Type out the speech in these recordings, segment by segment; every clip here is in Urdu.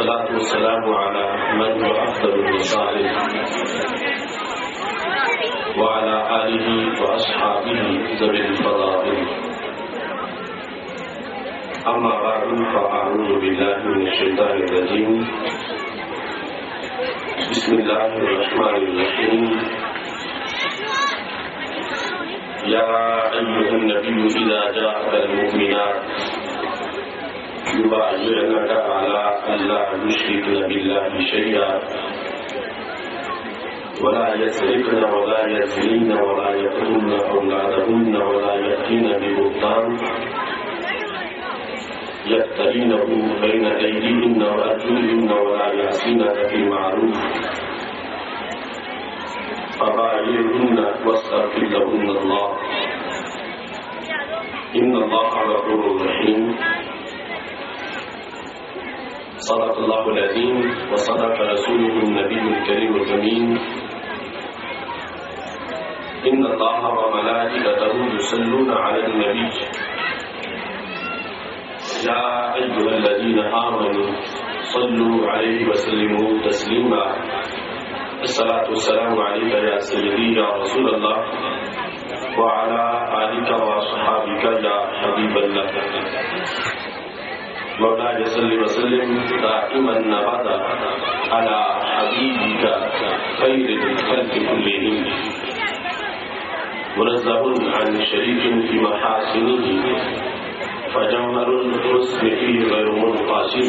والصلاة والسلام على من هو أفضل الرسائل وعلى آله وأصحابه ذوي الفضائل. أما بعد فأعوذ بالله من الشيطان الرجيم. بسم الله الرحمن الرحيم. يا أيها النبي إذا جاءك المؤمنات يبايعنك على ألا يشركن بالله شيئا ولا يسرقن ولا يزنين ولا يقتلن أولادهن ولا يأتين ببهتان يفترينه بين أيديهن وأرجلهن ولا يعصينك في معروف فبايعهن واستغفر لهن الله إن الله غفور رحيم. صدق الله العظيم وصدق رسوله النبي الكريم الأمين. إن الله وملائكته يصلون على النبي يا أيها الذين آمنوا صلوا عليه وسلموا تسليما. الصلاة والسلام عليك يا سيدي يا رسول الله وعلى آلك وأصحابك يا حبيب الله. مولاي صل وسلم دائما أبدا على حبيبك خير الخلق كلهم منزه عن شريك في محاسنه فجوهر الحسن فيه غير منقسم.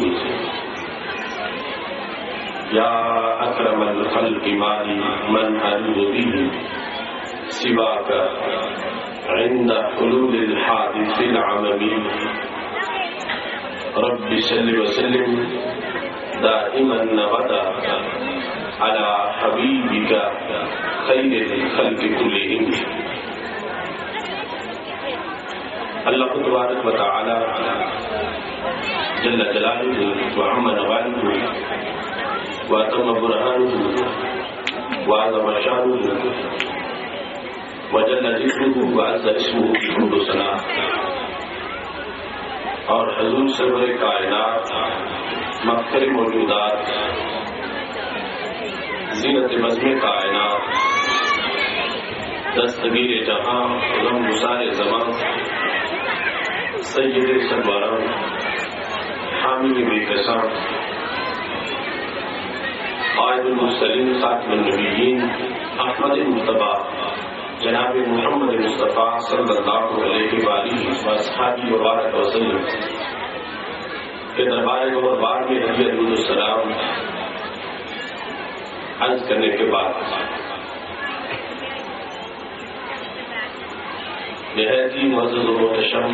يا أكرم الخلق مالي من ألوذ به سواك عند حلول الحادث العممي. رب صل وسلم دائما أبدا على حبيبك خير الخلق كلهم. اللہ تبارک و تعالی جل جلالہ وعم نوالہ واتم برہانہ وعظم شانہ وجل ذکرہ وعز اسمہ حمد و ثنا. اور حضور سرور کائنات مفخر موجودات زینت بزم کائنات دستگیر جہاں غم گسار زمان سید سروران حامل بے قسام قائد المرسلین خاتم النبیین احمد المصطفیٰ جناب محمد مصطفیٰ صلی اللہ علیہ وآلہ وصحبہ وبارک وسلم کے دربار بار میں حضرت السلام عرض کرنے کے بعد نہایت ہی معزز و محتشم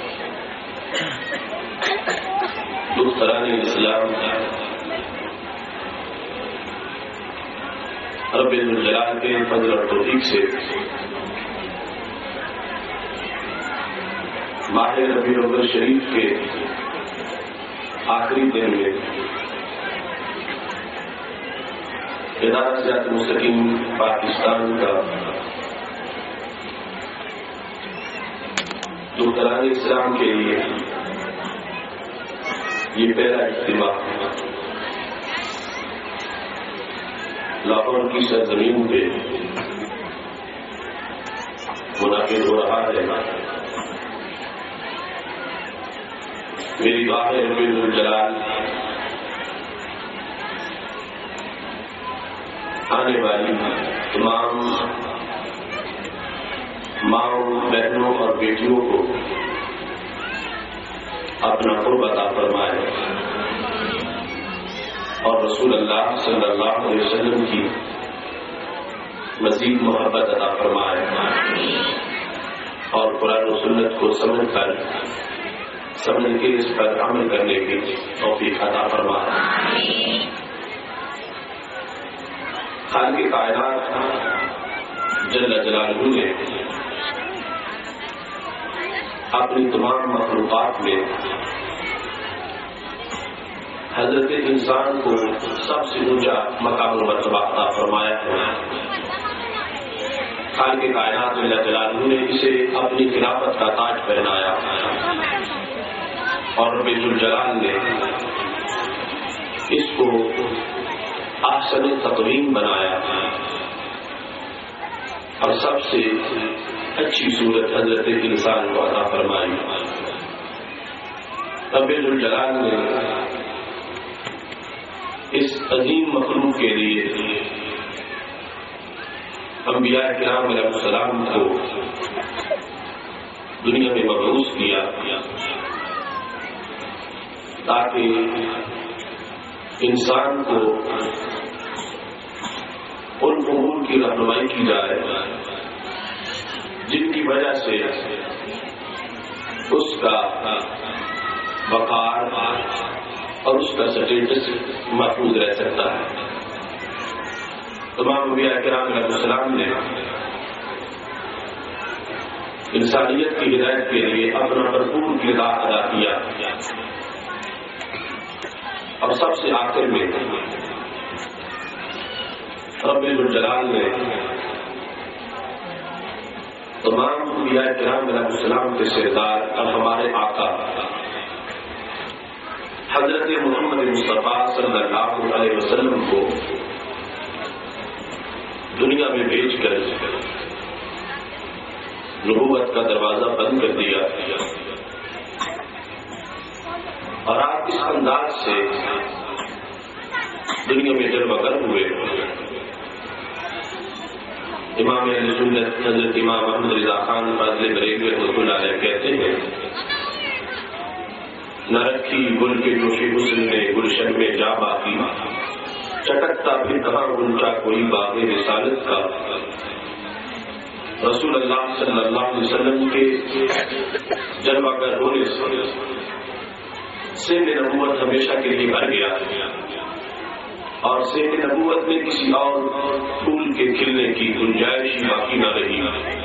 دختران اسلام رب الجلال کے فضل اور توفیق سے ماہ ربیع الاول شریف کے آخری دن میں ادارہ صراط مستقیم پاکستان کا دختران اسلام کے لیے یہ پہلا اجتماع لاہور کی سرزمین پہ منعقد ہو رہا ہے. میری دعا ہے رب الجلال آنے والی تمام ماؤں بہنوں اور بیٹیوں کو اپنا قرب عطا فرمائے اور رسول اللہ صلی اللہ علیہ وسلم کی مزید محبت عطا فرمائے اور قرآن و سنت کو سمجھ کے اس پر عمل کرنے کی توفیق عطا فرمائے. خالق کائنات جل جلالہ نے اپنی تمام مخلوقات میں حضرت انسان کو سب سے اونچا مقام و مرتبہ عطا فرمایا ہے. خالق کائنات جل جلالہ نے اسے اپنی خلافت کا تاج پہنایا اور رب الجلال نے اس کو احسن تقویم بنایا اور سب سے اچھی صورت حضرت انسان کو عطا فرمائی۔ رب ذوالجلال نے اس عظیم مخلوق کے لیے انبیاء کرام علیہ السلام کو دنیا میں مبعوث کیا تاکہ انسان کو ان امور کی رہنمائی کی جائے جن کی وجہ سے اس کا وقار اور اس کا سٹیٹس محفوظ رہ سکتا ہے۔ تمام انبیاء کرام علیہ السلام نے انسانیت کی ہدایت کے لیے اپنا بھرپور کردار ادا کیا اور سب سے آخر میں رب ذوالجلال نے تمام انبیاء کرام علیہ السلام کے سردار اور ہمارے آقا حضرت محمد مصطفیٰ صلی اللہ علیہ وسلم کو دنیا میں بھیج کر نبوت کا دروازہ بند کر دیا اور آپ اس انداز سے دنیا میں جلوگر ہوئے۔ امام اہل سنت حضرت امام احمد رضا خان فاضل بریلوی رحمۃ اللہ علیہ کہتے ہیں، نہ رکھی گل کے جوش حسن میں گلشن میں جا باقی، چٹکتا پھر کہاں گنچا کوئی باغ رسالت کا۔ رسول اللہ صلی اللہ علیہ وسلم کے جلوہ گر ہونے سے نبوت ہمیشہ کے لیے بھر گیا اور سین نبوت میں کسی اور پھول کے کھلنے کی گنجائش ہی باقی نہ رہی۔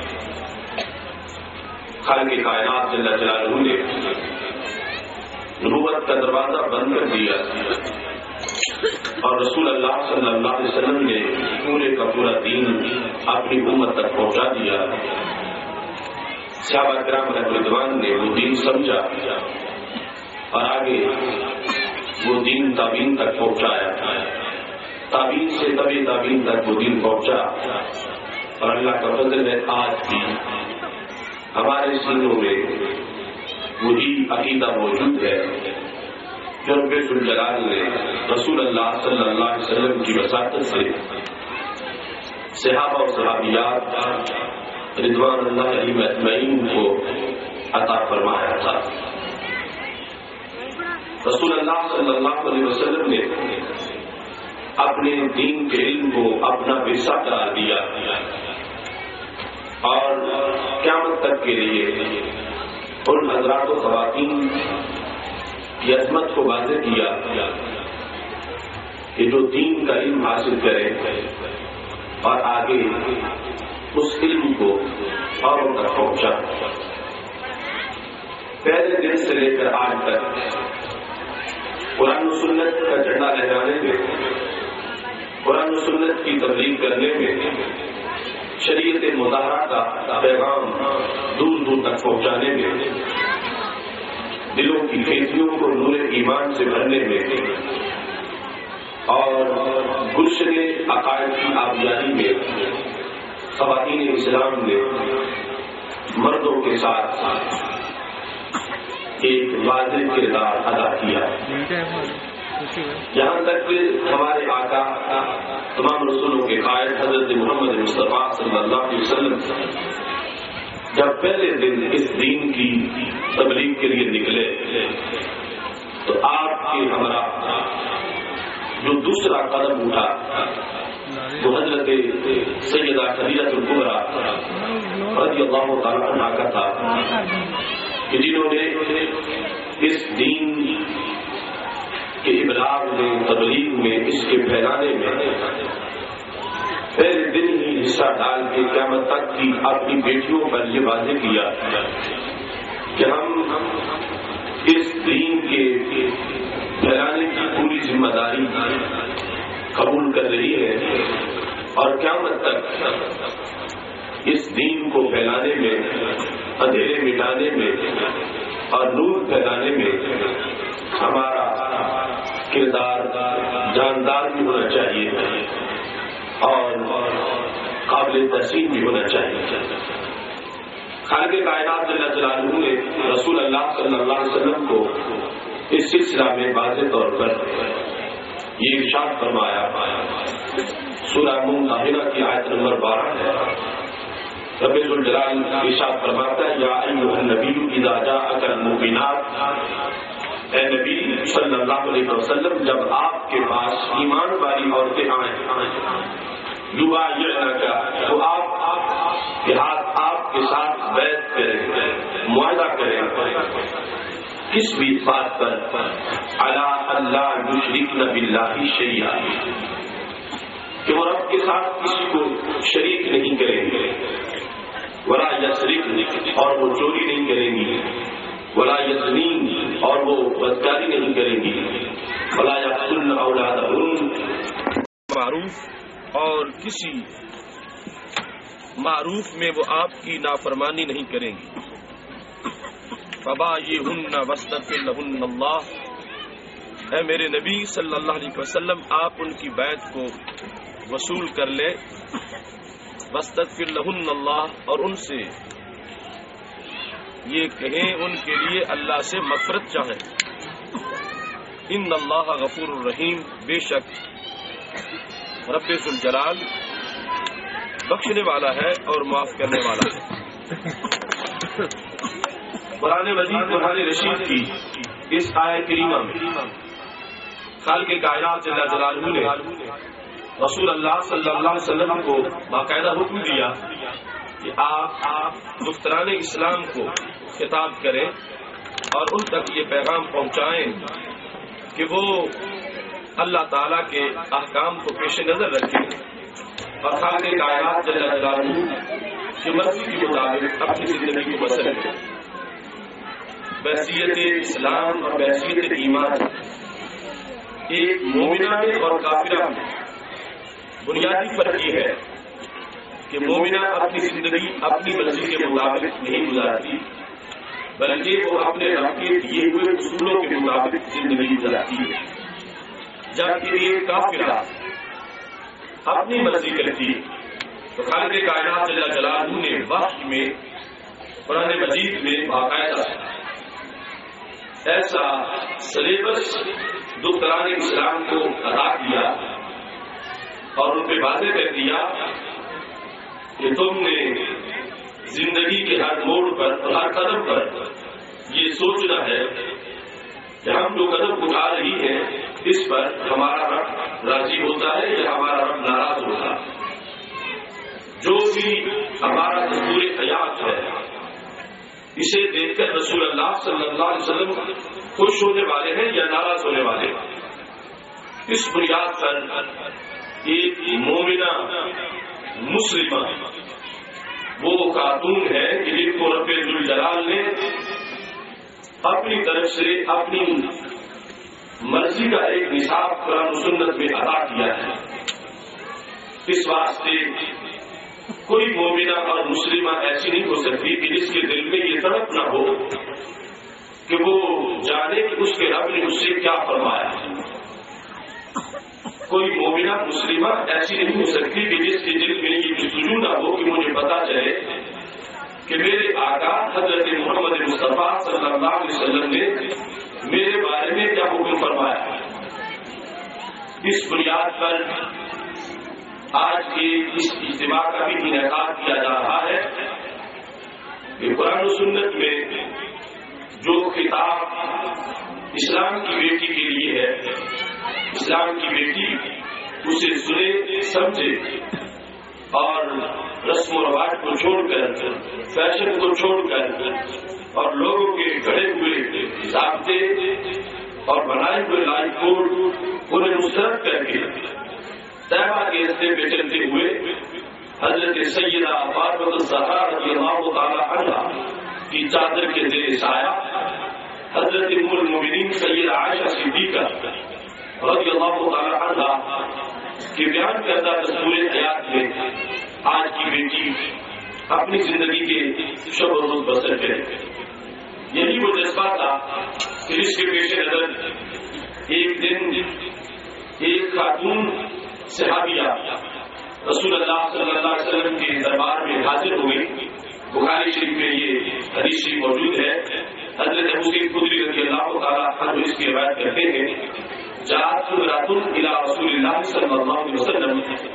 خالق کائنات جل جلالہ نے نبوت کا دروازہ بند کر دیا اور رسول اللہ صلی اللہ علیہ وسلم نے پورے کا پورا دین اپنی امت تک پہنچا دیا۔ صحابہ کرام علیہ رضوان نے وہ دین سمجھا اور آگے وہ دین تابعین تک پہنچایا، تابعین سے تبھی تابعین تک وہ دین پہنچا اور اللہ کا فضل ہے آج بھی ہمارے سینوں میں وہی عقیدہ موجود ہے جو رب ذوالجلال نے رسول اللہ صلی اللہ علیہ وسلم کی وساطت سے صحابہ و صحابیات رضوان اللہ علیہم اجمعین کو عطا فرمایا تھا۔ رسول اللہ صلی اللہ علیہ وسلم نے اپنے دین کے علم کو اپنا ورثہ قرار دیا اور قیامت تک کے لیے ان حضرات و خواتین کی عظمت کو واضح کیا کہ جو دین کا علم حاصل کرے اور آگے اس علم کو اوروں تک پہنچا۔ پہلے دن سے لے کر آج تک قرآن و سنت کا جھنڈا لہرانے میں، قرآن و سنت کی تبلیغ کرنے میں، شریعت مطہرہ کا پیغام دور دور تک پہنچانے میں، دلوں کی کھیتیوں کو نور ایمان سے بھرنے میں اور گلشن عقائد کی آبیاری میں خواتین اسلام نے مردوں کے ساتھ ایک واضح کردار ادا کیا۔ یہاں تک کہ ہمارے آقا تمام رسولوں کے قائد حضرت محمد مصطفیٰ صلی اللہ علیہ وسلم جب پہلے دن اس دین کی تبلیغ کے لیے نکلے تو آپ کے ہمراہ جو دوسرا قدم اٹھا وہ حضرت سیدہ خدیجہ الکبریٰ رضی اللہ تعالیٰ عنہا کا تھا کہ جنہوں نے اس دین کے ابلاغ میں، تبلیغ میں، اس کے پھیلانے میں پہلے دن ہی حصہ ڈال کے قیامت تک کی اپنی بیٹیوں پر یہ واضح کیا کہ ہم اس دین کے پھیلانے کی پوری ذمہ داری قبول کر رہی ہے اور قیامت تک اس دین کو پھیلانے میں، اندھیرے مٹانے میں اور نور پھیلانے میں ہمارا کردار جاندار بھی ہونا چاہیے اور قابل تحسین بھی ہونا چاہیے۔ خالق کائنات جل جلالہ نے رسول اللہ صلی اللہ علیہ وسلم کو اس سلسلہ میں واضح طور پر یہ ارشاد فرمایا، سورہ ممتحنہ کی آیت نمبر 12 ہے۔ رب ذوالجلال ارشاد فرماتا ہے، یا ایھا النبی اذا جاءک المؤمنات، اے نبی صلی اللہ علیہ وسلم جب آپ کے پاس ایمان والی عورتیں آئیں، یبایعنک، تو آپ کے ہاتھ آپ کے ساتھ بیعت کریں، معاہدہ کریں، کس بھی بات پر، علی اللہ یشرکن باللہ شیئا، کہ وہ رب کے ساتھ کسی کو شریک نہیں کریں گے، ولا یسرقن، اور وہ چوری نہیں کریں گی، ولا یزنین، اور وہ بدکاری نہیں کریں گی، ولا یقتلن اولادہن، معروف اور کسی معروف میں وہ آپ کی نافرمانی نہیں کریں گی، فبایعہن واستغفر لہن اللہ، اے میرے نبی صلی اللہ علیہ وسلم آپ ان کی بیعت کو وصول کر لے، واستغفر لہن اللہ، اور ان سے یہ کہیں ان کے لیے اللہ سے مغفرت چاہیں، ان اللہ غفور الرحیم، بے شک رب ذوالجلال بخشنے والا ہے اور معاف کرنے والا ہے۔ قرآن مجید قرآن رشید کی اس آیت کریمہ میں خالق کائنات جل جلالہ نے رسول اللہ صلی اللہ علیہ وسلم کو باقاعدہ حکم دیا کہ آپ دختران اسلام کو خطاب کریں اور ان تک یہ پیغام پہنچائیں کہ وہ اللہ تعالیٰ کے احکام کو پیش نظر رکھیں اور خالق کائنات جل جلالہ کی مرضی کے مطابق اپنی زندگی کو بسر کریں۔ بحیثیت اسلام اور بحیثیت ایمان ایک مومنہ میں اور کافرہ میں بنیادی فرق یہ ہے کہ مومنہ اپنی زندگی اپنی مرضی کے مطابق نہیں گزارتی، بلکہ وہ اپنے رب کے دیے ہوئے اصولوں کے مطابق زندگی گزارتی ہے، جبکہ یہ کافرہ اپنی مرضی کرتی ہے۔ تو خالق کائنات جل جلالہ نے وحی میں قرآن مجید میں باقاعدہ ایسا سلیبس دختران اسلام کو عطا کیا اور ان پہ واضح کر دیا کہ تم نے زندگی کے ہر موڑ پر اور ہر قدم پر یہ سوچنا ہے کہ ہم جو قدم اٹھا رہی ہیں اس پر ہمارا رب راضی ہوتا ہے یا ہمارا رب ناراض ہوتا ہے۔ جو بھی ہمارا دستور حیات ہے اسے دیکھ کر رسول اللہ صلی اللہ علیہ وسلم خوش ہونے والے ہیں یا ناراض ہونے والے ہیں۔ اس بنیاد پر ایک مومنہ مسلمہ وہ خاتون ہے کہ جن کو رب ذوالجلال نے اپنی طرف سے اپنی مرضی کا ایک نصاب قرآن و سنت میں عطا کیا ہے۔ اس واسطے کوئی مومنہ اور مسلمہ ایسی نہیں ہو سکتی کہ جس کے دل میں یہ تڑپ نہ ہو کہ وہ جانے کہ اس کے رب نے اس سے کیا فرمایا۔ کوئی مومنہ مسلمہ ایسی نہیں ہو سکتی کہ جس کے دل میں یہ جستجو نہ ہو کہ مجھے پتا چلے کہ میرے آقا حضرت محمد مصطفیٰ صلی اللہ علیہ وسلم نے میرے بارے میں کیا حکم فرمایا۔ اس بنیاد پر آج کے اس اجتماع کا بھی انعقاد کیا جا رہا ہے کہ قرآن و سنت میں جو خطاب اسلام کی بیٹی کے لیے ہے، اسلام کی بیٹی اسے سنے سمجھے اور رسم و رواج کو چھوڑ کر، فیشن کو چھوڑ کر اور لوگوں کے گھڑے ہوئے ضابطے اور بنائے ہوئے لائف کوڈ انہیں مسترد کر کے طیبہ کے راستے پہ چلتے ہوئے حضرت سیدہ فاطمہ الزہرا رضی اللہ تعالی عنہا کی چادر کے زیر سایہ حضرت ام المؤمنین سیدہ عائشہ صدیقہ رضی اللہ تعالی عنہا کے بیان کردہ دستور حیات میں آج کی بیٹی اپنی زندگی کے شب و روز بسر کرے۔ یہی وہ جذبہ تھا کہ جس کے پیش نظر ایک دن ایک خاتون صحابیہ رسول اللہ صلی اللہ علیہ وسلم کے دربار میں حاضر ہو گئی. بخاری شریف میں یہ حدیث شریف موجود ہے. حضرت ابو سعید خدری رضی اللہ تعالیٰ عنہ اس کی روایت کرتے ہیں جاءت امرأۃ الی رسول اللہ صلی اللہ علیہ وسلم.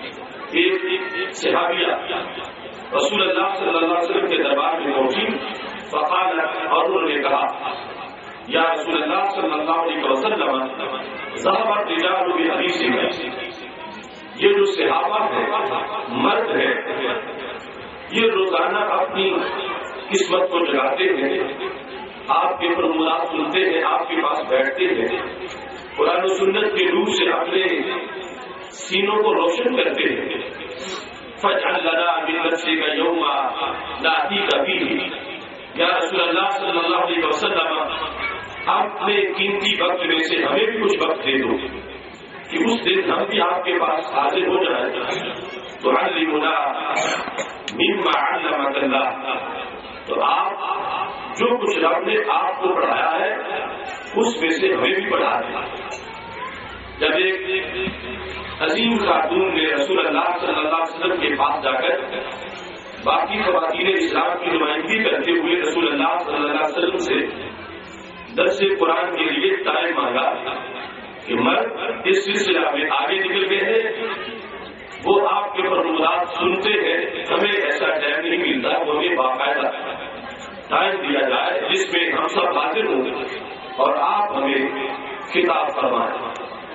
ایک صحابیہ رسول اللہ صلی اللہ علیہ وسلم کے دربار میں پہنچی. فقالت، اور انہوں نے کہا یا رسول اللہ صلی اللہ علیہ وسلم ذهب الرجال بحديثنا. یہ جو صحابہ ہیں مرد ہیں یہ روزانہ اپنی قسمت کو جگاتے ہیں، آپ کے فرمودات سنتے ہیں، آپ کے پاس بیٹھتے ہیں، قرآن و سنت کے نور سے اپنے سینوں کو روشن کرتے ہیں. فاجعل لنا من نفسك يوما نأتيك فيه. یا رسول اللہ صلی اللہ علیہ وسلم اپنے قیمتی وقت میں سے ہمیں بھی کچھ وقت دے دو کہ اس دن ہم بھی آپ کے پاس حاضر ہو جائیں. تو علمنا مما علمك اللہ. تو آپ جو کچھ رب نے آپ کو پڑھایا ہے اس میں سے ہمیں بھی پڑھا دیں. جب ایک عظیم خاتون نے رسول اللہ صلی اللہ علیہ وسلم کے پاس جا کر باقی خواتین اسلام کی نمائندگی کرتے ہوئے رسول اللہ صلی اللہ علیہ وسلم سے درس قرآن کے لیے ٹائم مانگا کہ مرد اس سلسلہ میں آگے نکل گئے ہیں، وہ آپ کے فرمودات سنتے ہیں، ہمیں ایسا ٹائم نہیں ملتا، وہ ہمیں باقاعدہ ٹائم دیا جائے جس میں ہم سب حاضر ہوں اور آپ ہمیں خطاب فرمائیں.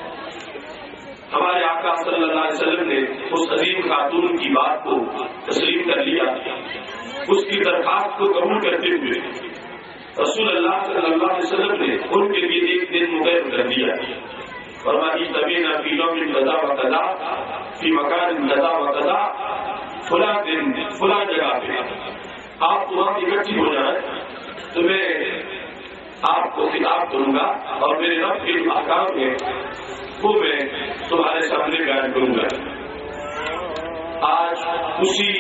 ہمارے آقا صلی اللہ علیہ وسلم نے اس عظیم خاتون کی بات کو تسلیم کر لیا. اس کی درخواست کو قبول کرتے ہوئے رسول اللہ صلی اللہ علیہ وسلم نے ان کے لیے ایک دن مقرر کر دیا. فرمایا تبینا فی یوم کذا و کذا فی مکان کذا و کذا، فلاں دن فلاں جگہ پہ آپ وہاں اکٹھی ہو جائیں تو میں آپ کو خطاب کروں گا اور میرے رب کے احکام ہیں وہ میں تمہارے سامنے بیان کروں گا. آج اسی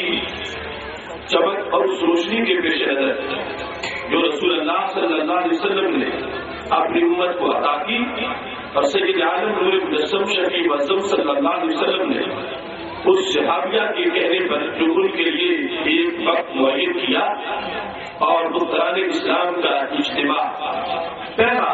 چمک اور اس روشنی کے پیش نظر جو رسول اللہ صلی اللہ علیہ وسلم نے اپنی امت کو عطا کی اور سید عالم نور مجسم شفیع معظم صلی اللہ علیہ وسلم نے اس صحابیہ کے کہنے پر جو ان کے لیے ایک وقت معین کیا اور دختران اسلام کا اجتماع، پہلا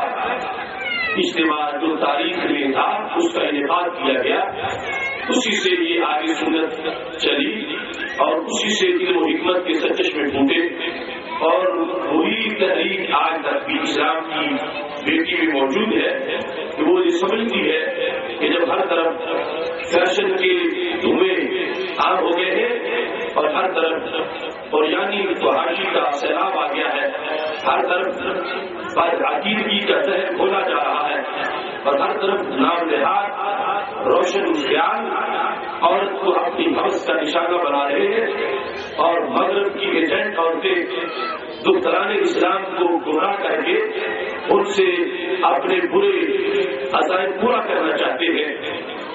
اجتماع جو تاریخ میں تھا اس کا انعقاد کیا گیا، اسی سے یہ آگے سنت چلی اور اسی سے علم و حکمت کے سچش میں ٹوٹے اور وہی تحریک آج تک بھی اسلام کی بیٹی میں موجود ہے کہ وہ یہ سمجھتی ہے کہ جب ہر طرف فیشن کے دھوئیں عام ہو گئے ہیں اور ہر طرف اور یعنی فحاشی کا سیلاب آ گیا ہے، ہر طرف عقیدگی کا زہر کھولا جا رہا ہے اور ہر طرف نام نہاد روشن خیال عورت کو اپنی حوث کا نشانہ بنا رہے ہیں اور مغرب کی ایجنٹ عورتیں دختران اسلام کو گمراہ کر کے ان سے اپنے برے عزائم پورا کرنا چاہتے ہیں.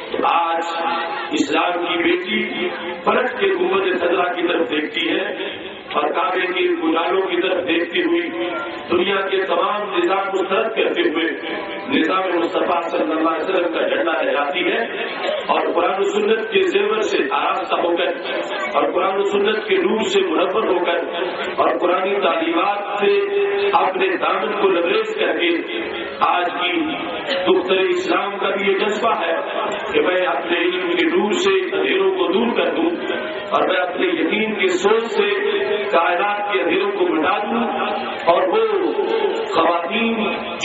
آج اسلام کی بیٹی پلٹ کے گنبد خضرا کی طرف دیکھتی ہے اور کعبے کے گنالوں کی طرف دیکھتی ہوئی دنیا کے تمام نظام کو ترک کرتے ہوئے نظام مصطفیٰ صلی اللہ علیہ وسلم کا جھنڈا لہراتی ہے اور قرآن و سنت کے زیور سے آراستہ ہو کر اور قرآن و سنت کے نور سے منور ہو کر اور قرآنی تعلیمات سے اپنے دامن کو لبریز کر کے آج کی دختر اسلام کا بھی یہ جذبہ ہے کہ میں اپنے علم کے نور سے اندھیروں کو دور کر دوں اور میں اپنے یقین کے سوچ سے کائنات کے اندھیروں کو مٹا دوں اور وہ خواتین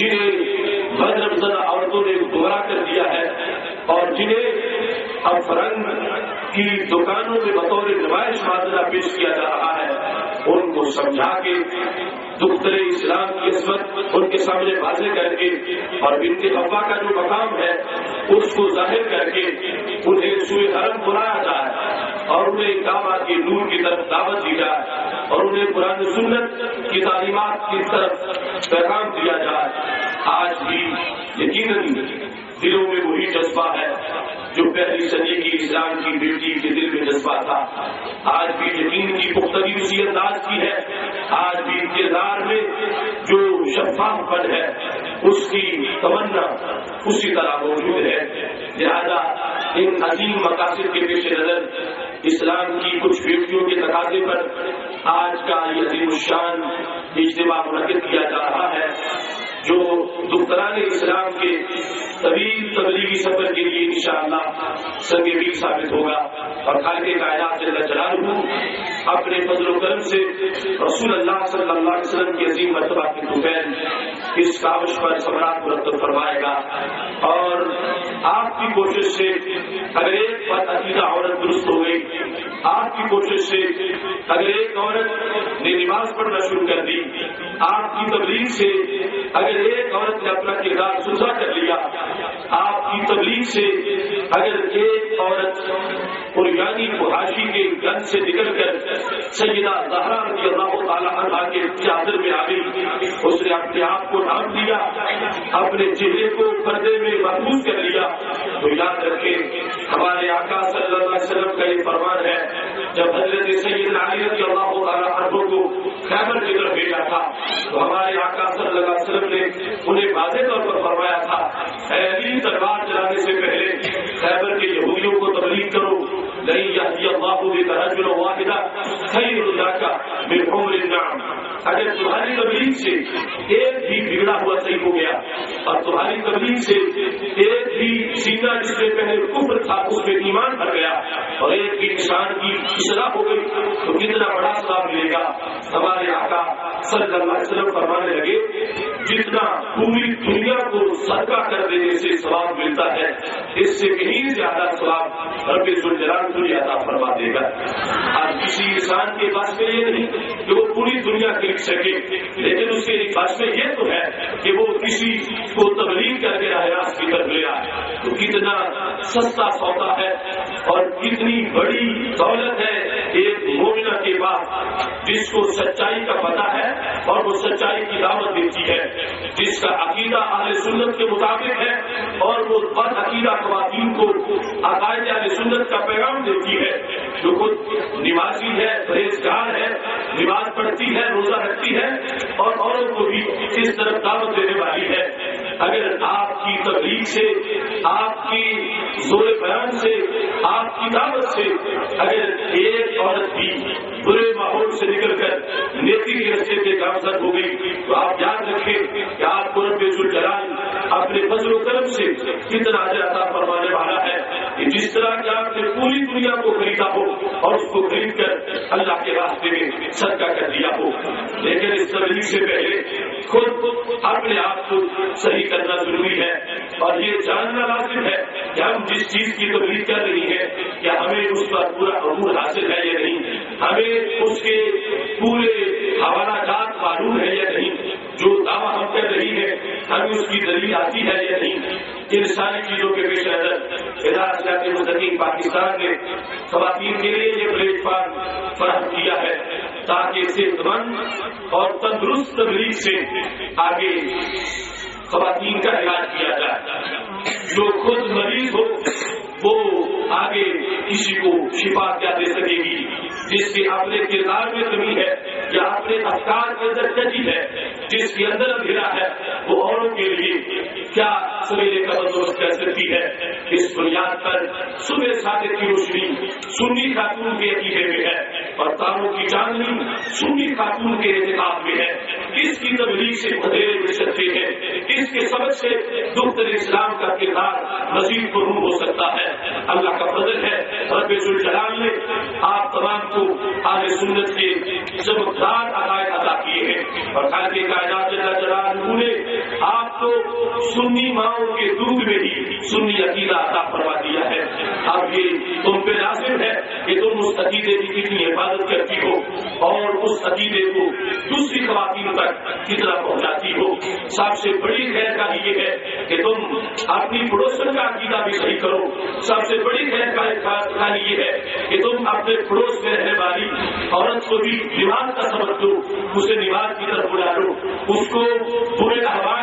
جنہیں مذہب زدہ عورتوں نے گمراہ کر دیا ہے اور جنہیں اب فرنگ کی دکانوں میں بطور نمائش معذرہ پیش کیا جا رہا ہے ان کو سمجھا کے دختر اسلام کی عصمت ان کے سامنے واضح کر کے اور بنت حوا کا جو مقام ہے اس کو ظاہر کر کے انہیں سوئے حرم بلایا جائے اور انہیں کعبہ کے نور کی طرف دعوت دی جائے اور انہیں قرآن سنت کی تعلیمات کی طرف پیغام دیا جائے. آج بھی یقیناً دلوں میں وہی جذبہ ہے جو پہلی صدی کی اسلام کی بیٹی کے دل میں جذبہ تھا. آج بھی یقین کی پختگی اسی انداز کی ہے. آج بھی کردار میں جو شفاف پن ہے اس کی تمنا اسی طرح موجود ہے. لہذا ان عظیم مقاصد کے پیش نظر اسلام کی کچھ بیٹیوں کے تقاضے پر آج کا یہ عظیم الشان اجتماع منعقد کیا جا رہا ہے، جو دختران اسلام کے طویل تبلیغی سفر کے لیے انشاءاللہ سنگ میل ثابت ہوگا. اور خالق کائنات جل جلالہ اپنے فضل و کرم سے رسول اللہ صلی اللہ علیہ وسلم کی عظیم مرتبہ کے طوفین اس کاوش پر ثمرات مرتب فرمائے گا. اور آپ کی کوشش سے اگر ایک بد عقیدہ عورت درست ہو گئی، آپ کی کوشش سے اگر ایک عورت نے نماز پڑھنا شروع کر دی، آپ کی تبلیغ سے اگر ایک عورت نے اپنا کردار سدھرا کر لیا، آپ کی تبلیغ سے اگر ایک عورت قریانی فحاشی کے گن سے نکل کر سیدہ زہرا رضی اللہ تعالیٰ عنہا کے چادر میں آ گئی، اس نے اپنے آپ کو ڈھانپ لیا، اپنے چہرے کو پردے میں محفوظ کر لیا، تو یاد رکھیں ہمارے آقا صلی اللہ علیہ وسلم کا یہ فرمان ہے، جب حضرت سیدنا علی رضی اللہ تعالیٰ عنہ کو خیبر کی طرف بھیجا تھا تو ہمارے آقا صلی اللہ علیہ وسلم نے انہیں واضح طور پر فرمایا تھا، اے علی تلوار چلانے سے پہلے خیبر کے یہودیوں کو تبلیغ کرو، نہیں یہدی اللہ بک رجلا واحدا خیر لک من حمر النعم. اگر تمہاری تبلیغ سے ایک بھی بگڑا ہوا صحیح ہو گیا اور تمہاری تبلیغ سے ایک بھی سینہ جس میں پہلے کفر تھا اس میں ایمان بھر گیا اور ایک بھی انسان کی اصلاح ہو گئی تو کتنا بڑا ثواب ملے گا. ہمارے آقا صلی اللہ علیہ وسلم فرمانے لگے جتنا پوری دنیا کو صدقہ کر دینے سے ثواب ملتا ہے اس سے کہیں زیادہ ثواب رب ذوالجلال تجھے عطا فرما دے گا. آج کسی انسان کے پاس میں یہ نہیں کہ وہ پوری دنیا خرید سکے، لیکن اس کے پاس میں یہ تو ہے کہ وہ کسی کو تبلیغ کر کے راہ راست کی طرف لے آئے. تو کتنا سستا سودا ہے اور کتنی بڑی دولت ہے ایک مومنہ کے بعد جس کو سچائی کا پتہ ہے اور وہ سچائی کی دعوت دیتی ہے، جس کا عقیدہ اہل سنت کے مطابق ہے اور وہ بد عقیدہ خواتین کو عقائد اہل سنت کا پیغام دیتی ہے، جو خود نمازی ہے، پرہیزگار ہے، نماز پڑھتی ہے، روزہ رکھتی ہے اور اوروں کو بھی اس طرف دعوت دینے والی ہے. اگر آپ کی تبلیغ سے، آپ کی زور بیان سے، آپ کی دعوت سے اگر ایک عورت بھی برے ماحول سے نکل کر نیکی کے راستے پہ گامزن ہو گئی تو آپ یاد رکھیں کہ آپ کو رب ذوالجلال اپنے فضل و کرم سے کتنا اجر عطا فرمانے والا ہے کہ جس طرح کہ آپ نے پوری دنیا کو خریدا ہو اور اس کو خرید کر اللہ کے راستے میں صدقہ کر دیا ہو. لیکن اس تبلیغ سے پہلے خود اپنے آپ کو صحیح کرنا ضروری ہے اور یہ جاننا لازم ہے کہ ہم جس چیز کی تبلیغ کر رہی ہے کیا ہمیں اس پر پورا عبور حاصل ہے یا نہیں، ہمیں اس کے پورے حوالہ جات معلوم ہے یا نہیں، جو دعویٰ ہم کر رہی ہے ہمیں اس کی دلیل آتی ہے یا نہیں. ان ساری چیزوں کے پیش نظر ادارہ مستقیم پاکستان نے خواتین کے لیے یہ پلیٹ فارم فراہم کیا ہے تاکہ صحت مند اور تندرست تبلیغ سے آگے خواتین کا علاج کیا جائے. جو خود مریض ہو وہ آگے کسی کو شفا کیا دے سکے گی، جس کے اپنے کردار میں کمی ہے یا اپنے افکار کے اندر کمی ہے، جس کے اندر اندھیرا ہے، وہ اوروں کے لیے کیا سویرے کا بندوبست کر سکتی ہے. اس بنیاد پر صبح صادق کی روشنی سنی خاتون کے عقیدے میں ہے اور تاروں کی چاندنی سنی خاتون کے اعتقاد میں ہے. اس کی تبلیغ سے اندھیرے مل سکتے ہیں، اس کے سبب سے دختر اسلام کا کردار مزید پرنور ہو سکتا ہے. اللہ کا فضل ہے، رب ذوالجلال نے آپ تمام کو اہل سنت کے چمکدار عقائد عطا کیے ہیں اور خالق کائنات جل جلالہ نے آپ کو سنی ماؤں کے دودھ میں ہی سنی عقیدہ عطا فرما دیا ہے. اب یہ تم پہ لازم ہے کہ تم اس عقیدے کی کتنی حفاظت کرتی ہو اور اس عقیدے کو دوسری خواتین تک کتنا پہنچاتی ہو. سب سے بڑی خیر کا یہ ہے کہ تم اپنی پڑوسن کا عقیدہ بھی صحیح کرو. سب سے بڑی خیر کا یہ ہے کہ تم اپنے پڑوس میں رہنے والی عورت کو بھی نماز کا سبق دو، اسے نماز کی طرف بلا لو، اس کو برے احوال سے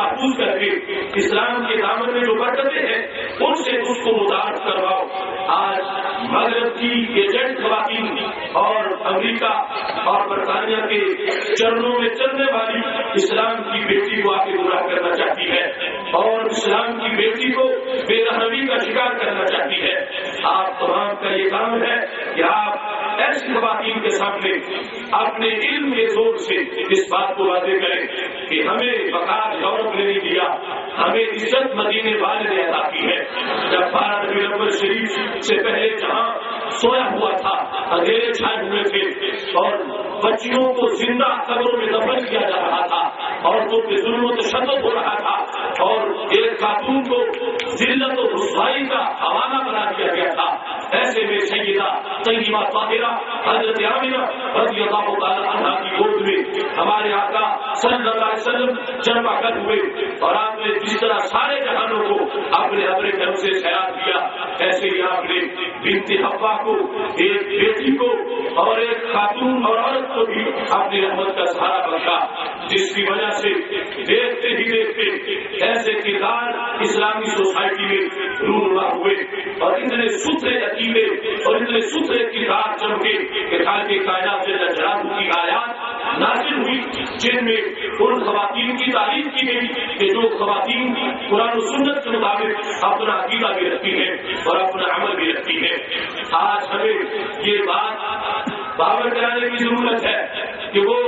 محفوظ کر کے اسلام کے دامن میں جو برکتیں ہیں ان سے اس کو متعارف کرواؤ. آج مغرب کی ایجنٹ خواتین اور امریکہ اور برطانیہ کے چرنوں میں چلنے والی اسلام کی بیٹی کو آگے گمراہ کرنا چاہتی ہے اور اسلام کی بیٹی کو بے رحمی کا شکار کرنا چاہتی ہے. آپ تمام کا یہ کام ہے کہ آپ ایسی خواتین کے سامنے اپنے علم کے زور سے اس بات کو واضح کریں کہ ہمیں وقار غورب نے نہیں دیا, ہمیں عزت مدینے والے نے عطا کی ہے. جب 12 ربیع الاول شریف سے پہلے جہاں سویا ہوا تھا, اندھیرے چھائے ہوئے تھے اور بچیوں کو زندہ قبروں میں دفن کیا جا رہا تھا, عورتوں پہ ظلم و تشدد ہو رہا تھا اور ایک خاتون کو ذلت و رسوائی کا حوالہ بنا دیا گیا تھا, ایسے میں سیدہ طیبہ طاہرہ حضرت آمنہ رضی اللہ تعالی عنہا کی گود میں ہمارے آقا صلی اللہ علیہ وسلم جمع کر ہوئے اور آپ نے جس طرح سارے جہانوں کو اپنے اپنے گھر سے سیراب کیا, ایسے ہی آپ نے بنت حوا کو, ایک بیٹی کو اور ایک خاتون اور عورت کو بھی اپنی رحمت کا سہارا بخشا, جس کی وجہ سے دیکھتے ہی دیکھتے ایسے کردار اسلامی سوسائٹی میں رونما ہوئے اور اتنے ستھرے عقیدے اور اتنے ستھرے کردار چمکے کہ خالق کائنات سے نجران کی آیات نازل ہوئی جن میں ان خواتین کی تعریف کی گئی کہ جو خواتین قرآن و سنت کے مطابق اپنا عقیدہ بھی رکھتی ہیں اور اپنا عمل بھی رکھتی ہیں. آج ہمیں یہ بات باور کرانے کی ضرورت ہے کہ وہ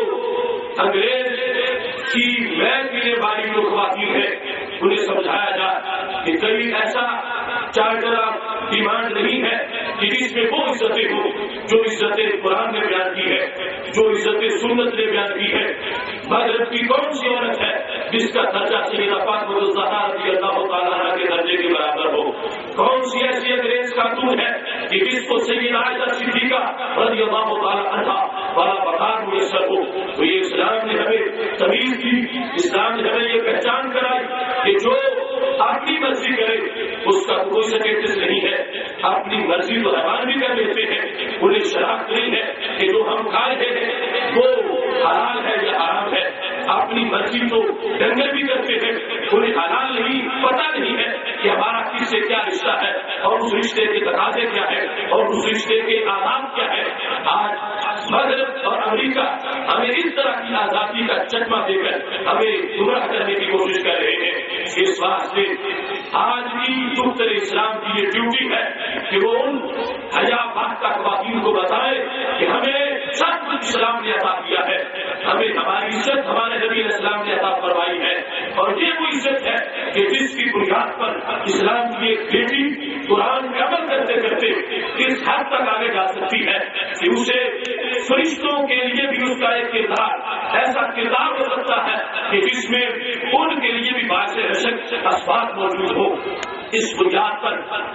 انگریز کی محل پینے والی جو خواتین ہیں انہیں سمجھایا جائے کہ کبھی ایسا چارٹر آف ڈیمانڈ نہیں ہے کہ جس میں وہ عزتیں ہوں جو عزتیں قرآن نے بیان کی ہے, جو عزتیں سنت نے بیان کی ہے. مغرب کی کون سی عورت ہے جس کا درجہ سیدہ فاطمہ الزہرا رضی اللہ تعالیٰ عنہا کے درجے کے برابر ہو؟ کون سی ایسی انگریز خاتون ہے کہ جس کو سیدہ عائشہ صدیقہ رضی اللہ تعالیٰ عنہا والا وقار میسر ہو؟ تو یہ اسلام نے ہمیں تمیز دی, اسلام نے ہمیں یہ پہچان کرائی کہ جو اپنی مرضی کرے اس کا کوئی سکیٹس نہیں ہے, اپنی مرضی تو حیوان بھی کر لیتے ہیں, انہیں شناخت نہیں ہے کہ جو ہم کھا رہے ہیں وہ حلال ہے یا حرام ہے. اپنی مرضی تو ڈنگر بھی کرتے ہیں, انہیں حلال نہیں پتہ نہیں ہے کہ ہمارا کس سے کیا رشتہ ہے اور اس رشتے کے تقاضے کیا ہے اور اس رشتے کے آداب کیا ہے. آج مغرب اور امریکہ ہمیں اس طرح کی آزادی کا چکمہ دے کر ہمیں گمراہ کرنے کی کوشش کر رہے ہیں. اس واسطے آج بھی دختر اسلام کی یہ ڈیوٹی ہے کہ وہ ان حیا پاک خواتین کو بتائے کہ ہمیں سب کچھ اسلام نے عطا کیا ہے, ہمیں ہماری عزت ہمارے نبی علیہ السلام نے عطا فرمائی ہے اور یہ وہ عزت ہے کہ جس کی بنیاد پر اسلام کی ایک بیٹی قرآن میں عمل کرتے کرتے اس حد تک آگے جا سکتی ہے کہ اسے فرشتوں کے لیے بھی اس کا ایک کردار ایسا کردار ہو سکتا ہے کہ جس میں ان کے لیے بھی باعث رشک اسباب موجود ہو. اس بنیاد پر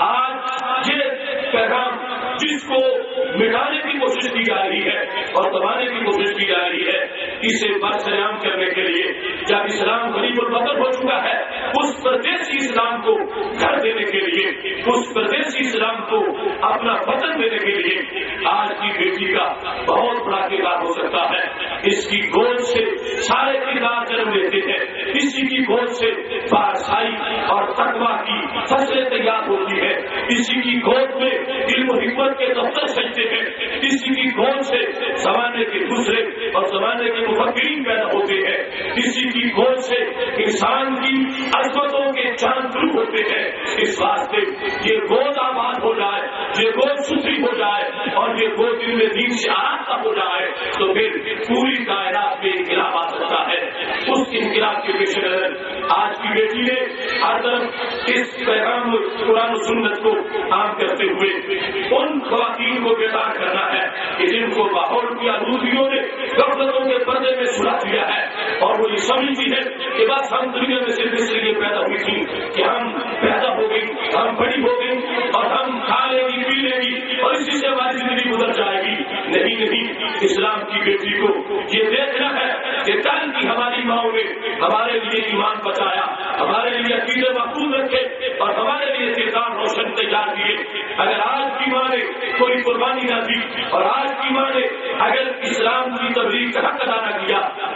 آج یہ پیغام جس کو مٹانے کی کوشش کی جا رہی ہے اور دبانے کی کوشش کی جا رہی ہے, اسے برسلام کرنے کے لیے جب اسلام غریب الوطن ہو چکا ہے اس پردیسی اسلام کو گھر دینے کے لیے, اس پردیسی اسلام کو اپنا وطن دینے کے لیے آج کی بیٹی کا بہت بڑا کردار ہو سکتا ہے. اس کی گود سے سارے کردار جنم لیتے ہیں, اسی کی گود سے بادشاہی اور تقویٰ کی فصلیں تیار ہوتی ہے, اسی کی گود میں علم و حکمت کے دفتر سجتے ہیں, اسی کی گود سے زمانے کے دوسرے اور زمانے کے مفکرین پیدا ہوتے ہیں, اسی کی گود سے انسان کی عظمتوں کے چاند شروع ہوتے ہیں. اس واسطے یہ گود آباد ہو جائے, یہ گود ستھری ہو جائے اور یہ گود دل میں دین سے آراستہ ہو جائے تو پھر پوری کائنات میں انقلاب آ سکتا ہے. اس انقلاب کے پیش نظر آج کی بیٹی نے ہر طرف اس پیغام قرآن و سنت کو عام کرتے ہوئے ان خواتین کو بیدار کرنا ہے کہ جن کو ماحول کی آلودگیوں نے غفلتوں کے پردے میں سلا دیا ہے اور وہ یہ سمجھتی ہے کہ بس ہم دنیا میں صرف اس لیے پیدا ہوئی تھی کہ ہم پیدا ہو گئی, ہم بڑی ہو گئی اور ہم کھا لے گی پی لے گی اور اسی سے ہماری زندگی گزر جائے گی. نہیں, اسلام کی بیٹی کو یہ دیکھنا ہے کہ کل کی ہماری ماؤں نے ہمارے لیے ایمان بچایا, ہمارے لیے عقیدے محفوظ رکھے اور ہمارے لیے کردار روشن تیار کیے. اگر آج کی ماں نے کوئی قربانی نہ دی اور آج کی ماں نے اگر اسلام کی تبلیغ کا حق ادا نہ کیا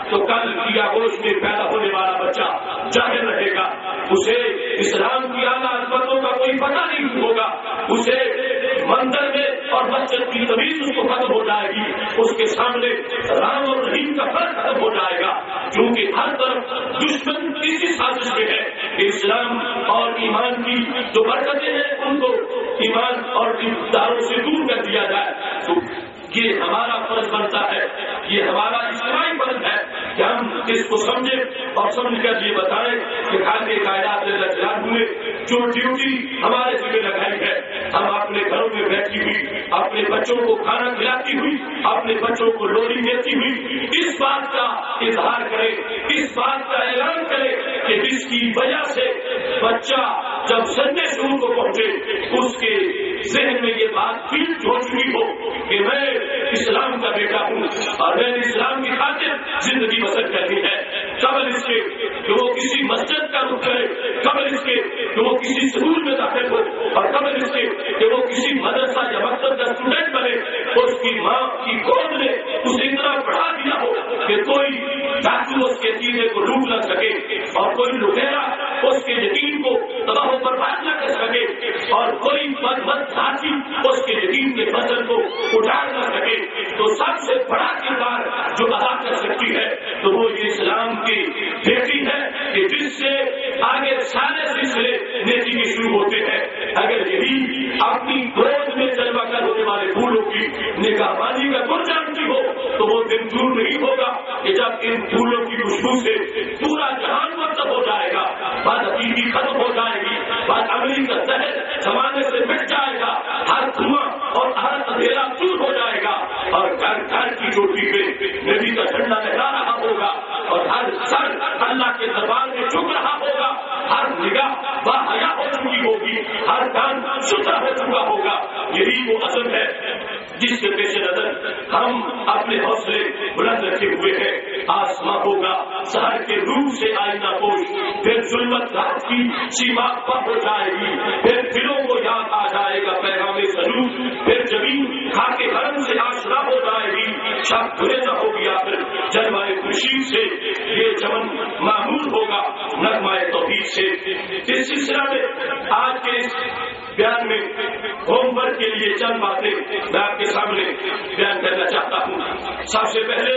تو کل کیا گوشت میں پیدا ہونے والا بچہ جاہل رہے گا، اسے اسلام کی اعلیٰ عظمتوں کا کوئی پتہ نہیں ہوگا، اسے مندر میں اور مسجد کی تمیز اس کو ختم ہو جائے گی، اس کے سامنے رام اور رحیم کا فرق ختم ہو جائے گا، کیونکہ ہر طرف دشمن اسی سازش میں ہے کہ اسلام اور ایمان کی جو برکتیں ہیں ان کو ایمان اور اقداروں سے دور کر دیا جائے۔ تو یہ ہمارا فرض بنتا ہے، یہ ہمارا اجتماعی فرض ہے کہ ہم اس کو سمجھیں اور سمجھ کر یہ بتائیں کہ خالق کائنات اللہ جلالہ نے جو ڈیوٹی ہمارے ذمہ لگائی ہے، ہم اپنے گھروں میں بیٹھی ہوئی اپنے بچوں کو کھانا کھلاتی ہوئی، اپنے بچوں کو لوری دیتی ہوئی، اس بات کا اظہار کریں، اس بات کا اعلان کریں کہ جس کی وجہ سے بچہ جب سنڈے شروع کو پہنچے اس کے ذہن میں یہ بات فیل ہو چکی ہو کہ میں اسلام کا بیٹا ہوں اور میں نے اسلام کی خاطر زندگی بسر کرنی ہے، قبل اس کے کہ وہ کسی مسجد کا رخ کرے، قبل اس کے کہ وہ کسی اسکول میں داخل ہو، اور قبل اس کے کہ وہ کسی مدرسہ یا مکتب کا اسٹوڈنٹ بنے، اس کی ماں کی گود نے اسے اتنا پڑھا دیا ہو کہ کوئی ڈاکو اس کے سینے کو لوٹ نہ سکے اور کوئی لٹیرا اس کے یقین کو تباہ و برباد نہ کر سکے اور کوئی بدمذہبی اس کے یقین کے فصل کو اجاڑ نہ سکے، تو سب سے بڑا کردار جو ادا کر سکتی ہے تو وہ یہ اسلام کی بیٹی ہے کہ جس سے آگے سارے سلسلے نیکی کے شروع ہوتے ہیں۔ اگر یہی اپنی گود میں جلوہ کر ہونے والے پھولوں کی نگاہ بازی کا گل جانتی ہو تو وہ دن دور نہیں ہوگا کہ جب ان پھولوں کی خوشبو سے پورا جہان مرتب ہو جائے گا، بدعقیدگی ختم ہو جائے گی، بدعملی کا زہر زمانے سے مٹ جائے گا، ہر دھواں اور ہر اندھیرا دور ہو جائے گا، اور گھر گھر کی چوٹی پہ نبی کا جھنڈا لہرا رہا ہوگا، اور ہر سر اللہ کے دربار میں جھک رہا ہوگا، ہر نگاہ باحیا ہو چکی ہوگی، ہر کان ستھرا ہو چکا ہوگا۔ یہی وہ عزم ہے جس کے پیش نظر ہم اپنے حوصلے بلند رکھے ہوئے ہیں۔ آسماں ہوگا سحر کے روح سے آئینہ پوش، پھر ظلمت رات کی سیما پر ہو جائے گی، پھر دلوں کو یاد آ جائے گا پیغام سلوک، پھر زمین خاک حرم سے آشنا ہو جائے گی، شب گریزہ ہوگی، آخر جلوائے خورشید سے یہ چمن معمول ہوگا نغمہ توحید سے۔ اس سلسلہ میں آج کے اس بیان میں ہوم ورک کے لیے چند باتیں میں آپ کے سامنے بیان کرنا چاہتا ہوں۔ سب سے پہلے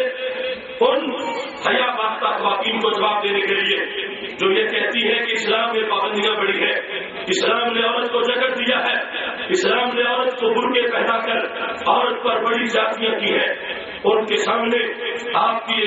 ان حیا باختہ خواتین کو جواب دینے کے لیے جو یہ کہتی ہے کہ اسلام میں پابندیاں بڑی ہے، اسلام نے عورت کو جکڑ دیا ہے، اسلام نے عورت کو برقعے پہنا کر عورت پر بڑی زیادتیاں کی ہیں، ان کے سامنے آپ کی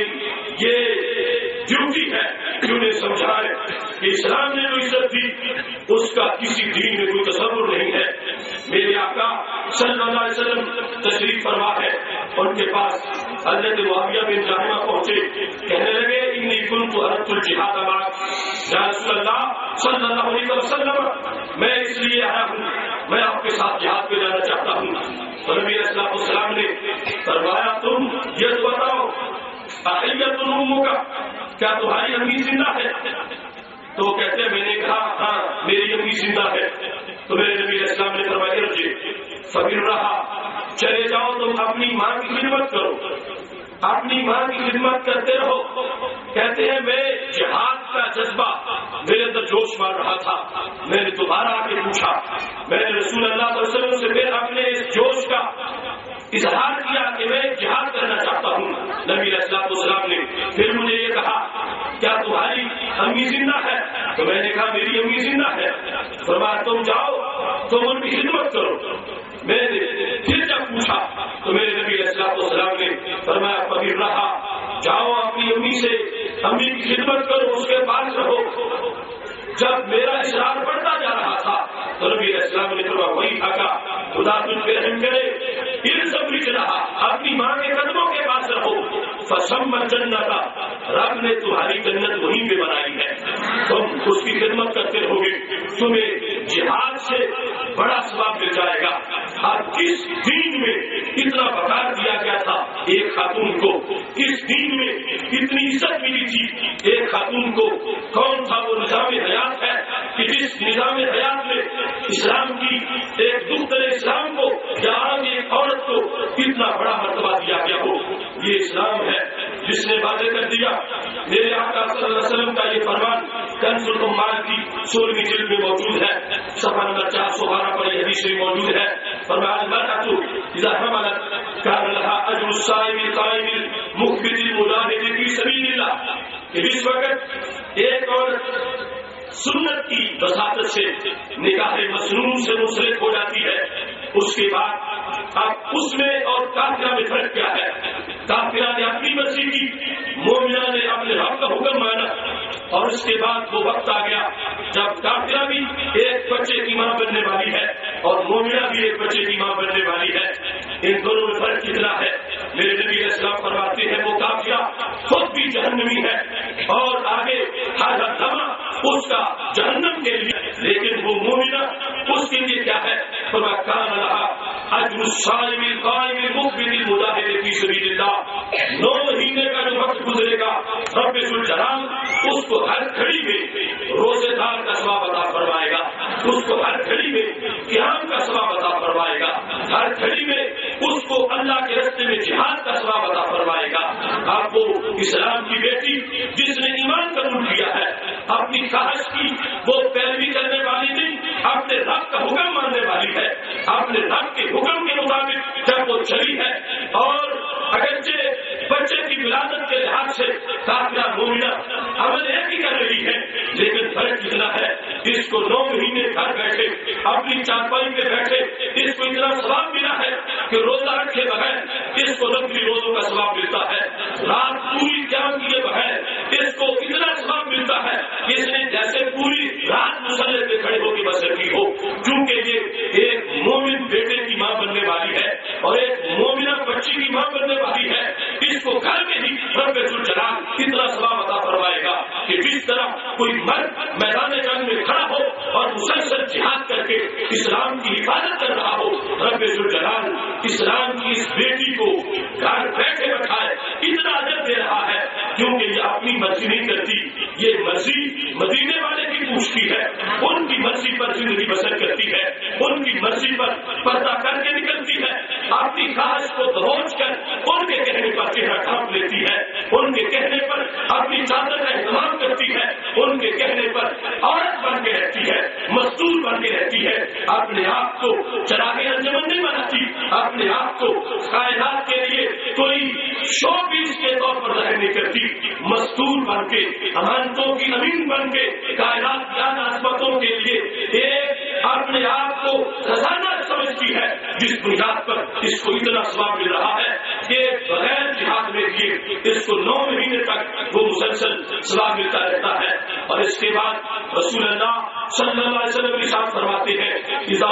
یہ ڈیوٹی ہے کہ انہیں سمجھائے کہ اسلام نے جو عزت دی اس کا کسی دین میں کوئی تصور نہیں ہے۔ میرے آقا صلی اللہ علیہ وسلم تشریف فرما ہے، ان کے پاس حضرت معاویہ بن جہنم پہنچے، کہنے لگے انی کنت اردت الجہاد معک، یا رسول اللہ صلی اللہ علیہ وسلم میں اس لیے آیا ہوں، میں آپ کے ساتھ جہاد پہ جانا چاہتا ہوں۔ تو نبی علیہ السلام نے فرمایا تم یہ بتاؤ احیۃ امک، کیا تمہاری امی زندہ ہے؟ تو کہتے ہیں میں نے کہا ہاں میری امی زندہ ہے۔ تو میرے نبی علیہ السلام نے فرمایا ارجع فبر رہا، چلے جاؤ تم اپنی ماں کی خدمت کرو، اپنی ماں کی خدمت کرتے رہو۔ کہتے ہیں میں جہاد کا جذبہ میرے اندر جوش مار رہا تھا، میں نے دوبارہ آ کے پوچھا، میں نے رسول اللہ صلی اللہ علیہ وسلم سے پھر اپنے اس جوش کا اظہار کیا کہ میں جہاد کرنا چاہتا ہوں۔ نبی علیہ السلام نے پھر مجھے یہ کہا کیا تمہاری امی زندہ ہے؟ تو میں نے کہا میری امی زندہ ہے۔ فرمایا تم جاؤ تم ان کی خدمت کرو۔ میں نے پھر جب پوچھا تو میرے نبی علیہ السلام نے فرمایا فبر رہا، جاؤ اپنی امی سے امی کی خدمت کرو، اس کے پاس رہو۔ جب میرا اصرار بڑھتا جا رہا تھا تو نبی علیہ السلام نے فرمایا وہی آقا خدا تجھ پہ رحم کرے، ان سب لکھ رہا اپنی ماں کے قدموں کے پاس رہو، فسم جنت، رب نے تمہاری جنت وہیں پہ بنائی ہے، تم اس کی خدمت کرتے رہو گے، تمہیں جہاد سے بڑا ثواب مل جائے گا۔ اور کس دین میں اتنا وقار دیا گیا تھا ایک خاتون کو، کس دین میں اتنی عزت ملی تھی ایک خاتون کو، کون تھا وہ نظام حیات ہے کہ جس نظام حیات میں اسلام کی ایک دختر اسلام کو یا عام ایک عورت کو اتنا بڑا مرتبہ دیا گیا ہو؟ یہ اسلام ہے جس نے واضح کر دیا میرے آقا صلی اللہ علیہ وسلم کا یہ فرمان کنز الامال کی 16ویں جلد میں موجود ہے، صفحہ نمبر 412 پر یہ حدیث موجود ہے۔ فرمایا المرأة اذا حملت كان لها اجر الصائم القائم المخبت المجاهد في سبيل الله، کہ اس وقت ایک عورت سنت کی وساطت سے نکاح مسنون سے منسلک ہو جاتی ہے، اس کے بعد اب اس میں اور کافرہ میں فرق کیا ہے؟ کافرہ نے اپنی مرضی کی، مومنہ نے اپنے رب کا حکم مانا، اور اس کے بعد وہ وقت آ گیا جب کافرہ بھی ایک بچے کی ماں بننے والی ہے اور مومنہ بھی ایک بچے کی ماں بننے والی ہے۔ ان دونوں میں فرق کتنا ہے؟ میرے نبی علیہ السلام فرماتے ہیں وہ کافرہ خود بھی جہنمی ہے اور آگے ہر لمحہ اس کا جہنم کے لیے، لیکن وہ مومنہ اس کے لیے کیا ہے؟ فرمایا کان لها اجر الصائم القائم المخبت المجاهد في سبيل الله، 9 مہینے کا جو وقت گزرے گا رب ذوالجلال اس کو ہر گھڑی میں روزے دار کا ثواب عطا فرمائے گا، اس کو ہر گھڑی میں قیام کا ثواب عطا فرمائے گا، ہر گھڑی میں اس کو اللہ کے راستے میں جہاد کا ثواب عطا فرمائے گا۔ آپ کو اسلام کی بیٹی جس نے ایمان قبول کیا ہے، اپنی خواہش کی وہ پیروی کرنے والی نہیں، اپنے رب کا حکم ماننے والی ہے، اپنے رب کے حکم کے مطابق جب وہ چلی ہے، اور اگرچہ بچے کی ولادت کے لحاظ سے کافرہ مومنہ عمل ایک ہی کر رہی ہے، لیکن فرق کتنا ہے؟ اس کو 9 مہینے گھر بیٹھے اپنی چارپائی پہ بیٹھے اس کو اتنا ثواب ملا ہے کہ روزہ رکھے بغیر اس کو نفلی روزوں کا ثواب ملتا ہے، رات پوری قیام کیے بغیر اس کو اتنا ثواب ملتا ہے کہ اس نے جیسے پوری رات مصلے پہ کھڑے ہو کے بسر کی ہو، کیونکہ یہ ایک مومن بیٹے کی ماں بننے والی ہے اور ایک مومنہ بچی کی ماں بننے والی ہے۔ اس کو گھر میں ہی رب ذوالجلال اتنا ثواب عطا فرمائے گا کہ جس طرح کوئی مرد میدان جنگ میں کھڑا ہو اور مسلسل جہاد کر کے اسلام کی حفاظت کر رہا ہو، رب ذوالجلال اسلام کی اس بیٹی کو گھر بیٹھے بٹھائے اتنا اجر دے رہا ہے، کیونکہ یہ اپنی مرضی نہیں کرتی، یہ مرضی مدینے والے کی پوچھتی ہے، ان کی مرضی پر زندگی بسر کرتی ہے، ان کی مرضی پر پردہ کر کے نکلتی ہے، اپنی خواہش کو دبوچ کر ان کے کہنے پر چہرہ ڈھانپ لیتی ہے، ان کے کہنے پر اپنی چادر کا اہتمام کرتی ہے، ان کے کہنے پر عورت بن کے رہتی ہے، مزدور بن کے رہتی ہے، اپنے آپ کو چراغ انجمن نہیں بناتی، اپنے آپ کو کائنات کے لیے کوئی شو پیس کے طور پر ظاہر نہیں کرتی، مزدور بن کے امانتوں کی امین بن کے کائنات کی عظمتوں کے لیے ایک اپنے آپ کو خزانہ سمجھتی ہے، جس بنیاد پر اس کو اتنا ثواب مل رہا ہے کہ بغیر جہاد میں کیے اس کو 9 مہینے تک وہ مسلسل ثواب ملتا رہتا ہے۔ اور اس کے بعد رسول اللہ صلی اللہ علیہ وسلم کے ساتھ فرماتے ہیں اذا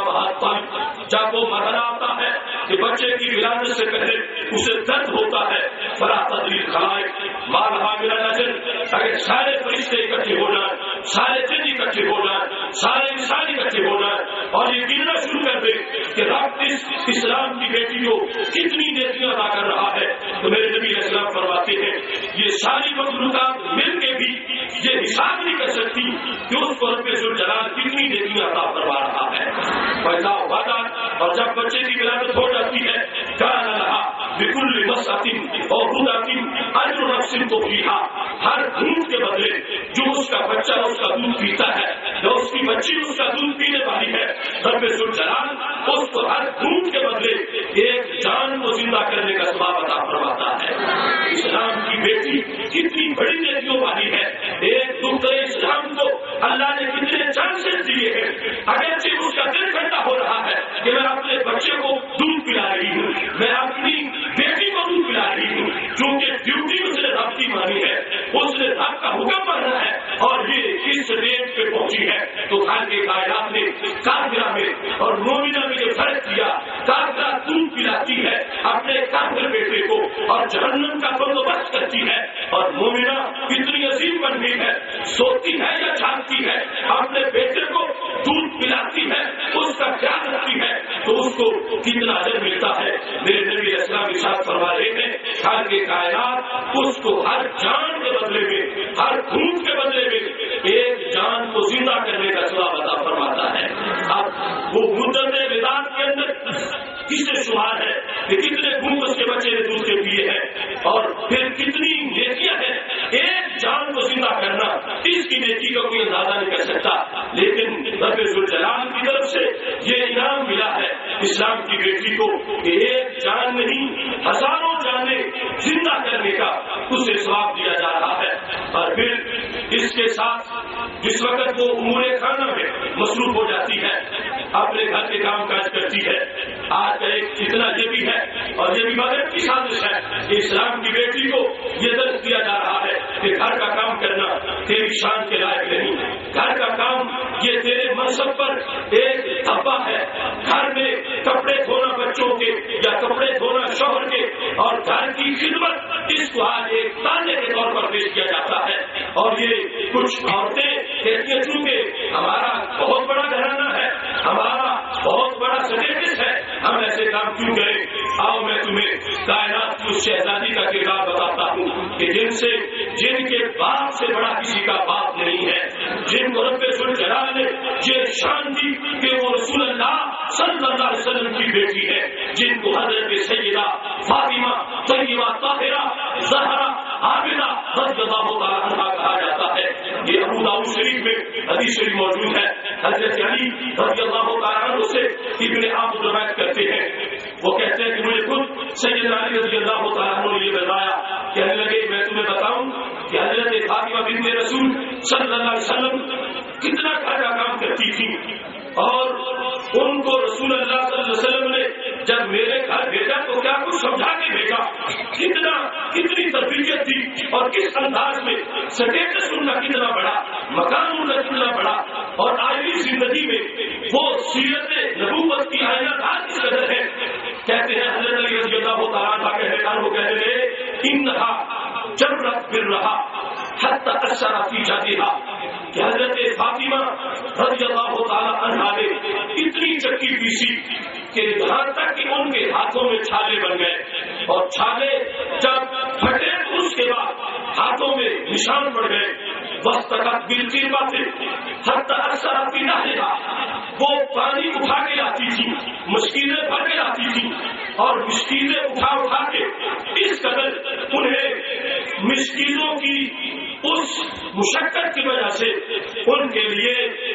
طلب، جب وہ مرحلہ آتا ہے کہ بچے کی ولادت سے پہلے اسے درد ہوتا ہے، فلا تدری الخلائق ما لها من الاجر، اگر سارے فرشتے اکٹھے ہو جائیں، سارے جن اکٹھے ہو جائیں، سارے انسان اکٹھے ہو جائیں اور یہ گننا شروع کر دے کہ رب اس اسلام کی بیٹی کو کتنی نیکیاں ادا کر رہا ہے، تو میرے نبی علیہ السلام فرماتے ہیں یہ ساری مخلوقات مل کے بھی یہ حساب نہیں کر سکتی کہ اس کو رب ذوالجلال کتنی نیکیاں عطا فرما رہا ہے۔ پیدا وعدہ، اور جب بچے کی ولادت ہو جاتی ہے کان لها بكل مسأة اور رضعة اجر نفس تطيعها، ہر دودھ کے بدلے جو اس کا بچہ اس کا دودھ پیتا ہے، جو اس کی بچی اس کا دودھ پینے والی ہے، رب ذوالجلال اس کو ہر دودھ کے بدلے ایک جان کو زندہ کرنے کا ثواب عطا فرماتا ہے۔ اسلام کی بیٹی کتنی بڑی نیکیوں والی ہے، ایک دختر اسلام کو اللہ نے کتنے چانسز دیے ہیں، اگرچہ اس کا دل ٹھنڈا ہو رہا ہے کہ میں اپنے بچے کو دودھ پلا رہی ہوں، میں اپنی بیٹی کو دودھ پلا رہی ہوں، کیونکہ ڈیوٹی اس نے رب کی مانی ہے، اس نے رب کا حکم مانا ہے اور یہ اس ریٹ پہ پہنچی ہے، تو خان کے کائنات نے کافرہ میں اور مومنہ میں یہ فرق کیا، کافرہ دودھ پلاتی ہے اپنے کافر بیٹے کو اور جہنم کا بندوبست کرتی ہے، اور مومنہ کتنی عظیم بن گئی ہے، سوتی ہے یا جھانکتی ہے، اپنے بیٹے کو دودھ پلاتی ہے، اس کا خیال رکھتی ہے، تو اس کو کتنا اجر ملتا ہے۔ میرے نبی اسلام کے ساتھ فرما رہے ہیں خان کے کائنات اس کو ہر جان کے بدلے میں، ہر خون کے بدلے میں ایک جان کو زندہ کرنے کا ثواب عطا فرماتا ہے۔ اب وہ مدت ولادت کے اندر کس سے شمار ہے کہ کتنے خون اس کے بچے نے دودھ کے پیے ہیں، اور پھر کتنی نیکیاں ہیں. ایک جان کو زندہ کرنا اس کی نیکی کا کوئی اندازہ نہیں کر سکتا. لیکن رب ذوالجلال کی طرف سے یہ انعام ملا ہے اسلام کی بیٹی کو کہ ایک جان نہیں ہزاروں جانیں زندہ کرنے کا اسے ثواب دیا جا رہا ہے. اور پھر اس کے ساتھ جس وقت وہ امور خانہ میں مصروف ہو جاتی ہے اپنے گھر کے کام کاج کرتی ہے. آج کا ایک اتنا یہ بھی ہے اور یہ بھی مدد کی سازش ہے کہ اسلام کی بیٹی کو یہ درس دیا جا رہا ہے کہ گھر کا کام کرنا تیری شان کے لائق نہیں. گھر کا کام یہ تیرے منصب پر ایک دھبا ہے. گھر میں کپڑے دھونا بچوں کے یا کپڑے دھونا شوہر کے اور گھر کی خدمت اس کو آج ایک تانے کے طور پر پیش کیا جاتا ہے. اور یہ کچھ عورتیں کہتی ہیں چونکہ ہمارا بہت بڑا گھرانہ ہے, ہمارا بہت بڑا سٹیٹس ہے, ہم ایسے کام کیوں کریں. آؤ میں تمہیں کائنات کی اس شہزادی کا کردار بتاتا ہوں کہ جن کے باپ سے بڑا کسی کا باپ نہیں ہے, جن کو رب ذوالجلال نے یہ شان دی کہ وہ رسول اللہ صلی اللہ علیہ وسلم کی بیٹی ہے, جن کو حضرت سیدہ فاطمہ طیبہ طاہرہ زہرا عابدہ رضی اللہ تعالی عنہا کہا جاتا ہے. یہ ابو داؤد شریف میں حدیث شریف موجود ہے. حضرت علی رضی اللہ تعالی عنہ سے ابن عبد روایت کرتے ہیں, وہ کہتے ہیں کہ مجھے خود سیدنا علی رضی اللہ تعالی عنہ نے یہ بتایا, کہنے لگے میں تمہیں بتاؤں کہ حضرت فاطمہ بنت رسول صلی اللہ علیہ وسلم کتنا گھر کا کام کرتی تھی, اور ان کو رسول اللہ صلی اللہ علیہ وسلم نے جب میرے گھر بھیجا تو کیا کچھ سمجھا کے بھیجا, کتنی تربیت تھی اور کس انداز میں سٹیٹس ان کا کتنا بڑا, مکان ان کا کتنا بڑا, اور آئلی زندگی میں وہ سیرت نبوت کی آئینہ دار کس قدر ہے. کہتے ہیں حضرت علی رضی اللہ تعالیٰ عنہ کہتے ہیں وہ کہتے ہیں انہا جرت بر رہا حتی اثر فی جادیہا کہ حضرت فاطمہ رضی اللہ تعالیٰ عنہ نے اتنی چکی پیسی کہ یہاں تک کہ ان کے ہاتھوں میں چھالے بن گئے, اور چھالے جب پھٹے تو اس کے بعد ہاتھوں میں نشان پڑ گئے. وقت تک بالکل باتیں حتی اثر فی نہرہا, وہ پانی اٹھا کے لاتی تھی, مشکلیں بھر کے لاتی تھی, اور مشکلیں اٹھا کے اس قدر انہیں مشکلوں کی اس مشقت کی وجہ سے ان کے لیے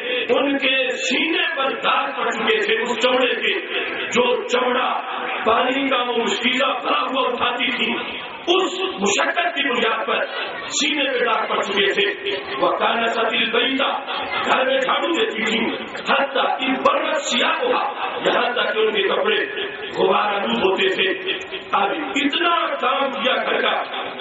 ان کے سینے پر داغ پڑ چکے تھے اس چمڑے کے, جو چمڑا پانی کا وہ مشکلہ بھرا ہوا اٹھاتی تھی, اس مشقت کی بنیاد پر سینے پہ داغ پڑ چکے تھے. وہ کانا سطیل بیتا گھر میں جھاڑو دیتی تھی حتیٰ کہ برت سیاہ ہوا, یہاں تک کہ ان کے کپڑے غبار آلود ہوتے تھے. اب اتنا کام کیا گھر کا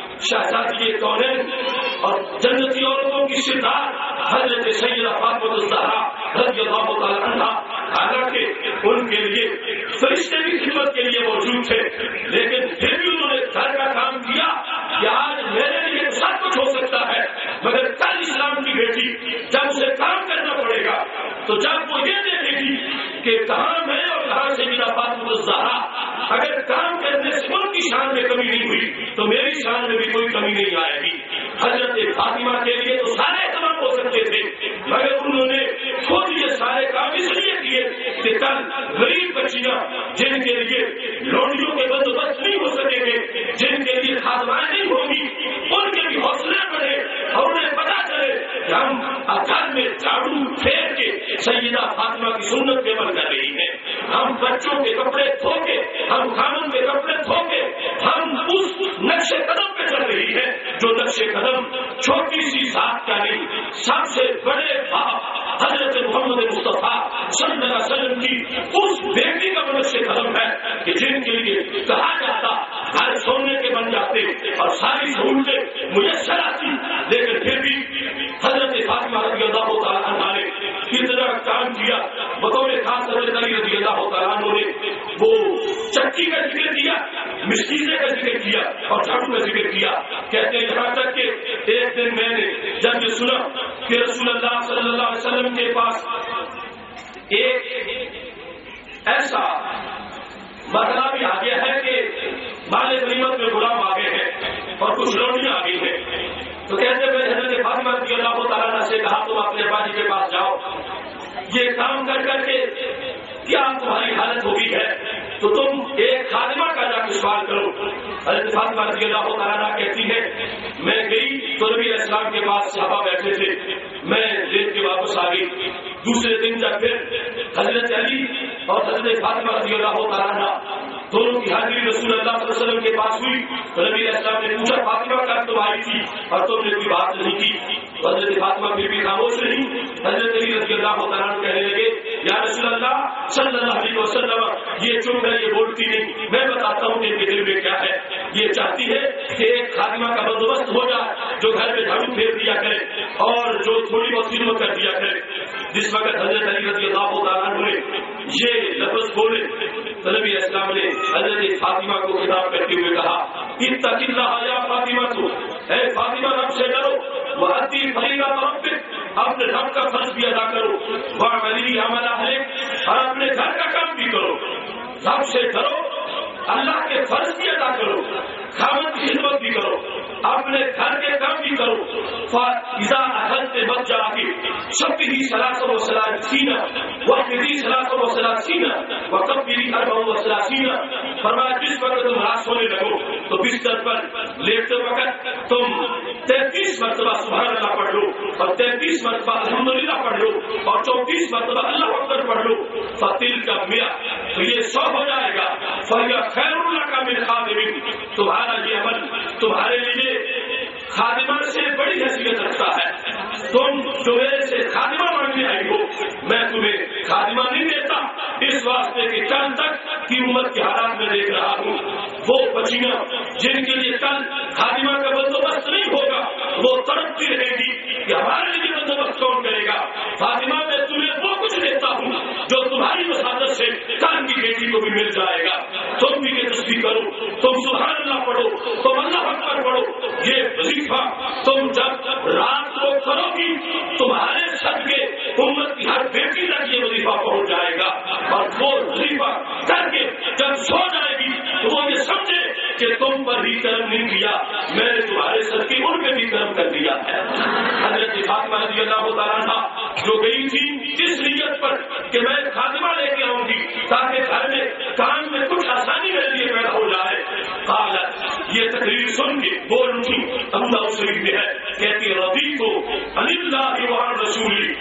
شہزادی کونین اور جنتی عورتوں کی سردار حضرت سیدہ فاطمہ الزہرا رضی اللہ تعالی عنہا, حالانکہ ان کے لیے فرشتے بھی خدمت کے لیے موجود تھے, لیکن پھر بھی انہوں نے گھر کا کام کیا کہ آج میرے لیے سب کچھ ہو سکتا ہے, مگر کل اسلام کی بیٹی جب اسے کام کرنا پڑے گا تو جب وہ یہ دیکھے گی کہ کہاں میں اور کہاں سیدہ فاطمہ الزہرا, اگر کام کرنے سے ان کی شان میں کمی نہیں ہوئی تو میری شان میں بھی کوئی کمی نہیں آئے گی. حضرت فاطمہ کے لیے تو سارے کام ہو سکتے تھے, مگر انہوں نے خود یہ سارے کام اس لیے کیے کہ کل غریب بچیاں جن کے لیے لوڑیوں کے بندوبست نہیں ہو سکیں گے, جن کے لیے خادمائیں نہیں ہوں گی, ان کے بھی حوصلے بڑھے اور انہیں پتا چلے کہ ہم گھر میں جھاڑو پھیر کے سیدہ فاطمہ کی سنت پہ عمل کر رہی ہیں, ہم بچوں کے کپڑے دھو کے, ہم خامن کے کپڑے دھو کے ہم اس نقش قدم پہ چل رہی ہے جو نقش قدم چھوٹی سی ذات کا نہیں, سب سے بڑے باپ حضرت محمد مصطفیٰ صلی اللہ علیہ وسلم کی اس بیٹی کا نقش قدم ہے کہ جن کے لیے کہا جاتا گھر سونے کے بن جاتے اور ساری سہولتیں میسر آتی, لیکن پھر بھی حضرت فاطمہ رضی اللہ تعالیٰ عنہ نے کتنا کام کیا. بطور خاص حضرت علی رضی اللہ تعالیٰ عنہ نے وہ چکی کا ذکر کیا, مشکیزے کا ذکر کیا اور جھاڑو کا ذکر کیا. کہتے ہیں یہاں تک کہ ایک دن میں نے جب یہ سنا کہ رسول اللہ صلی اللہ علیہ وسلم کے پاس ایک ایسا مرحلہ بھی آ گیا ہے کہ مال غنیمت میں غلام آ گئے ہیں اور کچھ لوٹیاں آ گئی ہیں, تو کہتے ہیں میں حضرت فاطمہ رضی اللہ تعالیٰ سے کہا تم اپنے ابا جی کے پاس جاؤ, یہ کام کر کر کے کیا تمہاری حالت ہوگی ہے, تو تم ایک خادمہ کا جا کے سوال کرو حضرت فاطمہ رضی اللہ تعالیٰ عنہ کہتی ہے میں گئی تو نبی علیہ السلام کے پاس صحابہ بیٹھے تھے، میں دیکھ کے واپس آ گئی۔ دوسرے دن جب پھر حضرت علی اور حضرت فاطمہ رضی اللہ تعالیٰ عنہ دونوں کی حاضری رسول اللہ صلی اللہ علیہ وسلم کے پاس ہوئی تو نبی علیہ السلام نے پوچھا فاطمہ کا تم آئی تھی اور تم نے کوئی بات نہیں کی؟ حضرت فاطمہ پھر بھی خاموش رہی۔ حضرت علی رضی اللہ تعالیٰ عنہ کہنے لگے یا رسول اللہ صلی اللہ علیہ وسلم یہ چپ ہے، یہ بولتی نہیں، میں بتاتا ہوں کہ ان کے دل میں کیا ہے۔ یہ چاہتی ہے کہ ایک خادمہ کا بندوبست ہو جائے جو گھر میں جھاڑو پھیر دیا کرے اور جو تھوڑی بہت خدمت کر دیا کرے۔ جس وقت حضرت علی رضی اللہ تعالیٰ عنہ نے یہ لفظ بولے تو نبی اسلام نے حضرت فاطمہ کو خطاب کرتے ہوئے کہا اتق اللہ یا فاطمہ، تو اے فاطمہ رب سے ڈرو، وأتی فریضۃ ربک، اپنے رب کا فرض بھی ادا کرو، واعملی عمل اہلک، اور اپنے گھر کا کام بھی کرو۔ رب سے ڈرو، اللہ کے فرض بھی ادا کرو، خاوند کی خدمت بھی کرو، اپنے گھر کے کام بھی کرو۔ فاذا اخذت مضجعک شبہ ثلاث و ثلاثین واحفظی ثلاث و ثلاثین وکبری اربع و ثلاثین، فرمایا جس وقت تم رات سونے لگو تو بستر پر لیٹتے وقت تم 33 مرتبہ سبحان اللہ پڑھ لو اور 33 مرتبہ الحمدللہ پڑھ لو اور 34 مرتبہ اللہ اکبر پڑھ لو۔ فتلک مئہ، تو یہ 100 ہو جائے گا۔ فہی خیر لک من خادم، تمہارا یہ عمل تمہارے لیے خادمہ سے بڑی حیثیت رکھتا ہے۔ تم جو میرے سے خادمہ مانگنے آئی ہو، میں تمہیں خادمہ نہیں دیتا اس واسطے کہ کل تک کی امت کے حالات میں دیکھ رہا ہوں وہ بچیاں جن کے لیے کل خادمہ کا بندوبست نہیں ہوگا وہ تڑپتی رہے گی کہ ہمارے لیے بندوبست کون کرے گا۔ فاطمہ میں تمہیں وہ کچھ دیتا ہوں جو تمہاری مساعدت سے کل کی بیٹی کو بھی مل جائے گا۔ تم بھی یہ تصدیق کرو، تم سبحان اللہ پڑھو، تم اللہ اکبر پڑھو۔ یہ وظیفہ تم جب رات کو کرو گی تمہارے صدقے امت کی ہر بیٹی تک یہ وظیفہ پہنچ جائے گا، اور وہ وظیفہ کر کے جب سو جائے گی تو وہ یہ سمجھے کہ تم پر ہی کرم نہیں کیا، میں نے تمہارے صدقے ان پہ بھی کرم کر دیا ہے۔ حضرت فاطمہ رضی اللہ تعالیٰ عنہ جو گئی تھی اس نیت پر کہ میں خادمہ لے کے آؤں گی تاکہ گھر میں کام میں کچھ آسانی میرے لیے پیدا ہو جائے، قالت، یہ تقریر سن کے بول اٹھی، ابو داؤد شریف میں ہے، کہتی رضیت عن اللہ وعن رسولہ،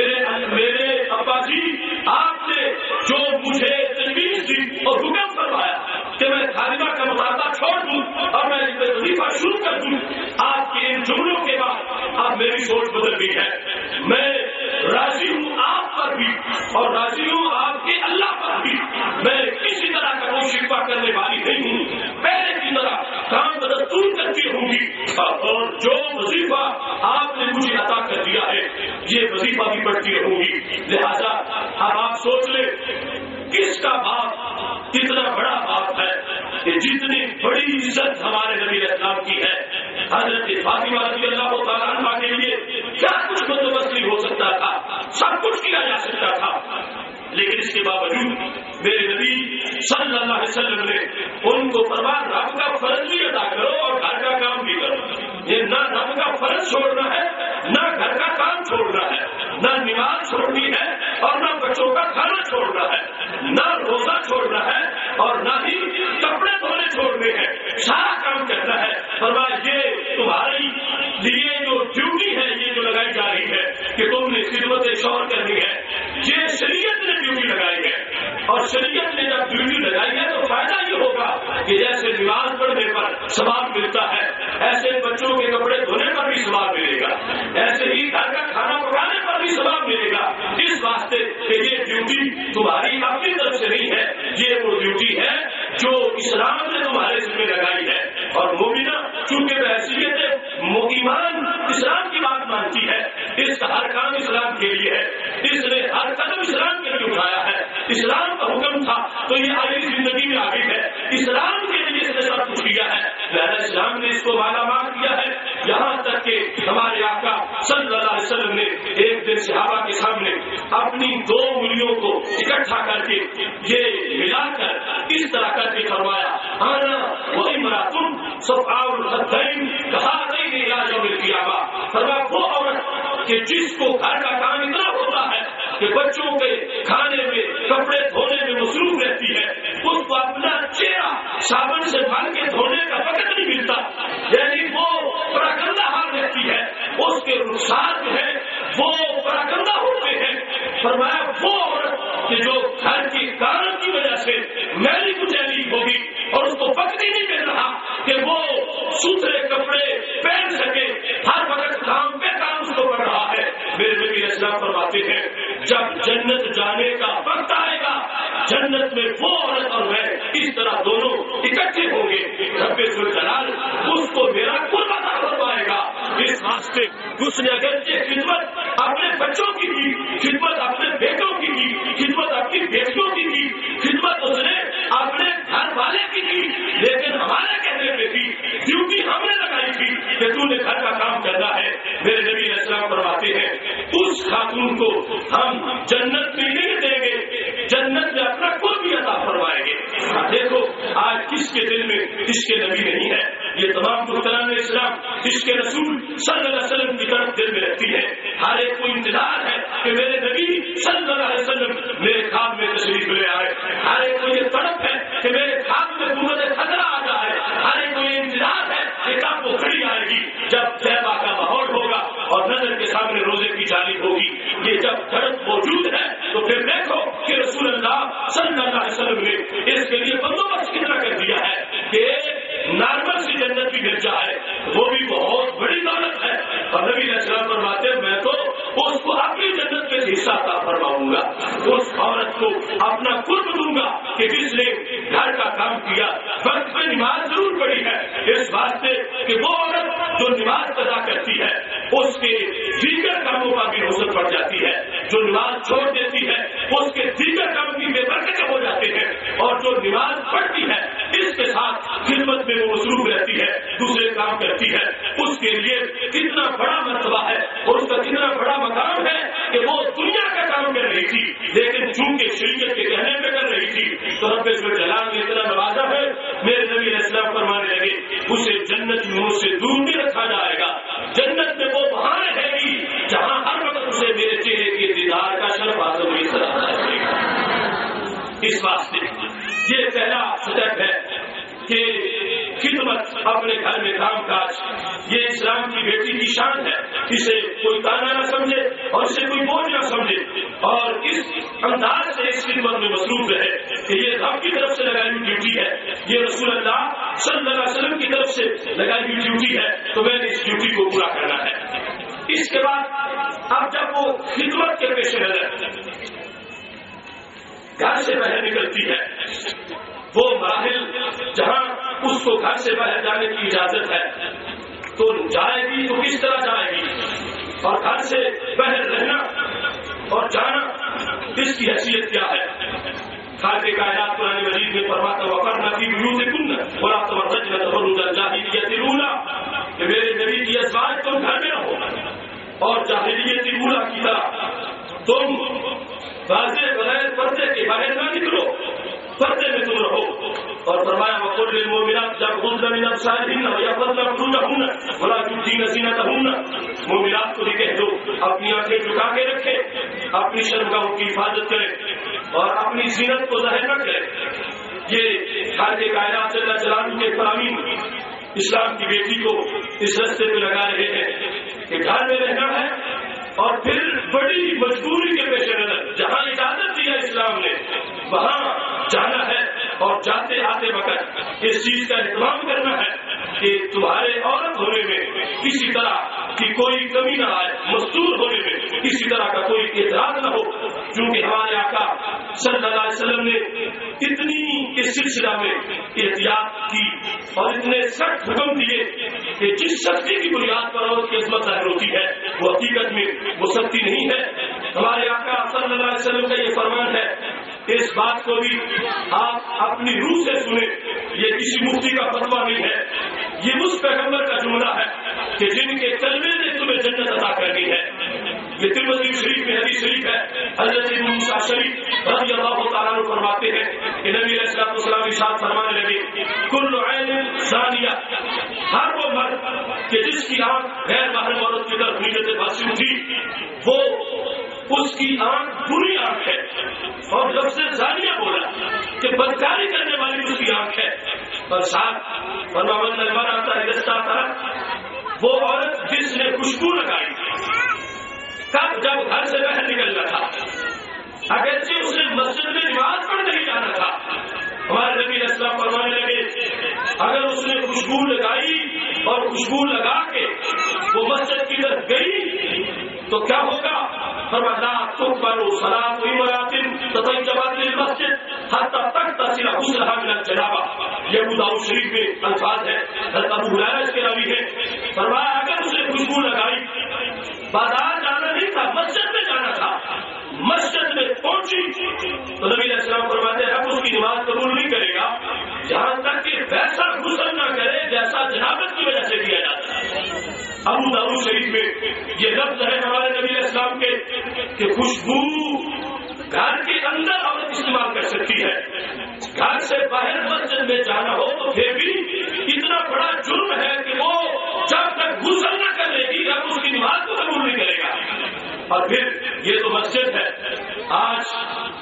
میرے ابا جی آپ نے جو مجھے تجویز دی اور حکم فرمایا کہ میں خادمہ کا مطالبہ چھوڑ دوں اور میں اس پہ وظیفہ شروع کر دوں، آپ کے ان جملوں کے بعد اب میری سوچ بدل گئی ہے۔ میں راضی ہوں آپ پر بھی اور راضی ہوں آپ کے اللہ پر بھی، میں کسی طرح کا کوئی شکوہ کرنے والی نہیں ہوں، پہلے کی طرح کام بدستور کرتی ہوں گی، اور جو وظیفہ آپ نے مجھے عطا کر دیا ہے یہ وظیفہ بھی پڑھتی رہوں گی۔ لہذا اب آپ سوچ لیں کس کا باپ کتنا بڑا باپ ہے کہ جتنی بڑی عزت ہمارے نبی علیہ السلام کی ہے، حضرت فاطمہ رضی اللہ تعالیٰ عنہ کے لیے کیا کچھ بندوبست نہیں ہو سکتا تھا، سب کچھ کیا جا سکتا تھا، لیکن اس کے باوجود میرے نبی صلی اللہ علیہ وسلم نے ان کو فرمایا رب کا فرض بھی ادا کرو اور گھر کا کام بھی کرو۔ یہ نہ رب کا فرض چھوڑنا ہے، نہ گھر کا کام چھوڑنا ہے، نہ نماز چھوڑنی ہے اور نہ بچوں کا کھانا چھوڑنا ہے، نہ روزہ چھوڑنا ہے اور نہ ہی کپڑے دھونے چھوڑنے ہیں، سارا کام کرنا ہے۔ فرمایا یہ تمہاری لیے جو ڈیوٹی ہے یہ جو لگائی جا رہی ہے کہ تم نے خدمت شوہر کرنی ہے، یہ شریعت نے ڈیوٹی لگائی ہے، اور شریعت نے جب ڈیوٹی لگائی ہے تو فائدہ یہ ہوگا کہ جیسے نماز پڑھنے پر ثواب ملتا ہے ایسے بچوں کے کپڑے دھونے پر بھی ثواب ملے گا، ایسے ہی گھر کا کھانا پکانے پر بھی ثواب ملے گا، اس واسطے کہ یہ ڈیوٹی تمہاری اپنی طرف سے نہیں ہے، یہ وہ ڈیوٹی ہے جو اسلام نے تمہارے ذمہ لگائی ہے۔ اور مومنہ چونکہ بحیثیت ایمان اسلام کی بات مانتی ہے، اس کا ہر کام اسلام کے لیے ہے، اس نے ہر قدم اسلام کے لیے اٹھایا ہے، اسلام کا حکم تھا تو یہ آگے زندگی میں آگے ہے، اسلام کے لیے اس نے سب کچھ کیا ہے، لہذا اسلام نے اس کو مالا مال کیا ہے، یہاں تک کہ ہمارے آقا صلی اللہ علیہ وسلم نے ایک دن صحابہ کے سامنے اپنی 2 انگلیوں کو اکٹھا کر کے یہ ملا کر اس طرح کر کے فرمایا آنا وہی مراتم صفاء الخدین کہاتین الی یوم القیامہ، فرمایا وہ عورت کہ جس کو گھر کا کام اتنا ہوتا ہے کہ بچوں کے کھانے میں کپڑے دھونے میں مصروف رہتی ہے، اس کو اپنا چہرہ صابن سے بھر کے دھونے کا کام کی وجہ سے میری کچیلی ہوگی اور اس کو وقت ہی نہیں مل رہا کہ وہ ستھرے کپڑے پہن سکے، ہر وقت کام پہ کام اس کو پڑ رہا ہے۔ میرے نبی اسلام فرماتے ہیں جب جنت جانے کا وقت آئے گا، جنت میں وہ عورت اور میں اس طرح دونوں اکٹھے ہوں گے، رب ذوالجلال اس کو میرا قرب عطا فرمائے گا۔ اس واسطے اس نے اگر یہ خدمت اپنے بچوں کی کی، خدمت اپنے بیٹوں کی کی، خدمت اپنی بیٹیوں کی کی، خدمت اس نے اپنے گھر والے کی کی، لیکن ہمارے کہنے پہ کی ڈیوٹی ہم نے لگائی تھی کہ تو نے گھر کا کام کرنا ہے۔ میرے نبی اسلام فرماتے ہیں اس خاتون کو ہم جنت میں نہیں دیں گے، جنت میں اپنا قرب بھی عطا فرمائیں گے۔ دیکھو آج کس کے دل میں عشق نبی نہیں ہے؟ یہ تمام دختران اسلام عشق رسول صلی اللہ علیہ وسلم کی طرف دل میں رہتی ہے۔ ہر ایک کو انتظار ہے کہ میرے نبی صلی اللہ علیہ وسلم میرے خواب میں تشریف لے آئے، ہر ایک کو یہ تڑپ ہے کہ میرے خواب میں قوت خطرہ آ جائے، ہر ایک کو یہ انتظار ہے کہ کب وہ گھڑی آئے گی جب طیبہ کا ماحول ہوگا اور نظر کے سامنے روزے کی جانب ہوگی۔ یہ جب تڑپ موجود ہے تو پھر دیکھو کہ رسول اللہ صلی اللہ علیہ وسلم نے اس کے لیے بندوبست کتنا کر دیا ہے کہ نارمل سی جنت بھی مل جائے، وہ بھی بہت بڑی دولت ہے۔ اور نبی علیہ السلام فرماتے ہیں میں تو اس کو اپنی جنت میں حصہ عطا فرماؤں گا، اس عورت کو اپنا قرب دوں گا کہ جس نے گھر کا کام کیا، وقت پہ نماز ضرور پڑھی ہے، اس واسطے کہ وہ عورت جو نماز ادا کرتی ہے اس کے دیگر کاموں کا بھی نصرت پڑ جاتی ہے، جو نماز چھوڑ دیتی ہے اس کے دیگر کام بھی بے برکت ہو جاتے ہیں، اور جو نماز پڑھتی ہے اس کے ساتھ خدمت میں وہ مصروف رہتی ہے، دوسرے کام کرتی ہے، اس کے لیے کتنا بڑا مرتبہ ہے اور اس کا کتنا بڑا مقام ہے کہ وہ دنیا کا کام کر رہی تھی لیکن چونکہ شریعت کے کہنے پہ کر رہی تھی تو رب ذوالجلال نے اتنا نوازا ہے۔ میرے نبی علیہ السلام فرمانے لگے اسے جنت میں مجھ سے دور نہیں رکھا جائے گا، جنت میں وہ وہاں رہے گی جہاں ہر وقت اسے میرے چہرے کے دیدار کا شرف حاصل ہوئی طرح۔ اس واسطے یہ پہلا سٹیپ ہے کہ خدمت اپنے گھر میں کام کاج، یہ اسلام کی بیٹی کی شان ہے، اسے کوئی تانا نہ سمجھے اور اسے کوئی بوجھ نہ سمجھے، اور اس انداز سے اس خدمت میں مصروف رہے کہ یہ رب کی طرف سے لگائی ہوئی ڈیوٹی ہے، یہ رسول اللہ صلی اللہ علیہ وسلم کی طرف سے لگائی ہوئی ڈیوٹی ہے، تو میں نے اس ڈیوٹی کو پورا کرنا ہے۔ اس کے بعد اب جب وہ خدمت کے پیش نظر گھر سے باہر نکلتی ہے، وہ مراحل جہاں اس کو گھر سے باہر جانے کی اجازت ہے تو جائے گی تو کس طرح جائے گی، اور گھر سے باہر رہنا اور جانا اس کی حیثیت کیا ہے۔ خالق کائنات قرآن مجید میں فرماتا وقرن فی بیوتکن ولا تبرجن تبرج الجاہلیۃ الاولی کہ میرے نبی کی ازواج تم گھر میں رہو اور جاہلیت اولی کی طرح تم واضح بغیر پردے کے باہر نہ نکلو، پردے میں تم رہو۔ اور فرمایا وقل للمؤمنات یغضضن من ابصارهن ويحفظن فروجهن ولا يبدين زینتهن، مومنات کو بھی کہہ دو اپنی آنکھیں جھکا کے رکھے، اپنی شرمگاہوں کی حفاظت کرے اور اپنی زینت کو ظاہر نہ کرے۔ یہ خالق کائنات جل جلالہ کے فرامین اسلام کی بیٹی کو اس رستے پہ لگا رہے ہیں کہ گھر میں رہنا ہے اور پھر بڑی مجبوری کے پیش نظر جہاں اجازت دیا اسلام نے وہاں جانا ہے، اور جاتے آتے وقت اس چیز کا اہتمام کرنا ہے کہ تمہارے عورت ہونے میں کسی طرح کی کوئی کمی نہ آئے، مستور ہونے میں کسی طرح کا کوئی اعتراض نہ ہو، کیونکہ ہمارے آقا صلی اللہ علیہ وسلم نے اتنی اس سلسلہ میں احتیاط کی اور اتنے سخت حکم دیے کہ جس سختی کی بنیاد پر عورت کی عظمت ظاہر ہوتی ہے وہ حقیقت میں وہ سختی نہیں ہے۔ ہمارے آقا صلی اللہ علیہ وسلم کا یہ فرمان ہے، اس بات کو بھی آپ اپنی روح سے سنیں، یہ کسی مفتی کا فتویٰ نہیں ہے، یہ اس پیغمبر کا جملہ ہے کہ جن کے کلمے نے تمہیں جنت عطا کرنی ہے۔ یہ ترمذی شریف میں حدیث شریف ہے، حضرت ابو موسیٰ شریف رضی اللہ تعالیٰ عنہ فرماتے ہیں کہ نبی علیہ الصلوۃ والسلام ارشاد فرمانے لگے کل عین زانیہ، ہر وہ مرد کہ جس کی آنکھ غیر محرم عورت کی طرف نیت سے بھاسی ہوئی وہ اس کی آنکھ بری آنکھ ہے، اور لفظ زانیہ بولا کہ بدکاری کرنے والی اس کی آنکھ ہے، اور ساتھ فرمایا المرأۃ اذا طہرت، وہ عورت جس نے خوشبو لگائی تب جب گھر سے باہر نکلنا تھا، اگرچہ اسے مسجد میں نماز پڑھ نہیں جانا السلام فرمانے لگے اگر اس نے خوشبو لگائی اور خوشبو لگا کے وہ مسجد کی طرف گئی تو کیا ہوگا؟ فرمایا تقبل صلاۃ امرأۃ تطیبت للمسجد حتی تغتسل غسلها من الجنابہ. یہ ابو داؤد شریف میں الفاظ ہے، حضرت ابو ہریرہ اس کے راوی ہے. فرمایا اگر اس نے خوشبو لگائی، بازار جانا نہیں تھا، مسجد میں جانا تھا، مسجد میں پہنچی تو نبی علیہ السلام فرماتے ہیں اب اس کی نماز قبول نہیں کرے گا جہاں تک کہ ویسا غسل نہ کرے جیسا جنابت کی وجہ سے کیا جاتا ہے. ابو داؤد شریف میں یہ لفظ ہے ہمارے نبی علیہ السلام کے کہ خوشبو گھر کے اندر عورت استعمال کر سکتی ہے، گھر سے باہر مسجد میں جانا ہو تو پھر بھی اتنا بڑا جرم ہے کہ وہ جب تک غسل نہ کر لے گی اب اس کی نماز کو قبول نہیں کرے گا. اور پھر یہ تو مسجد ہے، آج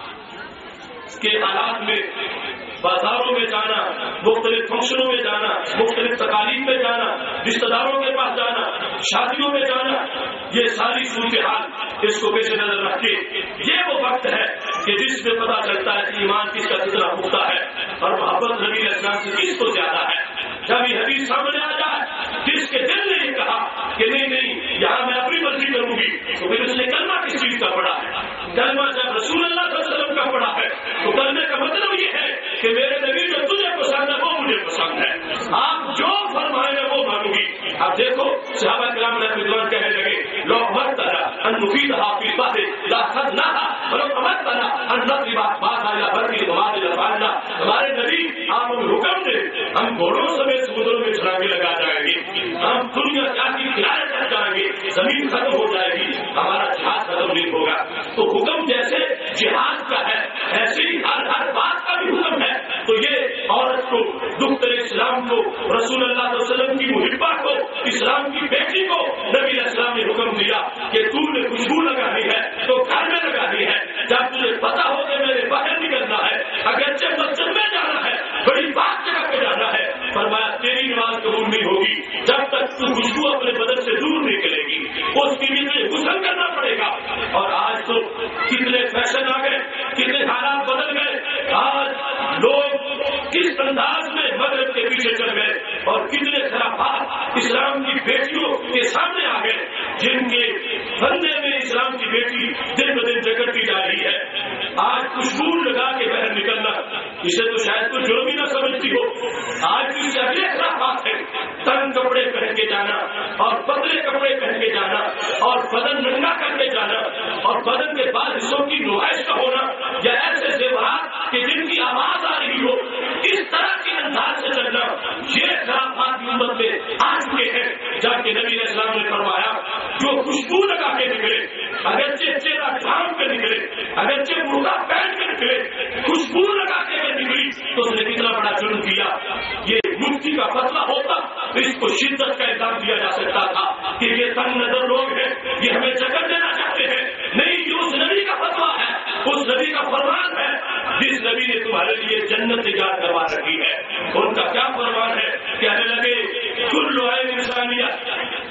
کے حالات میں بازاروں میں جانا، مختلف فنکشنوں میں جانا، مختلف تقاریب میں جانا، رشتہ داروں کے پاس جانا، شادیوں میں جانا، یہ ساری صورتحال اس کو پیش نظر رکھ کے یہ وہ وقت ہے کہ جس میں پتہ چلتا ہے کہ ایمان کس کا کتنا پختہ ہے اور محبت نبی علیہ السلام سے کس کو زیادہ ہے. جب یہ حدیث سامنے آ جائے جس کے دل نے یہ کہا کہ نہیں یہاں میں اپنی مرضی کروں گی تو پھر اس نے کلمہ کس چیز کا پڑھا ہے؟ کلمہ جب رسول اللہ صلی اللہ علیہ وسلم کا پڑھا ہے تو کلمے کا مطلب یہ ہے کہ میرے نبی جو تجھے پسند ہے وہ مجھے پسند ہے، آپ جو فرمائیں گے وہ مانوں گی. اب دیکھو صحابہ کرام نے رضوان کہنے لگے لو مرتنا ان نفیدها في البحر لا خذناها ولو امرتنا ان نضرب بعضها الى برد وبعض الى بحر. ہمارے نبی آپ ہمیں حکم دے ہم گھوڑوں سمیت سمندروں میں چھلانگیں لگا جائیں گے، ہم دنیا کیا کی کنارے تک جائیں گے، زمین ختم ہو جائے گی، ہمارا جہاد ختم نہیں ہوگا. تو حکم جیسے جہاد کا ہے ایسے ہی ہر بات کا بھی حکم ہے. تو یہ عورت کو دختر اسلام کو رسول اللہ صلی اللہ علیہ وسلم کی محبہ کو اسلام کی بیٹی کو نبی علیہ السلام نے حکم دیا کہ تو نے خوشبو لگانی ہے تو گھر میں لگانی ہے. جب تجھے پتا ہو کہ میرے باہر نکلنا ہے اگرچہ مسجد میں جانا ہے بڑی بات جگہ پہ جانا ہے، فرمایا تیری نماز قبول نہیں ہوگی جب تک تو خوشبو اپنے بدن سے دور نہیں کرے گی، اس کے لیے غسل کرنا پڑے گا. اور آج تو کتنے فیشن آ گئے، کتنے حالات بدل گئے، آج لوگ کس انداز میں مغرب کے پیچھے چل گئے اور کتنے خرافات اسلام کی بیٹیوں کے سامنے آ گئے جن کے بندے میں اسلام کی بیٹی دن ب دن جگڑتی جا رہی ہے. آج خوشبو لگا کے باہر نکلنا اسے تو شاید کوئی جرم ہی نہ سمجھتی ہو. آج کی اگلے خرافات ہے تنگ کپڑے پہن کے جانا اور پتلے کپڑے پہن کے جانا اور بدن ننگا کر کے جانا اور بدن کے بعد حصوں کی نمائش کا ہونا یا ایسے زیورات کہ جن کی آواز آ رہی ہو اس طرح کے انداز سے چلنا، یہ خرافات کی امت میں آ چکے ہیں. جبکہ نبی علیہ السلام نے فرمایا جو خوشبو لگا کے نکلے اگرچہ چہرہ ڈھانپ کے نکلے اگرچہ برقع پہن کے نکلے خوشبو لگا کے نکلی تو اس نے کتنا بڑا جرم کیا. یہ مفتی کا فتویٰ ہوتا اس کو شدت کا الزام دیا جا سکتا تھا کہ یہ تنگ نظر لوگ ہیں، یہ ہمیں جکڑ دینا چاہتے ہیں. نہیں، یہ اس نبی کا فتویٰ ہے، اس نبی کا فرمان ہے جس نبی نے تمہارے لیے جنت ایجاد کروا رکھی ہے. ان کا کیا فرمان ہے؟ کہنے لگے کل عین انسانیت،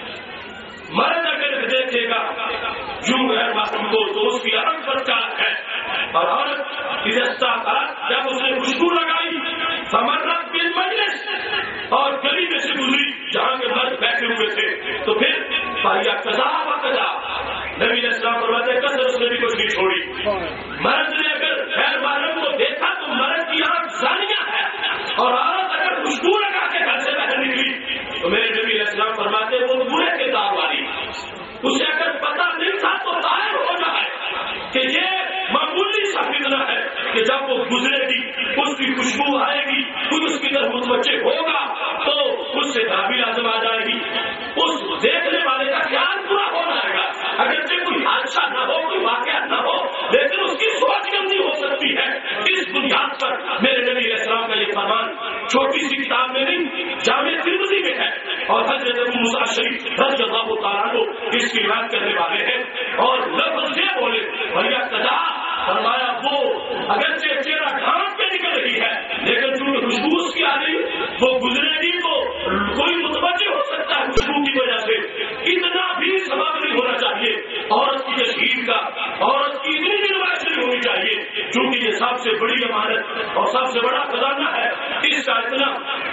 مرد اگر دیکھے گا یوں غیر محرم کو تو اس کی عرب پر چاک ہے. اور عورت جب اس نے خوشبو لگائی فمرت بالمجلس اور گلی میں سے گزری جہاں کے مرد بیٹھے ہوئے تھے تو پھر پایا قضا و قضا. نبی علیہ السلام فرماتے ہیں کثر اس نے بھی کچھ نہیں چھوڑی. مرد نے اگر غیر محرم کو دیکھا تو مرد کی آنکھ زانیہ ہے اور عورت اگر خوشبو لگا کے گھر سے باہر نکلی تو میرے نبی علیہ السلام فرماتے ہیں وہ برے کردار والی. اسے اگر پتا نہیں تھا تو ظاہر ہو جائے کہ یہ معمولی سا فتنہ ہے کہ جب وہ گزرے گی اس کی خوشبو آئے گی خود اس کی طرف متوجہ ہوگا تو اس سے خرابی لازم آ جائے گی. اس دیکھنے والے کا خیال پورا ہو جائے گا اگرچہ کوئی حادثہ نہ ہو کوئی واقعہ نہ ہو لیکن اس کی سوچ گندی ہو سکتی ہے. اس بنیاد پر میرے نبی علیہ السلام کا یہ فرمان چھوٹی سی کتاب میں نہیں جامع ترمذی میں ہے اور حضرت ابو موسیٰ شریف رضی اللہ تعالیٰ عنہ اس کی بات کرنے والے ہیں اور لفظ یہ بولے بھیا قضا فرمایا وہ اگرچہ چہرہ ڈھانپ کے نکل رہی ہے لیکن چونکہ خوشبو اس کی آ رہی وہ گزرے گی تو کوئی متوجہ ہو سکتا ہے خوشبو کی وجہ سے. اتنا بھی سبب نہیں ہونا چاہیے عورت کی تشہیر کا، عورت کی اتنی بھی نمائش نہیں ہونی چاہیے کیونکہ یہ سب سے بڑی امانت اور سب سے بڑا خزانہ ہے، اس کا اتنا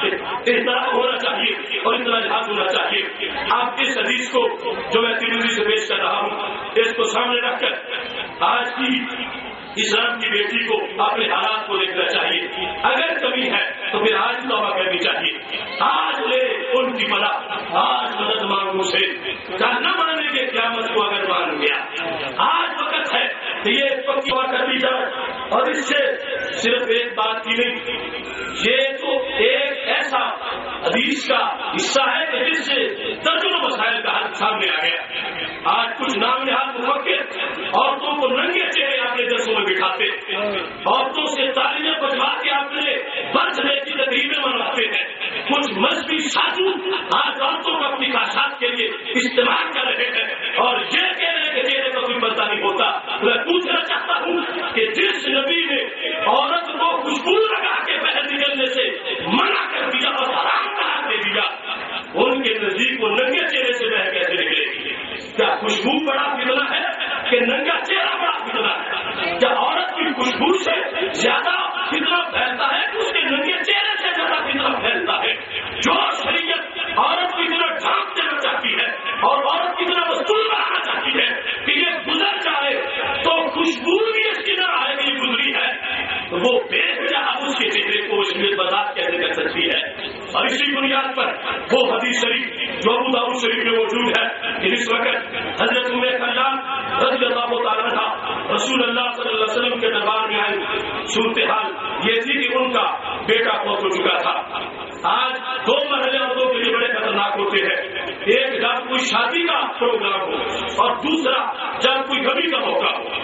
احترام ہونا چاہیے اور اتنا لحاظ ہونا چاہیے۔ آپ اس حدیث کو جو میں ترمذی سے پیش کر رہا ہوں، اس کو سامنے رکھ کر آج کی اسلام کی بیٹی کو اپنے حالات کو دیکھنا چاہیے۔ اگر کمی ہے تو پھر آج توبہ کرنی چاہیے، آج لے ان کی بلا، آج مدد مانگو سے نہ مانیں گے قیامت کو اگر مان گیا۔ آج وقت ہے کہ یہ پکی ہوا کر دی جائے، اور اس سے صرف ایک بات کی نہیں، یہ تو ایک ایسا حدیث کا حصہ ہے کہ جس سے درجنوں مسائل کا حل سامنے آ گیا۔ آج کچھ نام نہاد مفکر عورتوں کو ننگے چہرے اپنے درسوں میں بٹھاتے، عورتوں سے تعلیمیں بجوا کے اپنے برتھ ڈے کی تقریبیں منواتے ہیں۔ کچھ مذہبی سازو آج عورتوں کو اپنی کاشات کے لیے استعمال کر رہے ہیں، اور یہ کہہ رہے ہیں کہ چہرے کا کوئی پتہ نہیں ہوتا۔ میں پوچھنا چاہتا ہوں کہ جس نبی نے عورت کو خوشبو لگا کے باہر نکلنے سے منع کر دیا اور حرام قرار دے دیا، ان کے نزدیک وہ ننگے چہرے سے باہر کیسے نکلے گی؟ کیا خوشبو بڑا فتنہ ہے کہ ننگا چہرہ بڑا فتنہ ہے؟ کیا عورت کی خوشبو سے زیادہ فتنہ پھیلتا ہے کہ اس کے ننگے چہرے سے زیادہ فتنہ پھیلتا ہے؟ جو شریعت عورت کی طرح ڈھانپ دینا چاہتی ہے اور عورت کی طرح مستور بنانا چاہتی ہے کہ یہ گزر جائے تو خوشبو بھی اس کی طرح آئے گی گزری ہے، تو وہ بے وجہ اس کے چہرے کو شریعت بذات کیسے کر سکتی ہے؟ اور اسی بنیاد پر وہ حدیث شریف جو ابو داؤد شریف میں موجود ہے کہ اس وقت حضرت ام خلال رضی اللہ تعالیٰ عنہ رسول اللہ صلی اللہ علیہ وسلم کے دربار میں آئی۔ صورتحال یہ تھی کہ ان کا بیٹا فوت ہو چکا تھا۔ آج دو مرحلے عورتوں کے لیے بڑے خطرناک ہوتے ہیں، ایک جب کوئی شادی کا پروگرام ہو اور دوسرا جب کوئی غمی کا موقع ہو۔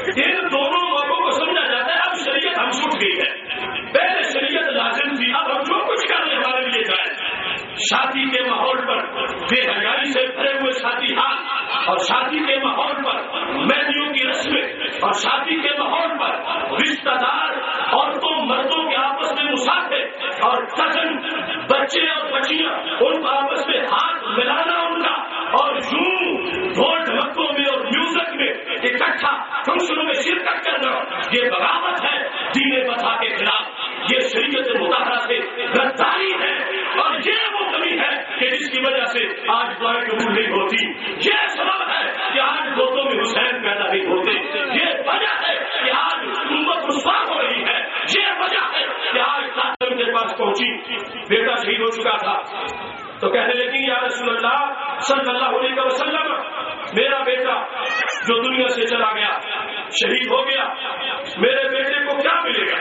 ان دونوں موقعوں کو سمجھا جاتا ہے اب شریعت ہم چھوٹ گئی ہے، پہلے شریعت لازم تھی، اب ہم جو کچھ کر رہے ہمارے لیے جائے۔ شادی کے ماحول پر بے حیائی سے بھرے ہوئے شادی ہاتھ، اور شادی کے ماحول پر مہندیوں کی رسمیں، اور شادی کے ماحول پر رشتہ دار عورتوں مردوں کے آپس میں مسافے اور کزن بچے اور بچیاں ان کو آپس میں ہاتھ ملانا ان کا، اور یوں ڈھول ڈھمکوں میں اور میوزک میں اکٹھا فنکشنوں میں شرکت کرنا، یہ بغاوت ہے دین بتا کے خلاف، یہ شریعت مطالعہ سے غداری ہے، اور یہ وہ کمی ہے کہ جس کی وجہ سے آج دعائیں قبول نہیں ہوتی، یہ سبب ہے کہ آج گوتوں میں حسین پیدا نہیں ہوتے، یہ وجہ ہے کہ آج امت رسوا ہو رہی ہے، یہ وجہ ہے کہ آج قاسم کے پاس پہنچی، بیٹا شہید ہو چکا تھا تو کہنے لگی یا رسول اللہ صلی اللہ علیہ وسلم، میرا بیٹا جو دنیا سے چلا گیا شہید ہو گیا، میرے بیٹے کو کیا ملے گا؟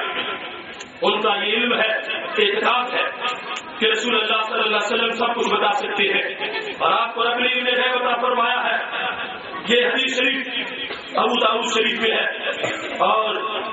ان کا یہ علم ہے، اعتقاد ہے کہ رسول اللہ صلی اللہ علیہ وسلم سب کچھ بتا سکتے ہیں، اور آپ کو رب نے بتا فرمایا ہے۔ یہ حدیث شریف ابو داؤد شریف میں ہے اور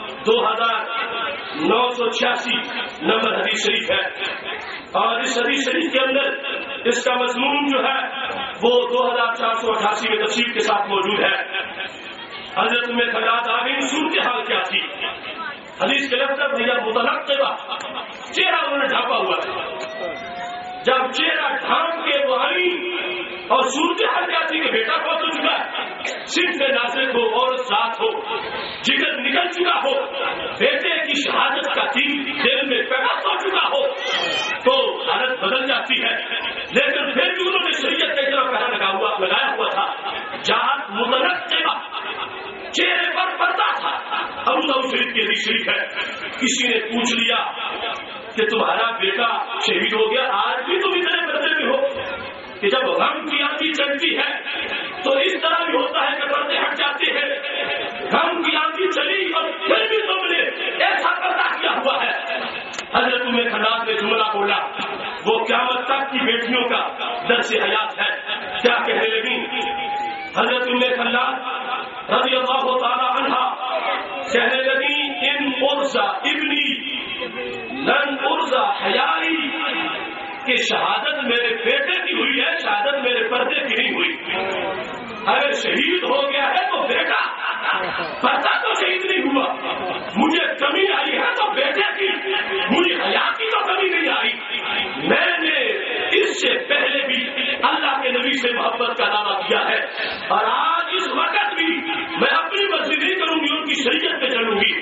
2986 نمبر حدیث شریف ہے، اور اس حدیث شریف کے اندر اس کا مضمون جو ہے وہ 2488 میں تفصیل کے ساتھ موجود ہے۔ حضرت میں خیالات آ گئی، صورتحال کیا تھی؟ حدیث کے لفظ بھیا متنقبہ، چہرہ انہوں نے ڈھانپا ہوا تھا۔ جب چہرہ ڈھانپ کے وہ آئی اور صورتحال کیا تھی کہ بیٹا فوت ہو چکا ہے، صرف نازک ہو اور ذات ہو، جگر نکل چکا ہو، بیٹے کی شہادت کا تیر دل میں پیدا ہو چکا ہو تو حالت بدل جاتی ہے، لیکن پھر بھی انہوں نے شریعت کا اتنا پہرا لگایا ہوا تھا۔ جات متنقبہ، چہرے پر پردہ تھا۔ ابو داؤد شریف کی حدیث شریف ہے، کسی نے پوچھ لیا کہ تمہارا بیٹا شہید ہو گیا، آج بھی تم اتنے پردے میں ہو کہ جب غم کی آندھی چلتی ہے تو اس طرح بھی ہوتا ہے کہ پردے ہٹ جاتے ہیں۔ غم کی آندھی چلی اور پھر بھی تم نے ایسا پردہ کیا ہوا ہے۔ حضرت ام خلال نے جملہ بولا، وہ قیامت تک کی بیٹیوں کا درس حیات ہے۔ کیا کہنے لگی حضرت ام خلال رضی اللہ تعالی عنہ؟ کہنے لگی ان ارزا ابنی لن ارزا حیائی، کہ شہادت میرے بیٹے کی ہوئی ہے، شہادت میرے پردے کی نہیں ہوئی۔ اگر شہید ہو گیا ہے تو بیٹا، پردہ تو شہید نہیں ہوا، مجھے کمی آئی ہے تو بیٹے کی، مجھے حیا کی تو کمی نہیں آئی۔ میں نے اس سے پہلے بھی اللہ کے نبی سے محبت کا دعویٰ کیا ہے، اور آج اس وقت بھی میں اپنی مرضی نہیں کروں گی، ان کی شریعت پہ چلوں گی۔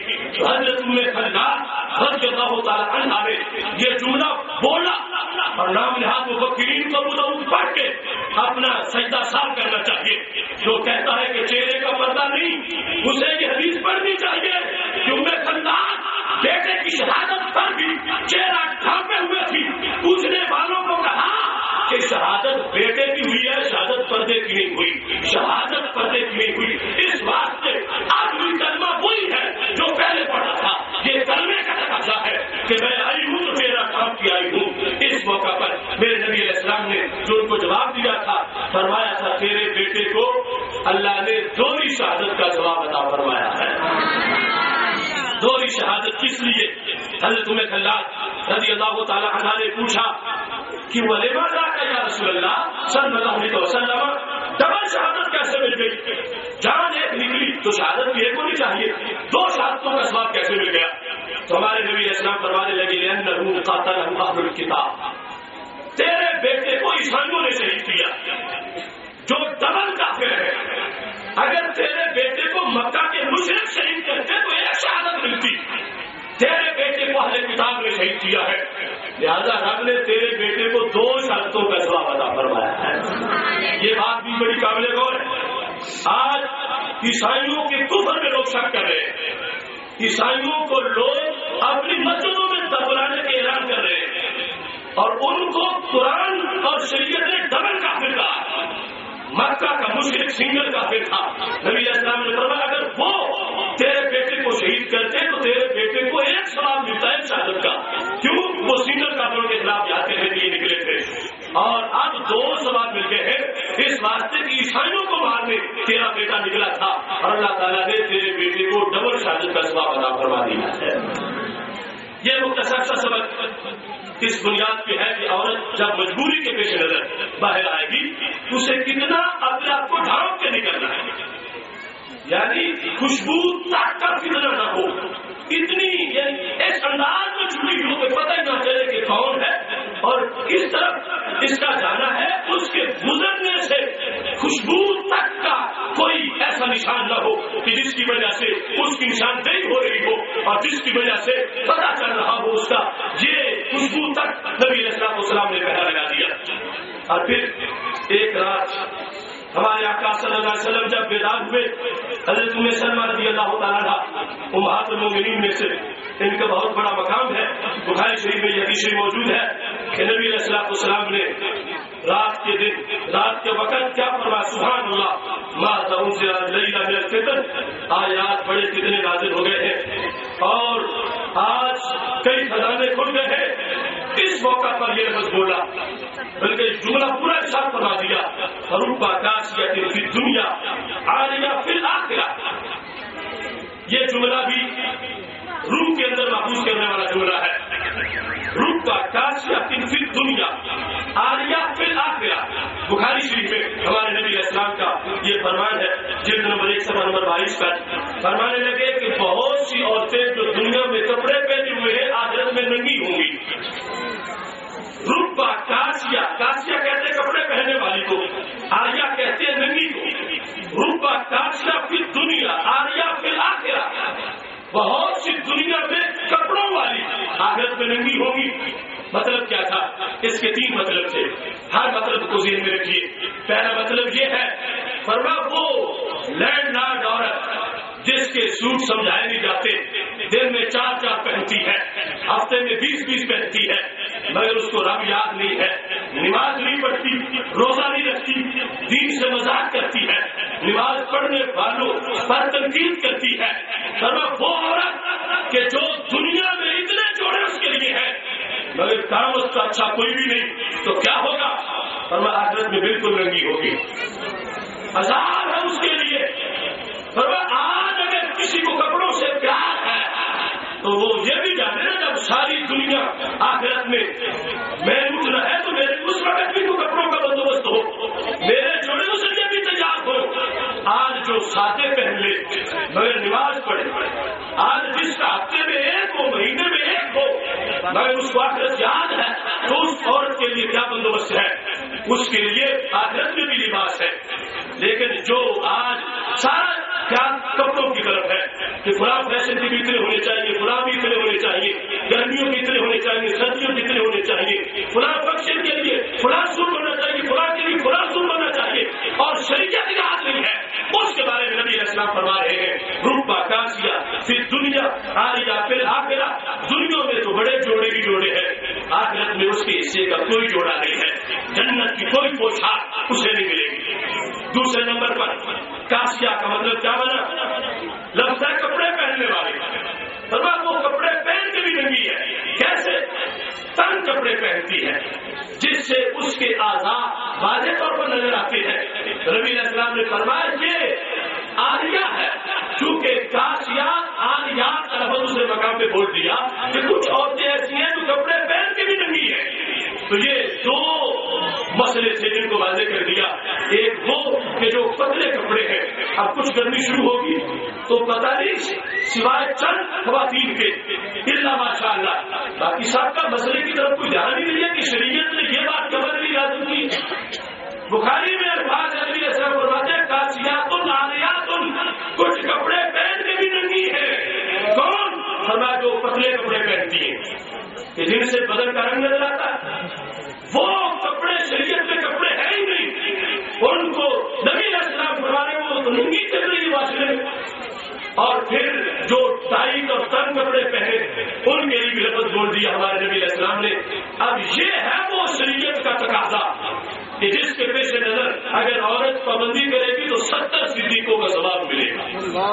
تو حضرت خلاد رضی اللہ تعالیٰ عنہ نے یہ جملہ بولا اور نام نہاد مفکرین کو ابو داؤد پڑھ کے اپنا سجدہ صاف کرنا چاہیے. جو کہتا ہے کہ چہرے کا پردہ نہیں اسے یہ حدیث پڑھنی چاہیے کہ خلاد بیٹے کی شہادت پر بھی چہرہ ڈھانپے ہوئے تھی. پوچھنے والوں کو کہا کہ شہادت بیٹے کی ہوئی ہے, شہادت پردے کی نہیں ہوئی, شہادت پردے کی نہیں ہوئی. اس واسطے آخری کلمہ وہی ہے جو پہلے پڑھا تھا. یہ کلمے کا تقاضا ہے کہ میں آئی ہوں تو تیرا کام کی آئی ہوں. اس موقع پر میرے نبی علیہ السلام نے جو ان کو جواب دیا تھا فرمایا تھا تیرے بیٹے کو اللہ نے دوہری شہادت کا جواب عطا فرمایا ہے. دوہری شہادت کس لیے؟ حضرت خلاد رضی اللہ تعالی عنہ نے پوچھا کہ ولیما ذاک یا رسول اللہ صلی اللہ علیہ وسلم, ڈبل شہادت کیسے مل گئی؟ جان ایک نکلی تو شہادت بھی ایک ہونی چاہیے, دو شہادتوں کا ثواب کیسے مل گیا؟ تو ہمارے نبی اسلام فرمانے لگے لأنہ قاتلہ اہل الکتاب, تیرے بیٹے کو عیسائیوں نے شہید کیا جو ڈبل کافر ہے. اگر تیرے بیٹے کو مکہ کے مشرک شہید کرتے تو ایک شہادت ملتی, تیرے بیٹے کو اہل کتاب نے شہید کیا ہے, لہذا رب نے تیرے بیٹے کو دو شہادتوں کا جواب عطا فرمایا ہے. یہ بات بھی بڑی قابل غور ہے. آج عیسائیوں کے کفر میں لوگ شک کر رہے ہیں, عیسائیوں کو لوگ اپنی مسجدوں میں دفنانے کے اعلان کر رہے ہیں اور ان کو قرآن اور شریعت نے ڈبل کافر کہا. مکہ کا مشرک سنگل کافر تھا. نبی اسلام نے فرمایا اگر وہ تیرے بیٹے کو شہید کرتے تو تیرے بیٹے کو ایک ثواب ملتا ہے شہادت کا. کیوں؟ وہ سنگل کافروں کے خلاف جاتے رہنے کے لیے نکلے تھے اور اب دو ثواب مل گئے ہیں اس واسطے کی عیسائیوں کو مارنے تیرا بیٹا نکلا تھا اور اللہ تعالیٰ نے تیرے بیٹے کو ڈبل شہادت کا ثواب عطا فرما دیا ہے. یہ مختصر سا سبق اس بنیاد پہ ہے کہ عورت جب مجبوری کے پیش نظر باہر آئے گی اسے کتنا اپنے آپ کو ڈھانپ کے نکلنا ہے, یعنی خوشبو تک کا کتنا نہ ہو, اتنی یعنی ایک انداز میں چھٹی ہو کہ پتہ ہی نہ چلے کہ کون ہے اور کس طرف اس کا جانا ہے. اس کے گزرنے سے خوشبو تک کا کوئی ایسا نشان نہ ہو کہ جس کی وجہ سے اس کی نشاندہی ہو رہی ہو اور جس کی وجہ سے پتہ چل رہا ہو اس کا. یہ خوشبو تک نبی علیہ السلام نے پہلا لگا دیا. اور پھر ایک رات ہمارے آقا صلی اللہ علیہ وسلم جب بیدار ہوئے, حضرت سلمہ رضی اللہ تعالیٰ امہات المومنین میں سے ان کا بہت بڑا مقام ہے. بخاری شریف میں یہ حدیث موجود ہے کہ نبی علیہ السلام نے رات کے دن رات کے وقت کیا فرمایا, سبحان اللہ ما انزل اللیل من الفتن, آیات بڑے کتنے نازل ہو گئے ہیں اور آج کئی خزانے کھل گئے ہیں. اس موقع پر یہ لفظ بولا بلکہ جملہ پورا ارشاد فرما دیا رب کاسیۃ فی الدنیا عالیہ فی الآخرہ. یہ جملہ بھی روح کے اندر محفوظ کرنے والا جملہ ہے. رب کاسیۃ فی الدنیا عالیہ فی الآخرہ. بخاری شریف میں ہمارے نبی علیہ السلام کا یہ فرمان ہے جلد نمبر 1 صفحہ نمبر 22 پر فرمانے لگے کہ بہت سی عورتیں جو دنیا میں کپڑے پہنے ہوئے ہیں آخرت میں ننگی ہوں گی. ربا کاسیا, کاسیا کہتے ہیں کپڑے پہننے والی کو, آریا کہتے ہیں ننگی کو. ربا کاسیا فی دنیا آریا فی الآخرہ, بہت سی دنیا میں کپڑوں والی آخرت میں ننگی ہوگی. مطلب کیا تھا؟ اس کے 3 مطلب تھے, ہر مطلب کو ذہن میں رکھیے. پہلا مطلب یہ ہے فرما وہ لینڈ لارڈ عورت جس کے سوٹ سمجھائے نہیں جاتے, دن میں 4 پہنتی ہے, ہفتے میں 20 پہنتی ہے, مگر اس کو رب یاد نہیں ہے, نماز نہیں پڑھتی, روزہ نہیں رکھتی, دین سے مذاق کرتی ہے, نماز پڑھنے والوں پر تنقید کرتی ہے. فرما وہ عورت کہ جو دنیا میں اتنے جوڑے اس کے لیے ہیں مگر کام اس کا اچھا کوئی بھی نہیں, تو کیا ہوگا؟ فرما آخرت میں بالکل ننگی ہوگی, عذاب ہے اس کے لیے. فرما آج اگر کسی کو کپڑوں سے پیار ہے تو وہ یہ بھی جانے نا جب ساری دنیا آخرت میں محنت نہ ہے تو میرے اس وقت بھی تو کپڑوں کا بندوبست ہو, میرے جوڑے اس لیے بھی تیار ہو. آج جو سادے پہن لے مگر نماز پڑھے, آج جس کا ہفتے میں 1 ہو, مہینے میں 1 ہو, مگر اس کو آخرت یاد ہے, تو اس عورت کے لیے کیا بندوبست ہے؟ اس کے لیے آخرت میں بھی لباس ہے. لیکن جو آج سارا کیا کپڑوں کی طرف ہے, کہ فلاں فیشن کے بھی اتنے ہونے چاہیے، فلاں بھی اتنے ہونے چاہیے، گرمیوں کے اتنے ہونے چاہیے، سردیوں کے اتنے ہونے چاہیے، فلاں فنکشن کے لیے فلاں سوٹ ہونا چاہیے، فلاں کے لیے فلاں سوٹ ہونا چاہیے، اور شریعت اجازت نہیں ہے اس کے بارے میں نبی علیہ السلام فرما رہے ہیں روپا کاسیا پھر دنیا عالیہ پھر آخرہ، دنیا میں تو بڑے جوڑے ہی جوڑے ہیں، آخرت میں اس کے حصے کا کوئی جوڑا نہیں ہے، جنت کی کوئی پوشاک اسے نہیں ملے گی۔ دوسرے نمبر پر کاسیا کا مطلب کیا بنا؟ لفظ ہے کپڑے پہننے والے، فرمایا وہ کپڑے پہن کے بھی ننگی ہے، کیسے؟ تنگ کپڑے پہنتی ہے جس سے اس کے اعضاء واضح طور پر نظر آتے ہیں۔ نبی علیہ السلام نے فرمایا یہ عالیہ ہے، چونکہ کاسیا عالیہ کا لفظ اس نے مقام پہ بول دیا کہ کچھ عورتیں ایسی ہیں جو کپڑے پہن کے بھی ننگی ہیں، تو یہ دو مسئلے تھے جن کو واضح کر دیا۔ ایک وہ کہ جو پتلے کپڑے ہیں، اب کچھ گرمی شروع ہوگی تو پتہ نہیں سوائے چند خواتین کے الا ماشاء اللہ باقی صاحب کا مسئلے کی طرف کوئی دھیان ہی نہیں ہے کہ شریعت نے یہ بات کبر بھی لازم کی۔ بخاری میں الفاظ نبی اسلام فرماتے ہیں کاسیات عاریات، کچھ کپڑے پہن کے بھی ننگی ہے۔ کون؟ فرمایا جو پتلے کپڑے پہنتی ہیں کہ جن سے بدن کا رنگ نظر آتا ہے، وہ کپڑے شریعت کے کپڑے ہیں ہی نہیں، ان کو نبی علیہ السلام فرما رہے وہ تو ننگی چل رہی معاشرے میں۔ اور پھر جو ٹائٹ اور تنگ کپڑے پہنے ان کے لیے بھی لفظ بول دیا ہمارے نبی علیہ السلام نے۔ اب یہ ہے وہ شریعت کا تقاضا کہ جس کے پیش نظر اگر عورت پابندی کرے گی تو 70 صدیقوں کا ثواب ملے گا،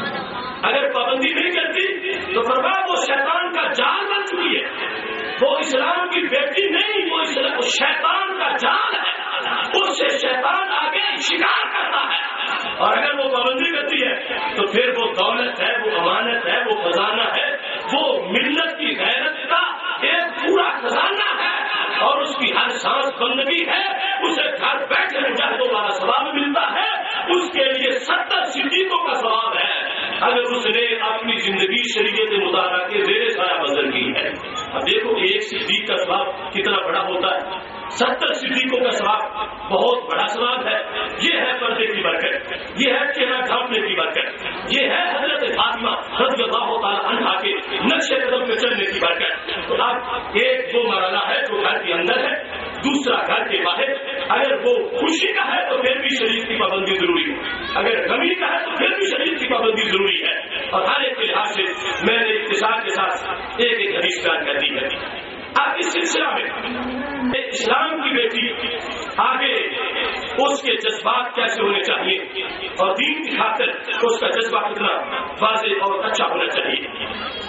اگر پابندی نہیں کرتی تو فرمایا وہ شیطان کا جال بن چکی ہے، وہ اسلام کی بیٹی نہیں، وہ شیطان کا جال ہے، اس سے شیطان آگے شکار کرتا ہے۔ اور اگر وہ پابندی کرتی ہے تو پھر وہ دولت ہے، وہ امانت ہے، وہ خزانہ ہے، وہ ملت کی غیرت کا ایک پورا خزانہ ہے، اور اس کی ہر سانس بندگی ہے، اسے گھر بیٹھے مجاہدوں والا ثواب ملتا ہے، اس کے لیے 70 صدیقوں کا ثواب ہے اگر اس نے اپنی زندگی شریعت مطالعہ کے زیر سایہ بسر کی ہے۔ اب دیکھو ایک صدیق کا ثواب کتنا بڑا ہوتا ہے، 70 صدیقوں کا ثواب بہت بڑا ثواب ہے۔ یہ ہے پردے کی برکت، یہ ہے چہرہ ڈھانپنے کی برکت، یہ ہے حضرت فاطمہ رضی اللہ تعالی عنہا کے نقش قدم پہ چلنے کی برکت۔ تو اب ایک وہ مرحلہ ہے جو گھر کے اندر ہے، دوسرا گھر کے باہر۔ اگر وہ خوشی کا ہے تو پھر بھی شریعت کی پابندی ضروری ہے، اگر غمی کا ہے تو پھر بھی شریعت کی پابندی ضروری ہے۔ اور ہر ایک کے لحاظ سے میں نے اختصار کے ساتھ ایک ایک حدیث بیان کر دی ہے۔ اب اس سلسلہ میں اسلام کی بیٹی آگے اس کے جذبات کیسے ہونے چاہیے اور دین کی خاطر اس کا جذبہ کتنا واضح اور اچھا ہونا چاہیے۔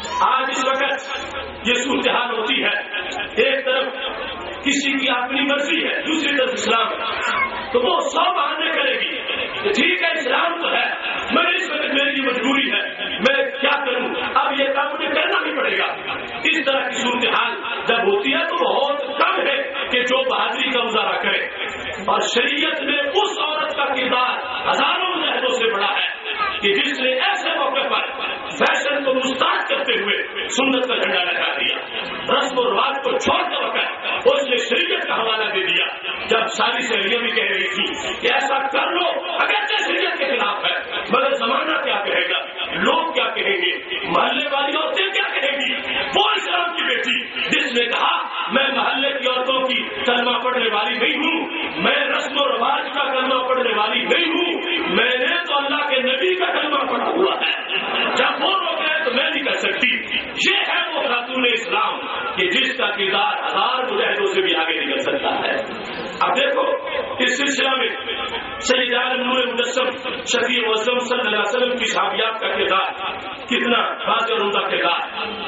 آج اس وقت یہ صورتحال ہوتی ہے، ایک طرف کسی کی اپنی مرضی ہے، دوسری طرف اسلام، تو وہ 100 بہانے کرے گی کہ ٹھیک ہے اسلام تو ہے، میں اس وقت میری مجبوری ہے، میں کیا کروں، اب یہ کام مجھے کرنا ہی پڑے گا۔ اس طرح کی صورتحال جب ہوتی ہے تو بہت کم ہے کہ جو بہادری کا مظاہرہ کرے، اور شریعت میں اس عورت کا کردار ہزاروں مجاہدوں سے بڑا ہے کہ جس نے ایسے موقع پر فیشن کو مستعد کرتے ہوئے سنت کا جھنڈا لگا دیا، رسم و رواج کو چھوڑ کر وقت اس نے شریعت کا حوالہ دے دیا۔ جب ساری سہیلیاں بھی کہہ رہی تھی کہ ایسا کر لو، اگرچہ شریعت کے خلاف ہے مگر زمانہ کیا کہے گا، لوگ کیا کہیں گے، محلے والی عورتیں کیا کہیں گی، وہ اسلام کی بیٹی جس نے کہا میں محلے کی عورتوں کی کلمہ پڑھنے والی نہیں ہوں، میں رسم و رواج کا کلمہ پڑھنے والی نہیں ہوں، میں نے تو اللہ کے نبی کا کلمہ پڑھا ہوا ہے، جب وہ روک رہے تو میں نہیں کر سکتی۔ یہ ہے وہ خاتون اسلام کہ جس کا کردار ہزار مجاہدوں سے بھی آگے نکل سکتا ہے۔ اب دیکھو اس سلسلہ میں سید عالم نور مجسم شفیع معظم صلی اللہ علیہ وسلم کی صحابیات کا کردار کتنا واضح اور عمدہ کردار۔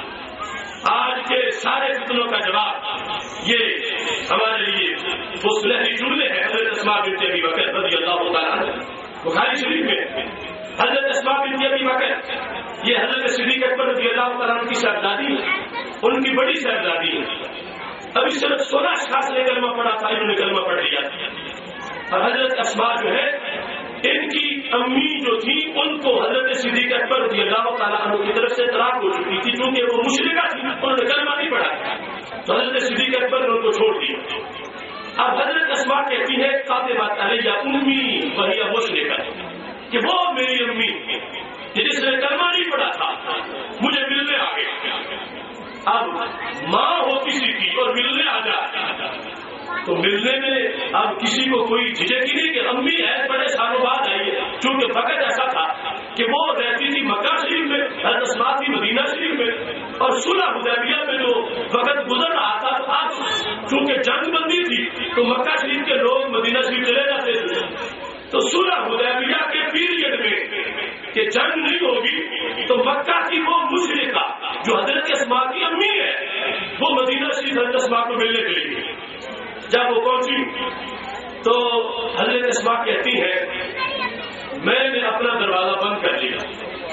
آج کے سارے فتنوں کا جواب یہ ہمارے لیے وہ سنہری جملے ہیں حضرت اسماء بنت ابی بکر رضی اللہ تعالیٰ عنہ۔ بخاری شریف میں حضرت اسماء بنت ابی بکر یہ حضرت صدیق اکبر رضی اللہ تعالیٰ عنہ کی صاحبزادی ہے، ان کی بڑی صاحبزادی ہے۔ ابھی صرف 16 اشخاص نے کلمہ پڑھا تھا، انہوں نے کلمہ پڑھ لیا، اور حضرت اسماء جو ہے ان کی امی جو تھی ان کو حضرت صدیق اکبر رضی اللہ تعالیٰ عنہ کی طرف سے طلاق ہو چکی تھی، کیونکہ وہ مشرکہ تھی، انہوں نے کلمہ نہیں پڑھا، تو حضرت صدیق اکبر نے ان کو چھوڑ دیا۔ اب حضرت اسماء کہتی ہے قاطبۃ علیہ امی وہی مشرکہ، کہ وہ میری امی کہ جس نے کلمہ نہیں پڑھا تھا مجھے ملنے آ گیا. اب ماں ہو کسی کی اور ملنے آ جائے تو ملنے میں اب کسی کو کوئی جھجک ہی نہیں کہ امی ہے بڑے سالوں بعد آئی ہے. چونکہ وقت ایسا تھا کہ وہ رہتی تھی مکہ شریف میں، حضرت اسماء تھی مدینہ شریف میں، اور صلح حدیبیہ میں جو وقت گزر رہا تھا اب چونکہ جنگ بندی تھی تو مکہ شریف کے لوگ مدینہ شریف چلے جاتے تھے. تو صلح حدیبیہ کے پیریڈ میں کہ جنگ نہیں ہوگی تو مکہ کی وہ مشرکہ جو حضرت اسماء کی امی ہے وہ مدینہ شریف حضرت اسماء کو ملنے کے لیے جب وہ پہنچی تو حضرت اسماء کہتی ہے میں نے اپنا دروازہ بند کر لیا.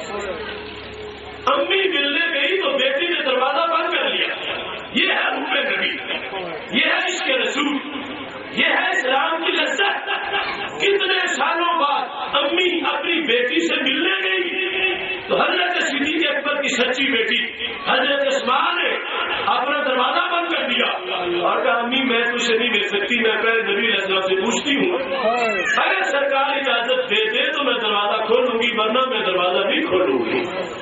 امی ملنے گئی تو بیٹی نے دروازہ بند کر لیا. یہ ہے حب نبی، یہ ہے عشق رسول، یہ ہے اسلام کی لذت. کتنے سالوں بعد امی اپنی بیٹی سے ملنے گئی تو حضرت صدیق اکبر کی سچی بیٹی حضرت اسماء نے اپنا دروازہ بند کر دیا اور کہا امی میں تجھے نہیں مل سکتی، میں پہلے نبی علیہ السلام سے پوچھتی ہوں، اگر سرکار اجازت دے دے تو میں دروازہ کھولوں گی ورنہ میں دروازہ نہیں کھولوں گی.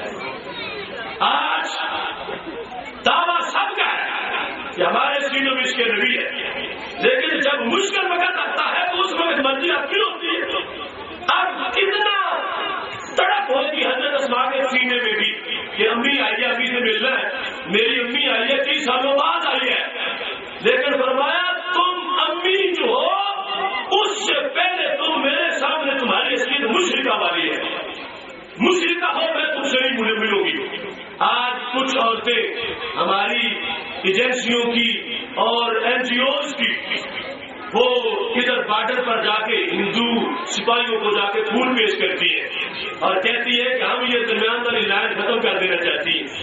آج دعویٰ سب کا ہے کہ ہمارے سینوں میں عشق نبی ہے، لیکن جب مشکل وقت آتا ہے تو اس وقت مرضی اپنی ہوتی ہے. اب کتنا تڑپ ہوتی حضرت اسماء کے سینے میں بھی کہ امی آئی ہے، امی سے ملنا ہے. میری امی آئی ہے 30 سالوں بعد آئی ہے، لیکن فرمایا تم امی جو ہو اس سے پہلے تم میرے سامنے تمہاری اصلیت مشرکہ والی ہے. مشرکہ ہو میں تم سے نہیں ملوں گی. آج کچھ عورتیں ہماری ایجنسیوں کی اور این جی اوز کی وہ ادھر بارڈر پر جا کے ہندو سپاہیوں کو جا کے پھول پیش کرتی ہے اور کہتی ہے کہ ہم یہ درمیان والی لائن ختم کر دینا چاہتی ہیں.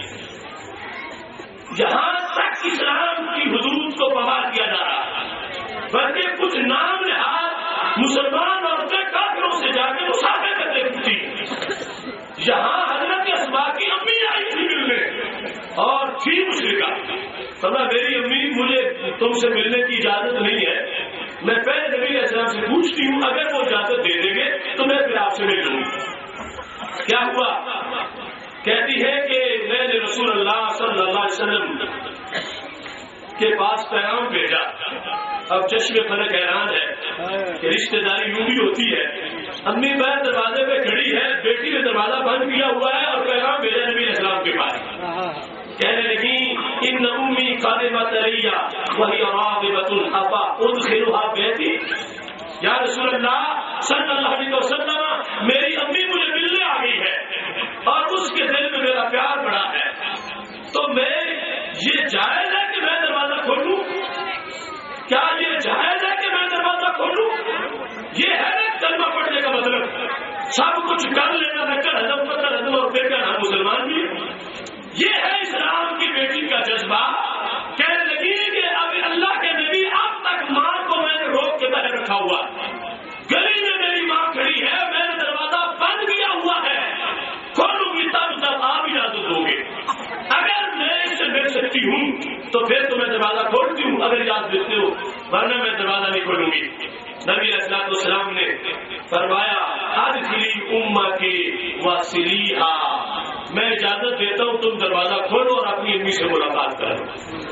جہاں تک اسلام کی حدود کو پامال کیا جا رہا بلکہ کچھ نام نہاد مسلمان عورتیں کافروں سے جا کے مسافر کرتے تھی. یہاں حضرت اسماء کی امی آئی تھی ملنے اور تھی مشرکہ. فرمایا میری امی مجھے تم سے ملنے کی اجازت نہیں ہے، میں پہلے نبی علیہ السلام سے پوچھتی ہوں، اگر وہ اجازت دے دیں گے تو میں پھر آپ سے مل لوں گی. کیا ہوا؟ کہتی ہے کہ میں نے رسول اللہ صلی اللہ علیہ وسلم کے پاس پیغام بھیجا. اب چشم فلک حیران ہے کہ رشتے داری یوں بھی ہوتی ہے. امی بہن دروازے پہ کھڑی ہے، بیٹی نے دروازہ بند کیا ہوا ہے اور پیغام بھیجا نبی علیہ السلام کے پاس. کہنے لگی ان امی خادمۃ علیہ وہی راغبۃ افا ادخلوها بیتی. یا رسول اللہ صلی اللہ علیہ وسلم میری امی مجھے ملنے آ گئی ہے اور اس کے دل میں میرا پیار بڑا ہے، تو میں یہ جائز ہے کہ میں دروازہ کھولوں؟ کیا یہ جائز ہے کہ میں دروازہ کھولوں؟ یہ ہے نا کلمہ پڑھنے کا مطلب، سب کچھ کر لینا نکل ہزم پتھر ہزم اور پھر کہنا مسلمان بھی. یہ ہے اسلام کی بیٹی کا جذبہ. کہنے لگی کہ اب اللہ کے نبی اب تک ماں کو میں نے روک کے تحت رکھا ہوا، گلی میں میری ماں کھڑی ہے، میں نے دروازہ بند کیا ہوا ہے، کھولوں گی تب آپ اجازت دو گے. اگر میں اس سے مل سکتی ہوں تو پھر تو میں دروازہ کھولتی ہوں اگر اجازت دیتے ہو، ورنہ میں دروازہ نہیں کھولوں گی. نبی علیہ السلام نے فرمایا ادخلی امتی وصلیھا، میں اجازت دیتا ہوں تم دروازہ کھولو اور اپنی امی سے ملاقات کرو.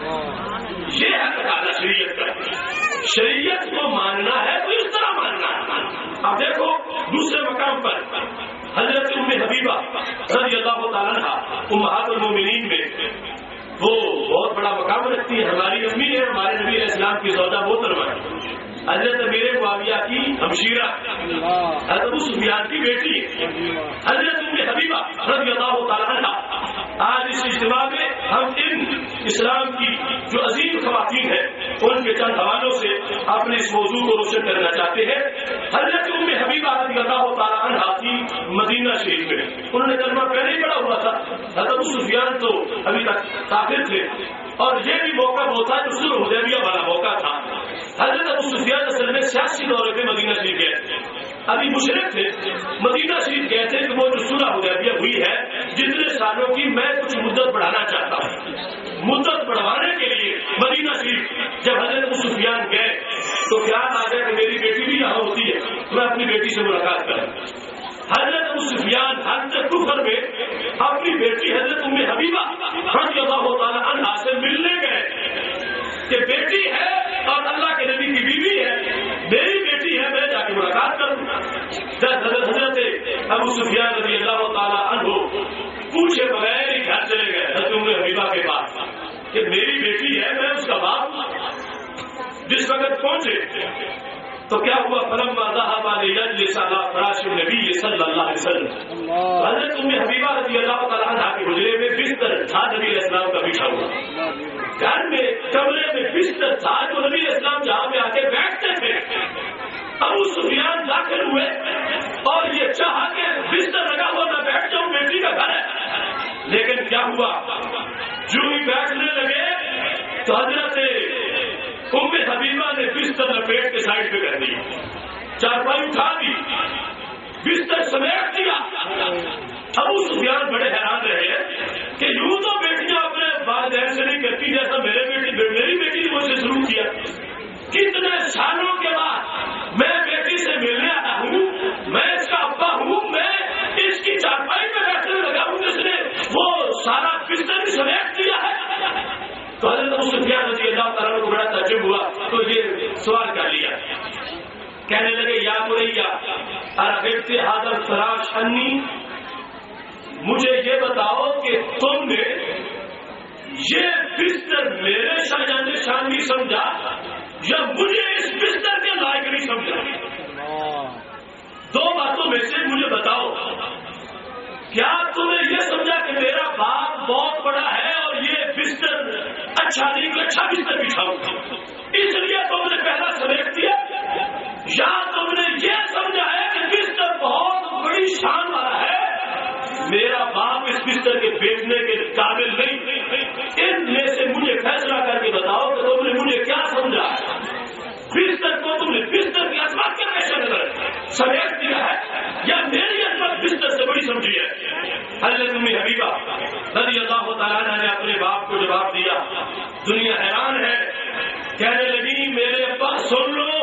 یہ ہے تقاضا شریعت کا. شریعت کو ماننا ہے تو اس طرح ماننا ہے. اب دیکھو دوسرے مقام پر حضرت ام حبیبہ رضی اللہ تعالیٰ عنہا امہات المومنین میں وہ بہت بڑا مقام رکھتی ہے. ہماری امی ہے، ہمارے نبی علیہ السلام کی زوجہ محترمہ ہے، حضرت امیر معاویہ کی ہمشیرہ، حضرت ابو سفیان کی بیٹی حضرت ام حبیبہ رضی اللہ تعالیٰ عنہا. آج اس اجتماع میں ہم ان اسلام کی جو عظیم خواتین ہیں ان کے چند حوالوں سے اپنے اس موضوع کو روشن کرنا چاہتے ہیں. حضرت ام حبیبہ رضی اللہ تعالیٰ عنہا کی مدینہ شریف میں انہوں نے کلمہ پہلے ہی پڑھا ہوا تھا. حضرت ابو سفیان تو ابھی تک کافر تھے اور یہ بھی موقع وہ تھا جو صلح حدیبیہ والا موقع تھا. حضرت ابو سفیان اصل میں سیاسی دورے پہ مدینہ شریف گئے، ابھی مشرک تھے، مدینہ شریف گئے تھے کہ وہ جو صلح حدیبیہ ہوئی ہے جتنے سالوں کی میں کچھ مدت بڑھانا چاہتا ہوں. مدت بڑھوانے کے لیے مدینہ شریف جب حضرت ابو سفیان گئے تو خیال آ گیا کہ میری بیٹی بھی یہاں ہوتی ہے، میں اپنی بیٹی سے ملاقات کروں. حضرت ابو سفیان حضرت کفر میں اپنی بیٹی حضرت ام حبیبہ رضی اللہ تعالی عنہا سے ملنے گئے کہ بیٹی ہے اور اللہ کے نبی کی بیوی ہے، میری بیٹی ہے، میں جا کے ملاقات کروں۔ جب حضرت ابو سفیان رضی اللہ تعالی عنہ پوچھے بغیر ہی گھر چلے گئے حضرت ام حبیبہ کے پاس کہ میری بیٹی ہے، میں اس کا باپ۔ جس وقت پہنچے تو کیا ہوا؟ فلما ذهب ليجلس على فراش النبي صلی اللہ علیہ وسلم، حضرت ام حبیبہ رضی اللہ تعالیٰ عنہ کے حجرے میں بستر تھا نبی علیہ السلام کا بچھا ہوا، گھر میں کمرے میں بستر تھا جو نبی علیہ السلام جہاں پہ آ کے بیٹھتے تھے۔ ابو سفیان داخل ہوئے اور یہ چاہا کہ بستر لگا ہوا میں بیٹھ جاؤں، بیٹی کا گھر ہے، لیکن کیا ہوا؟ جو ہی بیٹھنے لگے تو حضرت ام حبیبہ نے بستر لپیٹ کے سائڈ پہ کر دی، چارپائی اٹھا دی، بستر سمیٹ دیا۔ ابو سفیان بڑے حیران رہے کہ یوں تو بیٹیاں اپنے والدین سے نہیں کرتی جیسا میری بیٹی نے مجھ سے شروع کیا۔ کتنے سالوں کے بعد میں بیٹی سے ملنے آیا ہوں، میں اس کا ابا ہوں، میں اس کی چارپائی پہ بیٹھنے لگا ہوں، جس نے وہ سارا بستر بھی سمیٹ دیا ہے۔ تو حضرت ابو سفیان رضی اللہ تعالیٰ کو بڑا تعجب ہوا، تو یہ سوال کر لیا، کہنے لگے یا مریا ارغبت هذا الفراش عنی، مجھے یہ بتاؤ کہ تم نے یہ بستر میرے شان نہیں سمجھا یا مجھے اس بستر کے لائق نہیں سمجھا؟ دو باتوں میں سے مجھے بتاؤ، کیا تمہیں یہ سمجھا کہ میرا باپ بہت بڑا ہے اور یہ بستر اچھا نہیں، اچھا بستر بچھاؤں گا اس لیے تم نے پہلا سمیٹ دیا، یا تم نے یہ سمجھا ہے کہ بستر بہت بڑی شان والا ہے، میرا باپ اس بستر کے بیچنے کے قابل نہیں؟ ان میں سے مجھے فیصلہ کر کے بتاؤ کہ تم نے مجھے کیا سمجھا؟ بستر کو تم نے بستر کی عظمت کے پیش نظر سمیٹ دیا ہے یا میری عظمت بستر سے بڑی سمجھی ہے؟ حضرت ام حبیبہ رضی اللہ تعالیٰ عنہ نے اپنے باپ کو جواب دیا، دنیا حیران ہے، کہنے لگی میرے ابا سن لو،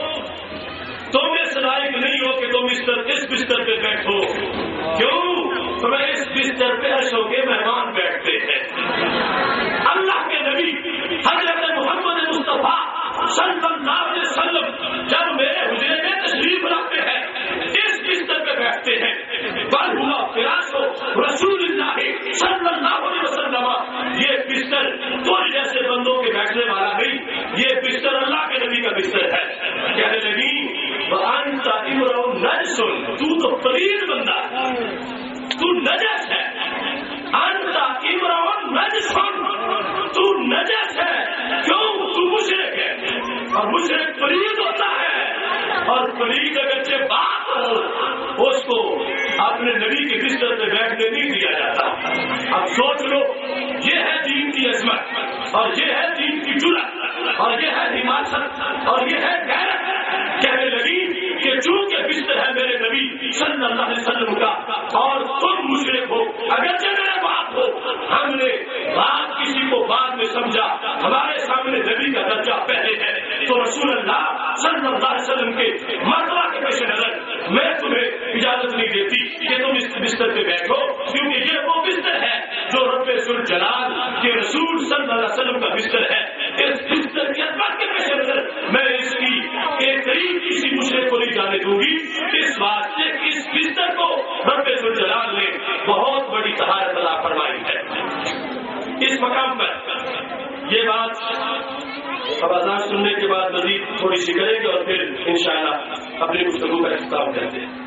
تم اس لائق نہیں ہو کہ تم اس بستر پہ بیٹھو، کیوں؟ تمہیں اس بستر پہ عرشوں کے مہمان بیٹھتے ہیں۔ اللہ کے نبی حضرت محمد مصطفیٰ صلی اللہ علیہ وسلم جب میرے حجرے میں تشریف رکھتے ہیں اس بستر پہ بیٹھتے ہیں، بل ہوا فراش رسول اللہ صلی اللہ علیہ وسلم، یہ بستر تو جیسے بندوں کے بیٹھنے والا نہیں، یہ بستر اللہ کے نبی کا بستر ہے۔ کہنے لگی وَأَنْتَ امْرُؤٌ نَجْسٌ، تو تو پلید بندہ ہے، تو نجس ہے، انت امرؤ نجس، تو نجس ہے، کیوں؟ تو مشرک ہے اور مشرک پلید ہوتا ہے، اور پلید اگرچہ بات ہو اس کو اپنے نبی کے بستر پہ بیٹھنے نہیں دیا جاتا۔ اب سوچ لو، یہ ہے دین کی عظمت اور یہ ہے دین کی جرأت اور یہ ہے حماست اور یہ ہے غیرت۔ کہنے لگی کہ چونکہ بستر ہے میرے نبی صلی اللہ علیہ وسلم کا اور تم مشرک ہو، اگرچہ میرے باپ ہو، ہم نے بات کسی کو بعد میں سمجھا، ہمارے سامنے نبی کا درجہ پہلے ہے، تو رسول اللہ صلی اللہ علیہ وسلم کے مرتبہ کے پیش نظر میں تمہیں اجازت نہیں دیتی کہ تم اس بستر پہ بیٹھو، کیونکہ یہ وہ بستر ہے جو رب ذوالجلال کے رسول صلی اللہ علیہ وسلم کا بستر ہے۔ اس بستر کی عظمت کے پیش نظر میں اس کی ایک قریب کسی مشرک کو نہیں جانے دوں گی، اس بات سے اس بستر کو رب ذوالجلال نے بہت بڑی طہارت عطا فرمائی ہے۔ اس مقام پر یہ بات اب اذان سننے کے بعد مزید تھوڑی سی کریں گے اور پھر انشاءاللہ اپنی گفتگو کا اختتام کرتے ہیں۔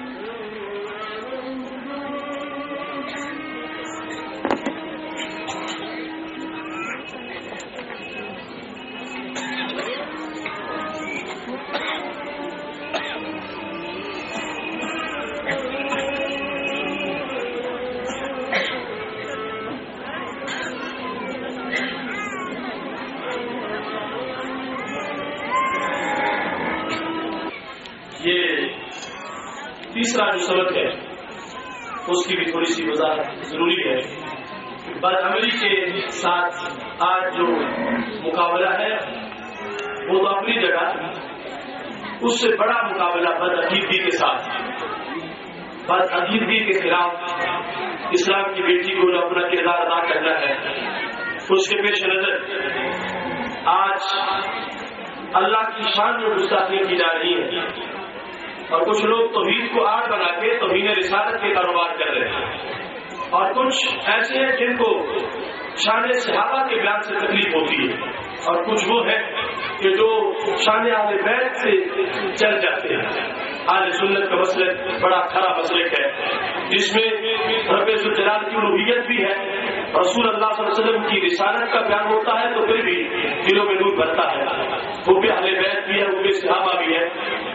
تیسرا جو سبق ہے اس کی بھی تھوڑی سی وضاحت ضروری ہے۔ بدعملی کے ساتھ آج جو مقابلہ ہے وہ تو اپنی جگہ، اس سے بڑا مقابلہ بدعقیدگی کے ساتھ۔ بس عقیدگی کے خلاف اسلام کی بیٹی کو جو اپنا کردار ادا کرنا ہے، اس کے پیش نظر آج اللہ کی شان میں گستاخیاں کی جا رہی ہیں، اور کچھ لوگ توحید کو آڑ بنا کے توہین رسالت کے کاروبار کر رہے ہیں، اور کچھ ایسے ہیں جن کو شان صحابہ کے بیان سے تکلیف ہوتی ہے، اور کچھ وہ ہیں کہ جو شان اہل بیت سے چل جاتے ہیں۔ اہل سنت کا مسلک بڑا کھرا مسلک ہے، جس میں رب ذوالجلال کی الوہیت بھی ہے، رسول اللہ صلی اللہ علیہ وسلم کی رسالت کا بیان ہوتا ہے تو پھر بھی دلوں میں نور بھرتا ہے، وہ بھی اہل بیت بھی ہے، وہ بھی صحابہ بھی ہے۔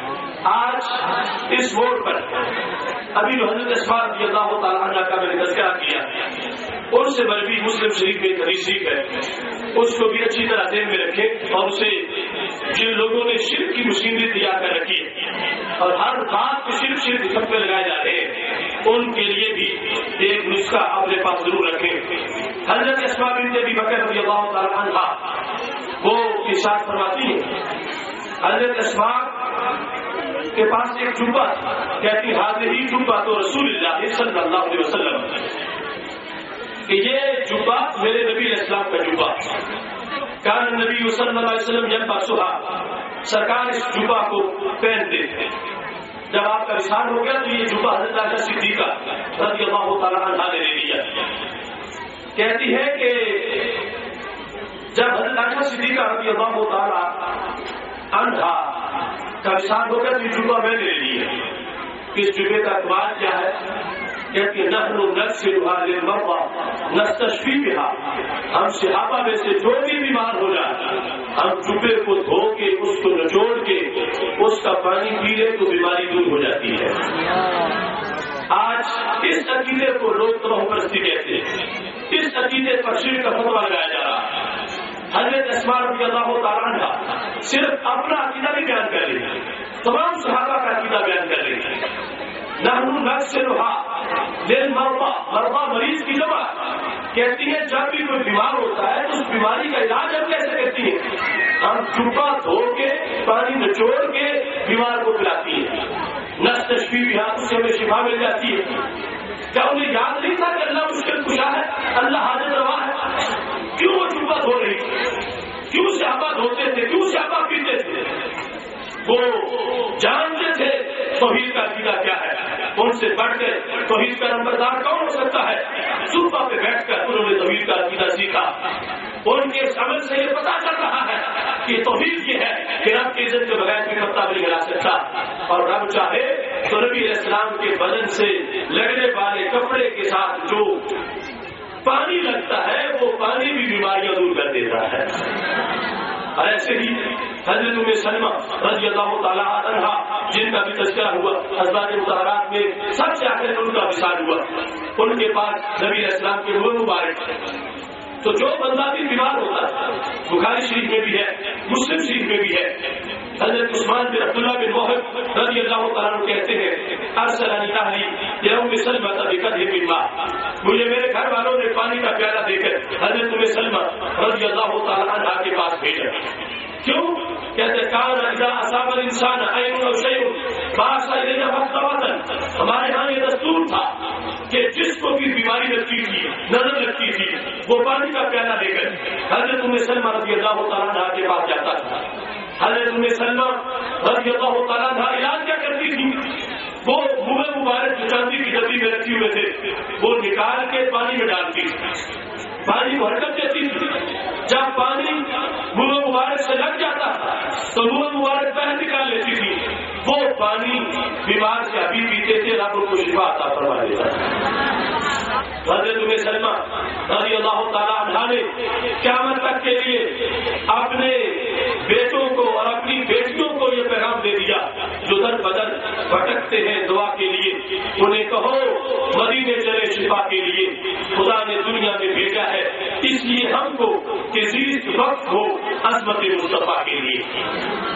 آج اس موڑ پر ابھی جو حضرت اسماء رضی اللہ تعالیٰ عنہ کا میں نے تذکرہ کیا، ان سے مروی مسلم شریف میں ایک حدیث ہے، اس کو بھی اچھی طرح ذہن میں رکھیں، اور اسے جن لوگوں نے شرک کی مشینری تیار کر رکھی ہے اور ہر بات کو صرف سب پہ لگائے جا رہے ہیں، ان کے لیے بھی ایک نسخہ اپنے پاس ضرور رکھیں۔ حضرت اسماء بنت ابی بکر رضی اللہ تعالیٰ عنہ وہ ارشاد فرماتی ہیں، حضرت اسماء کے پاس ایک جبہ، کہتی حاضر ہی جبہ تو رسول اللہ صلی اللہ علیہ وسلم، کہ یہ جبہ میرے نبی علیہ السلام کا جبہ، کان نبی صلی اللہ علیہ وسلم یلبسھا، سرکار اس جبہ کو پہنتے تھے۔ جب آپ کا وصال ہو گیا تو یہ جبہ حضرت عائشہ صدیقہ رضی اللہ تعالیٰ عنہا نے لے لیا۔ کہتی ہے کہ جب حضرت عائشہ صدیقہ رضی اللہ تعالیٰ عنہا کا وصال ہو گیا تو یہ جبہ میں نے لے لیا۔ اس جبے کا اعتبار کیا ہے؟ کہتی ہے نحن نغسلها للمرضى نستشفي بها، ہم صحابہ میں سے جو بھی بیمار ہو جائے ہم جبے کو دھو کے اس کو نچوڑ کے اس کا پانی پی لے تو بیماری دور ہو جاتی ہے۔ آج اس عقیدے کو لوگ توہم پرستی کہتے ہیں، اس عقیدے پر شرک کا فتویٰ لگایا جا رہا ہے۔ حضرت اسماء رضی اللہ تعالیٰ عنہ صرف اپنا عقیدہ بھی بیان کر رہی ہے، تمام صحابہ کا عقیدہ بیان کر رہی ہے۔ نحن نغسلها للمرضى، مرضى مریض کی جمع، کہتی ہے جب بھی کوئی بیمار ہوتا ہے تو اس بیماری کا علاج ہم کیسے کرتی ہیں؟ ہم جبہ دھو کے پانی نچوڑ کے بیمار کو پلاتی ہے، نستشفی بہا، اس سے ہمیں شفا مل جاتی ہے۔ کیا انہیں یاد نہیں تھا کہ اللہ مشکل کشا ہے، اللہ حاجت روا ہے؟ کیوں وہ جبہ دھو رہی تھی؟ کیوں صحابہ دھوتے تھے؟ کیوں صحابہ پیتے تھے؟ وہ جانتے تھے توحید کا عقیدہ کیا ہے، ان سے بڑھ کر توحید کا نمبردار کون ہو سکتا ہے؟ صوفہ پہ بیٹھ کر انہوں نے توحید کا عقیدہ سیکھا، ان کے عمل سے یہ پتا چل رہا ہے کہ توحید یہ ہے کہ رب کی عزت کے بغیر بھی پتا نہیں ہلا سکتا، اور رب چاہے تو نبی علیہ السلام کے بدن سے لگنے والے کپڑے کے ساتھ جو پانی لگتا ہے وہ پانی بھی بیماریاں دور کر دیتا ہے۔ اور ایسے ہی حضرت ام سلمہ رضی اللہ تعالیٰ عنہا جن کا بھی تذکرہ ہوا، ازواج مطہرات میں سب سے آخر ان کا وصال ہوا، ان کے پاس نبی علیہ السلام کے روح مبارک، تو جو بندہ بھی بیمار ہوتا ہے، بخاری شریف میں بھی ہے، مسلم شریف میں بھی ہے، حضرت عثمان بن عبداللہ بن وہب رضی اللہ تعالیٰ عنہ کہتے ہیں ارسلنی اہلی یا ام سلمہ بقدح من ماء، مجھے میرے گھر والوں نے پانی کا پیالہ دے کر حضرت ام سلمہ رضی اللہ تعالیٰ عنہ کے پاس بھیجا۔ کیوں؟ کہتے کان اذا اصاب الانسان عین او شیء بعث الیہ مخطبۃ، ہمارے ہاں یہ دستور تھا کہ جس کو بھی بیماری لگتی تھی، نظر لگتی تھی، وہ پانی کا پیالہ لے کر حضرت ام سلمہ رضی اللہ تعالیٰ عنہ کے پاس جاتا تھا۔ حضرت ام سلمہ رضی اللہ تعالیٰ عنہ علاج کیا کرتی تھی؟ وہ منہ مبارک جو چاندی کی ڈبی میں رکھے ہوئے تھے وہ نکال کے پانی میں ڈالتی تھی، پانی کو حرکت دیتی تھی، جب پانی منہ مبارک سے لگ جاتا تو منہ مبارک پہلے نکال لیتی تھی، وہ پانی بیمار سے ابھی پیتے تھے، رب کو شفا عطا فرما دیتا تھا۔ حضرت ام سلمہ رضی اللہ تعالیٰ عنہا نے قیامت تک کے لیے اپنے بیٹوں کو اور اپنی بیٹیوں کو یہ پیغام دے دیا جو در بدر بھٹکتے ہیں دعا کے لیے، انہیں کہو مدینے چلے شفا کے لیے، خدا نے دنیا میں بھیجا ہے اس لیے ہم کو کہ زیست وقت ہو عظمت مصطفیٰ کے لیے۔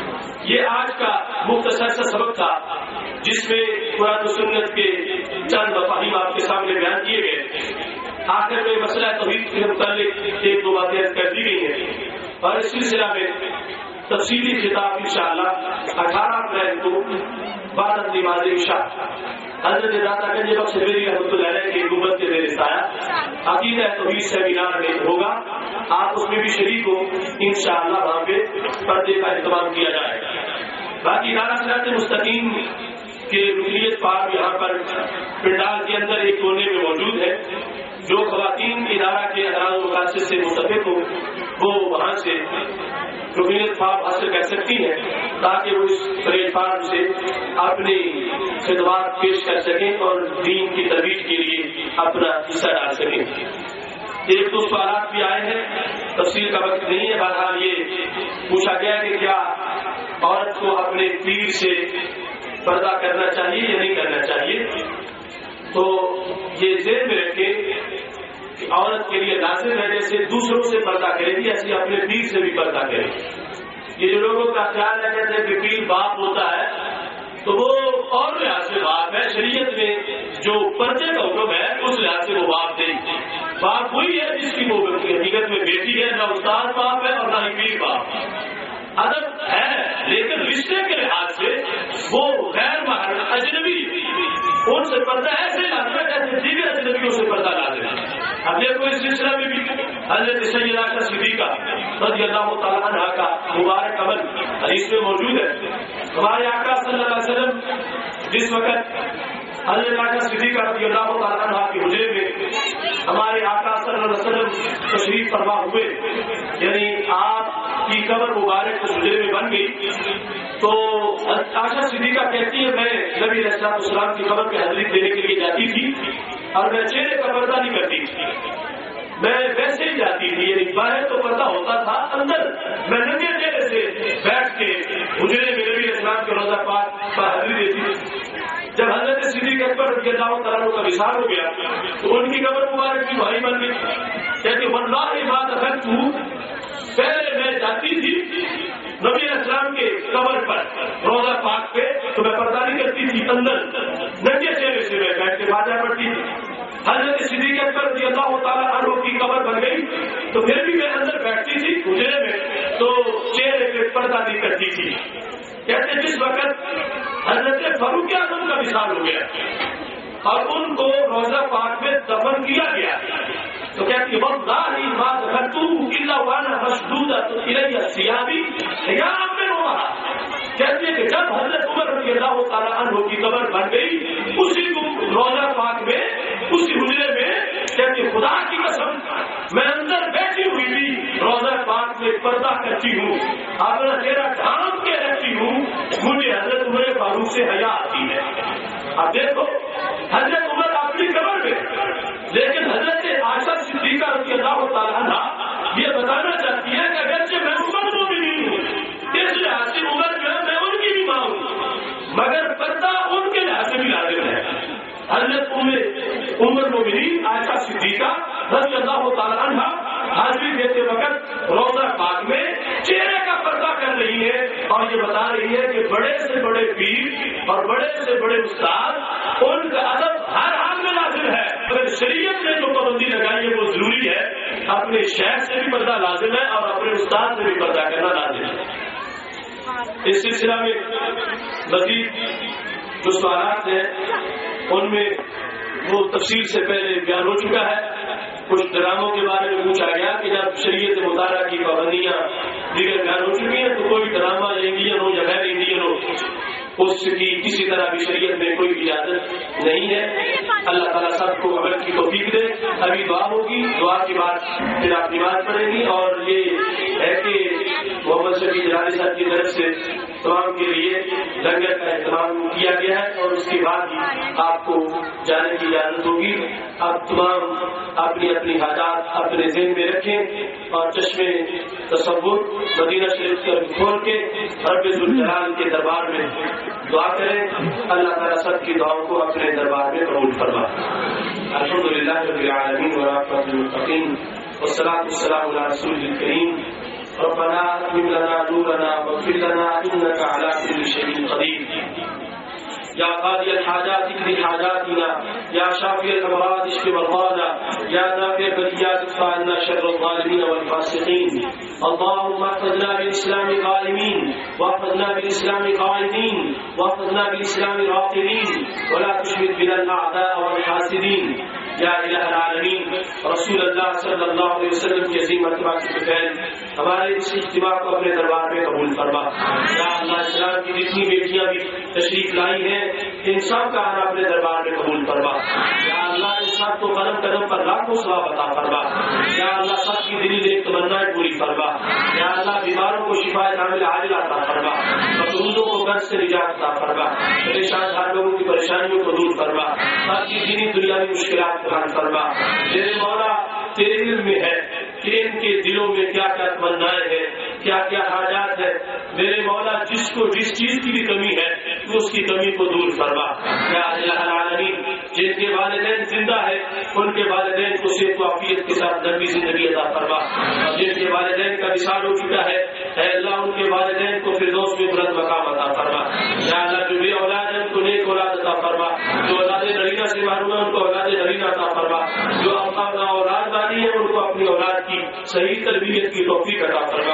یہ آج کا مختصر سا سبق تھا جس میں قرآن و سنت کے چند مفاہیم آپ کے سامنے بیان کیے گئے۔ آخر میں مسئلہ توحید کے متعلق ایک دو باتیں کر دی گئی ہیں، اور اس سلسلہ میں تفصیلی خطاب انشاءاللہ 18 اپریل کو بعد نماز عشاء حضرت داتا گنج بخش میری رحمۃ اللہ علیہ کی حکومت کے زیر سایہ عقیدہ توحید سیمینار میں ہوگا. آپ اس میں بھی شریک ہو. انشاءاللہ وہاں پہ پردے کا اہتمام کیا جائے گا. باقی ادارہ صراط مستقیم کے رکنیت پاک یہاں پر پنڈال کے اندر ایک کونے میں موجود ہے. جو خواتین ادارہ کے اعراض و مقاصد سے متفق ہو وہ وہاں سے رکنیت پاک حاصل کر سکتی ہیں تاکہ وہ اس پلیٹ فارم سے اپنی خدمات پیش کر سکیں اور دین کی ترویج کے لیے اپنا حصہ ڈال سکیں. ایک دو سوالات بھی آئے ہیں, تفصیل کا وقت نہیں ہے. بہرحال یہ پوچھا گیا کہ کیا عورت کو اپنے پیر سے پردہ کرنا چاہیے یا نہیں کرنا چاہیے. تو یہ ذہن میں رکھیں کہ عورت کے لیے لازم ہے جیسے دوسروں سے پردہ کرے گی ایسے اپنے پیر سے بھی پردہ کرے گی. یہ جو لوگوں کا خیال ہے کہتے ہیں کہ پیر باپ ہوتا ہے تو وہ اور لحاظ سے باپ ہے. شریعت میں جو پردے کا حکم ہے اس لحاظ سے وہ باپ نہیں. باپ وہی ہے جس کی وہ حقیقت میں بیٹی ہے. نہ استاد باپ ہے اور نہ ہی پیر باپ. ادب ہے لیکن رشتے کے لحاظ سے وہ غیر محرم اجنبی ان سے پردہ ایسے لازم ہے جیسے دیگر اجنبیوں سے پردہ لازم ہے. اب دیکھو اس سلسلہ میں بھی حضرت سیدہ عائشہ صدیقہ رضی اللہ تعالیٰ عنہ کا مبارک عمل حدیث میں موجود ہے. ہمارے آقا صلی اللہ علیہ وسلم جس وقت حضرت عائشہ صدیقہ رضی اللہ تعالیٰ عنہ کے حجرے میں ہمارے آقا صلی اللہ علیہ وسلم تشریف فرما ہوئے, یعنی آپ کی قبر مبارک اس حجرے میں بن گئی, تو عائشہ صدیقہ کہتی ہے میں نبی علیہ السلام کی قبر پہ حاضری دینے کے لیے جاتی تھی اور میں چہرے کا پردہ نہیں کرتی تھی. میں ویسے ہی جاتی تھی, یعنی باہر تو پردہ ہوتا تھا, اندر میں ننگے چہرے سے بیٹھ کے حجرے میں نبی علیہ السلام کے روضہ پاک پر حاضری دیتی تھی. جب حضرت صدیق اکبر رضی اللہ تعالیٰ کا وصال ہو گیا تو ان کی قبر مبارک بھی بھائی بن گئی. کہتے واللہ ما دخلت, پہلے میں جاتی تھی نبی علیہ السلام کے قبر پر روضہ پاک پہ تو میں پردہ نہیں کرتی تھی, اندر ننگے چہرے سے میں بیٹھ کے فاتحہ پڑھتی تھی. حضرت صدیق اکبر رضی اللہ تعالیٰ عنہ کی قبر بن گئی تو پھر بھی میں اندر بیٹھتی تھی حجرے میں تو چہرے پہ پردہ نہیں کرتی تھی. کہتے جس وقت حضرت فاروق اعظم کا وصال ہو گیا اور ان کو روضہ پاک میں دفن کیا گیا تو کہتی واللہ ما دخلت الا وانا مشدودۃ الی ثیابی حجاب میں ہوا. کہتی ہے کہ جب حضرت عمر رضی اللہ تعالیٰ عنہ کی قبر بن گئی اسی روضہ پاک میں اسی حجرے میں, کہتی خدا کی قسم میں اندر بیٹھی ہوئی بھی روضہ پاک میں پردہ کرتی ہوں, اپنا چہرہ ڈھانپ کے رکھتی ہوں, مجھے حضرت عمر فاروق سے حیا آتی ہے. اب دیکھو حضرت عمر اپنی قبر میں, لیکن حضرت عائشہ صدیقہ رضی اللہ تعالیٰ عنہ یہ بتانا چاہتی ہے کہ اگرچہ میں عمر کو بھی نہیں ہوں, اس لحاظ سے عمر جو ہے میں ان کی بھی ماں ہوں, مگر پردہ ان کے لحاظ سے بھی لازم ہے. حضرت عمر مومنین عائشہ صدیقہ رضی اللہ تعالیٰ عنہ حاضری دیتے وقت روضہ پاک میں چہرے کا پردہ کر رہی ہے اور یہ بتا رہی ہے کہ بڑے سے بڑے پیر اور بڑے سے بڑے استاد ان کا ادب ہر حال میں لازم ہے. اگر شریعت نے جو پابندی لگائی ہے وہ ضروری ہے. اپنے شہر سے بھی پردہ لازم ہے اور اپنے استاد سے بھی پردہ کرنا لازم ہے. اس سلسلہ میں مزید جو سوالات ہیں ان میں وہ تفصیل سے پہلے بیان ہو چکا ہے. کچھ ڈراموں کے بارے میں پوچھا گیا کہ جب شریعت مطالعہ کی پابندیاں دیگر بیان ہو چکی ہیں تو کوئی ڈرامہ انڈین ہو یا غیر انڈین ہو اس کی کسی طرح بھی شریعت میں کوئی اجازت نہیں ہے. اللہ تعالیٰ سب کو عمل کی توفیق دے. ابھی دعا ہوگی, دعا کے بعد پھر آپ نماز پڑھیں گی. اور یہ ہے کہ محمد شفیع جلالی صاحب کی طرف سے تمام کے لیے لنگر کا اہتمام کیا گیا ہے اور اس کے بعد ہی آپ کو جانے کی اجازت ہوگی. اب تمام اپنی اپنی حاجات اپنے ذہن میں رکھیں اور چشمے تصور مدینہ شریف کے کھول کے رب ذوالجلال کے دربار میں دعا کریں. اللہ تعالیٰ سب کی دعاؤں کو اپنے دربار میں قبول فرما. الحمدللہ رب العالمین والعاقبۃ للمتقین والصلاۃ والسلام علی رسول الکریم. ربنا اتمم لنا نورنا واغفر لنا انك على كل شيء قدير. یا قاضی الحاجات اقض حاجاتنا، یا شافی الامراض اشف مرضانا، یا دافع البلیات ادفع عنا شر الظالمین والفاسقین. اللهم احفظنا بالاسلام قائمین، واحفظنا بالاسلام قائدین، واحفظنا بالاسلام راقدین، ولا تشمت بنا الاعداء والحاسدین. یا الہ العالمین، رسول اللہ صلی اللہ علیہ وسلم کی عظیم مرتبہ کی فضیلت ہمارے اس اجتماع کو اپنے دربار میں قبول فرما. یا اللہ اسلام کی جتنی بیٹیاں بھی تشریف لائی ہیں ان سب کا آنا اپنے دربار میں قبول فرما. یا اللہ ان سب کو قدم قدم پر لاکھوں ثواب عطا فرما. یا اللہ سب کی دلی دل تمنائیں پوری فرما. یا اللہ بیماروں کو شفا کامل عاجل عطا فرما، مقروضوں کو قرض سے نجات عطا فرما، پریشان ہر لوگوں کی پریشانیوں کو دور فرما، سب کی دینی دنیاوی مشکلات کو حل فرما. میرے مولا تیرے علم میں ہے کہ ان کے دلوں میں کیا کیا تمنائیں ہیں، کیا کیا حاجات ہے. میرے مولا جس کو جس چیز کی بھی کمی ہے تو اس کی کمی کو دور فرما. یا الہ العالمین، جن کے والدین زندہ ہے ان کے والدین کو صحت و عافیت کے ساتھ لمبی زندگی عطا فرما، اور جن کے والدین کا وصال ہو چکا ہے اے اللہ ان کے والدین کو فردوس میں بلند مقام عطا فرما. یا اللہ جو بے اولاد ہے ان کو نیک اولاد عطا فرما، جو اولاد نرینہ سے محروم ہے ان کو اولاد نرینہ عطا فرما، جو اپنا اولاد والی ہے ان کو اپنی اولاد کی صحیح تربیت کی توفیق عطا فرما.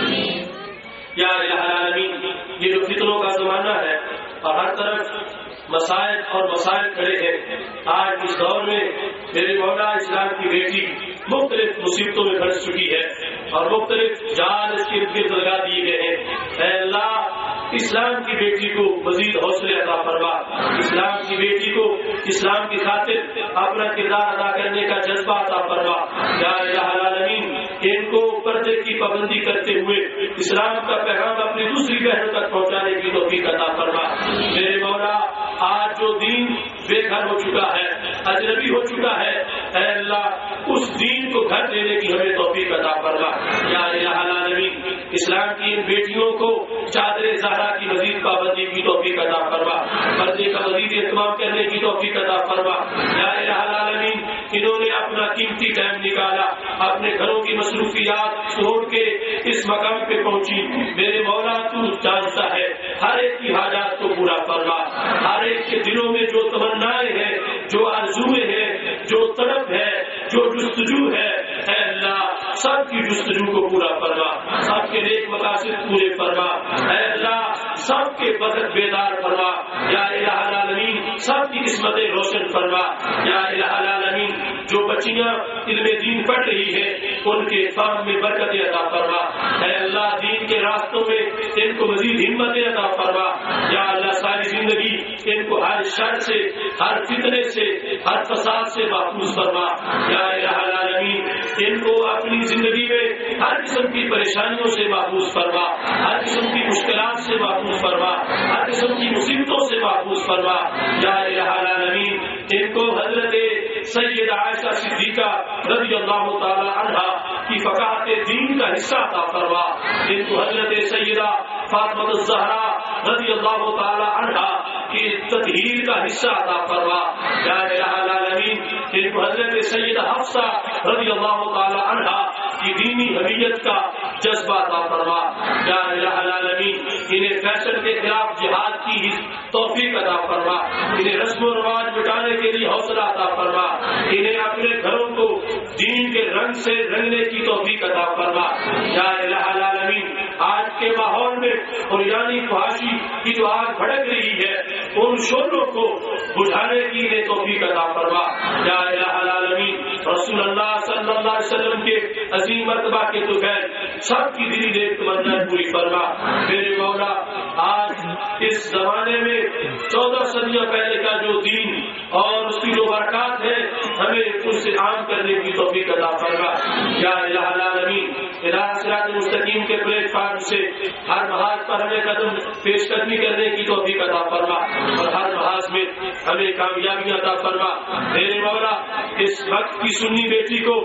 یا الہ العالمین، یہ جو فتنوں کا زمانہ ہے اور ہر طرف مسائل اور مسائل کھڑے ہیں، آج اس دور میں میرے مولا اسلام کی بیٹی مختلف مصیبتوں میں پھنس چکی ہے اور مختلف جال اس کے ارد گرد لگا دیے گئے ہیں. اے اللہ اسلام کی بیٹی کو مزید حوصلے عطا فرما، اسلام کی بیٹی کو اسلام کی خاطر اپنا کردار ادا کرنے کا جذبہ عطا فرما. یا الہ العالمین، ان کو پردے کی پابندی کرتے ہوئے اسلام کا پیغام اپنی دوسری بہنوں تک پہنچانے کی توفیق عطا فرما. میرے مولا آج جو دین بے گھر ہو چکا ہے، اجنبی ہو چکا ہے، اے اللہ اس دین کو گھر دینے کی ہمیں توفیق عطا فرما. یا الہ العالمین، اسلام کی ان بیٹیوں کو چادر زہرا کی مزید پابندی کی توفیق عطا فرما، پردے کا مزید اہتمام کرنے کی توفیق عطا فرما. یا الہ العالمین، انہوں نے اپنا قیمتی ٹائم نکالا، اپنے گھروں کی مصروفیات چھوڑ کے اس مقام پہ پہنچی. میرے مولا تو جانتا ہے ہر ایک کی حاجات کو پورا فرما، ہر ایک کے دلوں میں جو تمنائیں ہیں، جو آرزویں ہیں، جو طلب ہے، جو جستجو ہے، اے اللہ سب کی جستجو کو پورا فرما، سب کے نیک مقاصد پورے فرما. اے اللہ سب کے بدن بیدار فرما. یا الہ العالمین، سب کی قسمتیں روشن فرما. یا الہ العالمین، جو بچیاں علم دین پڑھ رہی ہیں ان کے فہم میں برکتیں عطا فرما. اے اللہ دین کے راستوں میں ان کو مزید ہمتیں عطا فرما. یا اللہ ساری زندگی ان کو ہر شر سے، ہر فتنے سے، ہر فساد سے محفوظ فرما. یا الہ العالمین، ان کو اپنی زندگی میں ہر قسم کی پریشانیوں سے محفوظ فرما، ہر قسم کی مشکلات سے محفوظ فرما، ہر قسم کی مصیبتوں سے محفوظ فرما. یا الہ العالمین، ان کو حضرت سیدہ عائشہ صدیقہ رضی اللہ تعالی عنہا کی فقاہت دین کا حصہ عطا فرما. ان کو حضرت سیدہ فاطمہ الزہرا رضی اللہ تعالی عنہا کی تطہیر کا حصہ عطا فرما. یا الہ العالمین، ان کو حضرت سیدہ حفصہ رضی اللہ تعالی عنہا کی دینی حمیت کا جذبہ عطا فرما. یا الہ العالمین، انہیں فیشن کے خلاف جہاد کی توفیق عطا فرما. انہیں رسم و رواج مٹانے کے لیے حوصلہ عطا فرما. انہیں اپنے گھروں کو دین کے رنگ سے رنگنے کی توفیق عطا فرما. یا الہ العالمین، آج کے ماحول میں عریانی فحاشی کی جو آگ بھڑک رہی ہے ان شعلوں کو بجھانے کی انہیں توفیق عطا فرما. یا الہ العالمین، رسول اللہ صلی اللہ علیہ وسلم کے عظیم مرتبہ کے طفیل سب کی دلی نیک تمنائیں پوری فرما. میرے مولا آج اس زمانے میں 14 صدیوں پہلے کا جو دین اور اس کی جو برکات ہے ہمیں اس سے عام کرنے کی توفیق عطا فرما. یا الہ العالمین، صراط مستقیم کے پلیٹ فارم سے ہر محاذ پر ہمیں قدم پیش قدمی کرنے کی توفیق عطا فرما اور ہر محاذ میں ہمیں کامیابیاں عطا فرما. میرے مولا اس وقت کی سنی بیٹی کو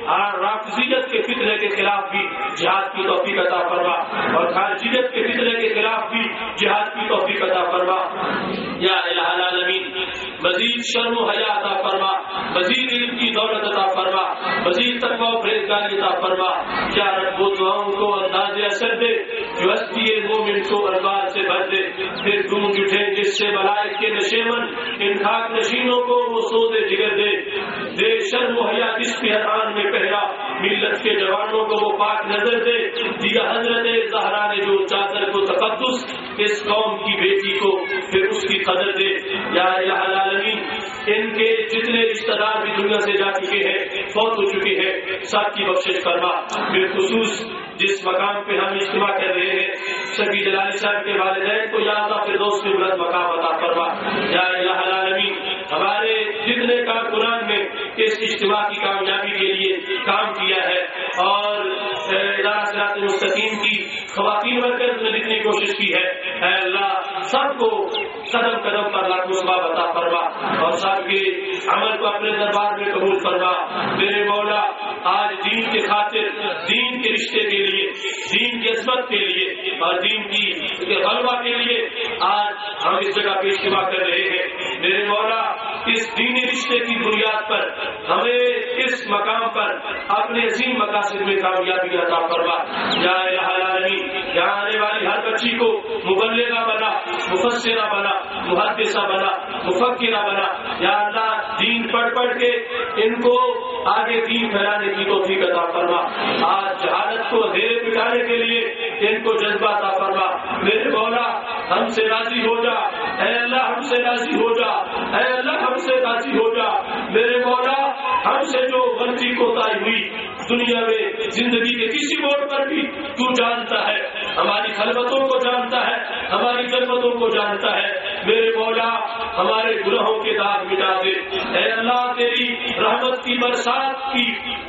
رافضیت کے فتنے کے خلاف بھی جہاد کی توفیق عطا فرما اور خارجیت کے فتنے کے خلاف بھی جہاد کی توفیق عطا فرما. یا الہ العالمین، مزید شرم و حیا عطا فرما، مزید علم کی دولت عطا فرما، مزید تقوی و پرہیزگاری عطا فرما. یا رب وہ دعاؤں کو انداز یا سر دے جو ہستی مومن کو انوار سے بھر دے، پھر گونج اٹھے جس سے ملائک کے نشیمن ان خاک نشینوں کو وہ سودے جگر دے، دے شرم و حیا جس کے ہران میں پہرا ملت کے جوانوں کو وہ پاک نظر دے، دیا حضرت زہرا نے جو چادر کو تقدس اس قوم کی بیٹی کو پھر اس کی قدر دے۔ یا الہ العالمین ان کے جتنے رشتہ دار بھی دنیا سے جا چکے ہیں، فوت ہو چکے ہیں، سب کی بخشش فرما۔ بالخصوص جس مقام پہ ہم اجتماع کر رہے ہیں شفیع جلالی صاحب کے والدین کو یا اللہ فردوس کے بلند مقام عطا فرما۔ یا الہ العالمین ہمارے جتنے کارکنان نے اس اجتماع کی کامیابی کے لیے کام کیا ہے اور ادارہ صراط مستقیم کی خواتین مرکز نے جتنی کوشش کی ہے، اے اللہ سب کو قدم قدم پر لاکھوں ثواب عطا فرما اور سب کے عمل کو اپنے دربار میں قبول فرما۔ میرے مولا آج دین کے خاطر، دین کے رشتے کے لیے، دین کی عظمت کے لیے اور دین کی غلبہ کے لیے آج ہم اس جگہ پہ اجتماع کر رہے ہیں۔ میرے مولا اس دینی رشتے کی بنیاد پر ہمیں اس مقام پر اپنے عظیم مقاصد میں کامیابی عطا فرما۔ یا الہ العالمین یہاں آنے والی ہر بچی کو مبلغہ بنا، مفسرہ بنا، محدثہ بنا، مفکرہ بنا۔ یا اللہ دین پڑھ کے ان کو آگے دین پھیلانے کی توفیق عطا فرما۔ آج جہالت کو اندھیرے مٹانے کے لیے ان کو جذبہ عطا فرما۔ میرے مولا ہم سے راضی ہو جا، اے اللہ ہم سے راضی ہو جا، اے اللہ ہم سے راضی ہو جا۔ میرے مولا ہم سے جو غلطی کوتاہی ہوئی دنیا میں زندگی کے کسی موڑ پر بھی تو جانتا ہے، ہماری خلوتوں کو جانتا ہے، ہماری ظلمتوں کو جانتا ہے۔ میرے مولا ہمارے گناہوں کے داغ مٹا دے۔ اے اللہ تیری رحمت کی برسات کی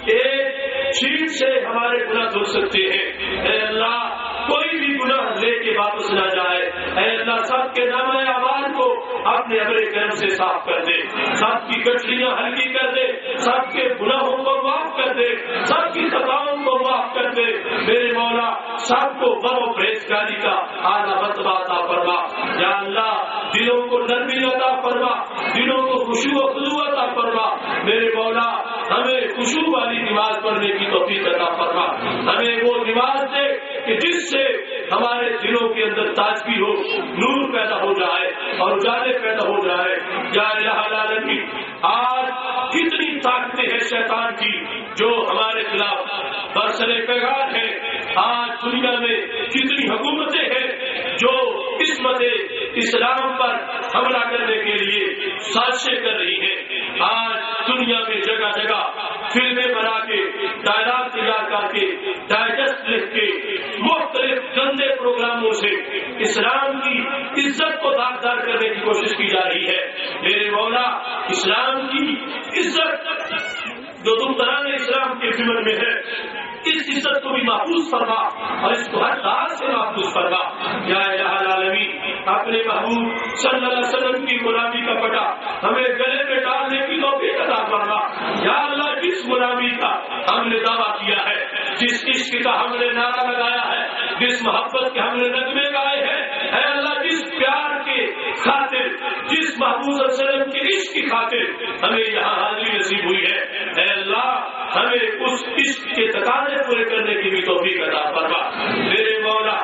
ایک چھینٹ سے ہمارے گناہ دھل سکتے ہیں۔ اے اللہ کوئی بھی گناہ لے کے واپس نہ جائے۔ اے اللہ سب کے نامہ اعمال کو اپنے ابر کرم سے صاف کر دے، سب کی گٹھلیاں ہلکی کر دے، سب کے گناہوں کو معاف کر دے، سب کی خطاؤں کو معاف کر دے۔ میرے مولا سب کو غم و پرہیزگاری کا اعلیٰ مرتبہ عطا فرما۔ یا اللہ دلوں کو نرمی عطا فرما، دلوں کو خشوع و خضوع عطا فرما۔ میرے مولا ہمیں خشوع والی نماز پڑھنے کی توفیق عطا فرما۔ ہمیں وہ نماز دے کہ جس سے ہمارے دلوں کے اندر تازگی ہو، نور پیدا ہو جائے اور اجالے پیدا ہو جائے۔ یا الہ العالمین آج کتنی طاقتیں ہیں شیطان کی جو ہمارے خلاف برسرے پیغام ہے۔ آج دنیا میں کتنی حکومتیں ہیں جو قسمت اسلام پر حملہ کرنے کے لیے سازشیں کر رہی ہیں۔ آج دنیا میں جگہ جگہ فلمیں بنا کے، ڈائلاگ تیار کر کے، ڈائجسٹ لکھ کے، مختلف گندے پروگراموں سے اسلام کی عزت کو داغدار کرنے کی کوشش کی جا رہی ہے۔ میرے مولا اسلام کی عزت جو تم ترانے اسلام کے ذمن میں ہے، اس عزت کو بھی محفوظ فرما اور اس کو ہر طرح سے محفوظ فرما۔ یا الہ العالمین اپنے محبوب صلی اللہ علیہ وسلم کی غلامی کا پٹا ہمیں گلے میں ڈالنے کی توفیق عطا فرما۔ یا اللہ جس غلامی کا ہم نے دعویٰ کیا ہے، جس عشق کا ہم نے نعرہ لگایا ہے، جس محبت کے ہم نے نغمے گائے ہیں، اے اللہ جس پیار کے خاطر، جس محبوب صلی اللہ علیہ وسلم کے عشق کی خاطر ہمیں یہاں حاضری نصیب ہوئی ہے، اے اللہ ہمیں اس عشق کے تقاضے پورے کرنے کی بھی توفیق عطا فرما۔ میرے مولا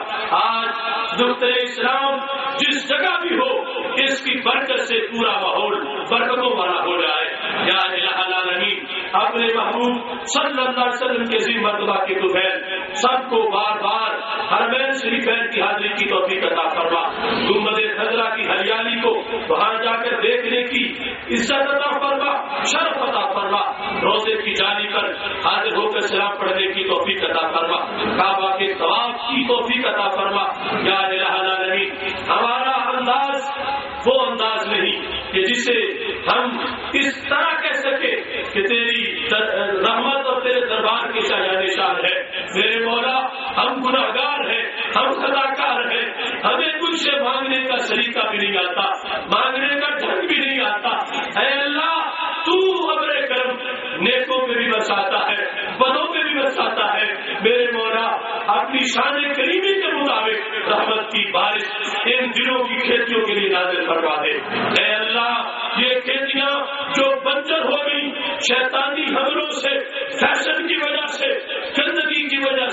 آج دفتر اسلام جس جگہ بھی ہو اس کی برکت سے پورا ماحول برکتوں والا ہو جائے۔ یا الہ العالمین اپنے محبوب صلی اللہ علیہ وسلم کے عظیم مرتبہ کے طفیل سب کو بار بار حرمین شریفین کی حاضری کی توفیق عطا فرما۔ گنبد خضرا کی ہریالی کو وہاں جا کر دیکھنے کی عزت عطا فرما، شرف عطا فرما۔ روزے کی جالی پر حاضر ہو کر سلام پڑھنے کی توفیق عطا فرما، کعبہ کے طواف کی توفیق عطا فرما۔ یا الہ العالمین ہمارا انداز وہ انداز نہیں کہ جسے ہم اس طرح کہہ سکے کہ تیری رحمت اور تیرے دربار کی شاہجہاں شان ہے۔ میرے مولا ہم گناہگار ہیں، ہم خطاکار ہیں، ہمیں کچھ سے مانگنے کا سلیقہ بھی نہیں آتا، مانگنے کا ڈھنگ بھی نہیں آتا۔ اے اللہ تو ابر کرم نیکوں پہ بھی برساتا ہے، بدوں پہ بھی برساتا ہے۔ میرے مولا اپنی شان کریمی کے مطابق رحمت کی بارش ان دنوں کی کھیتیوں کے لیے نازل فرما دے۔ اے اللہ یہ کھیتیاں جو بنجر ہو گئی شیطانی حملوں سے، فیشن کی وجہ سے، گندگی کی وجہ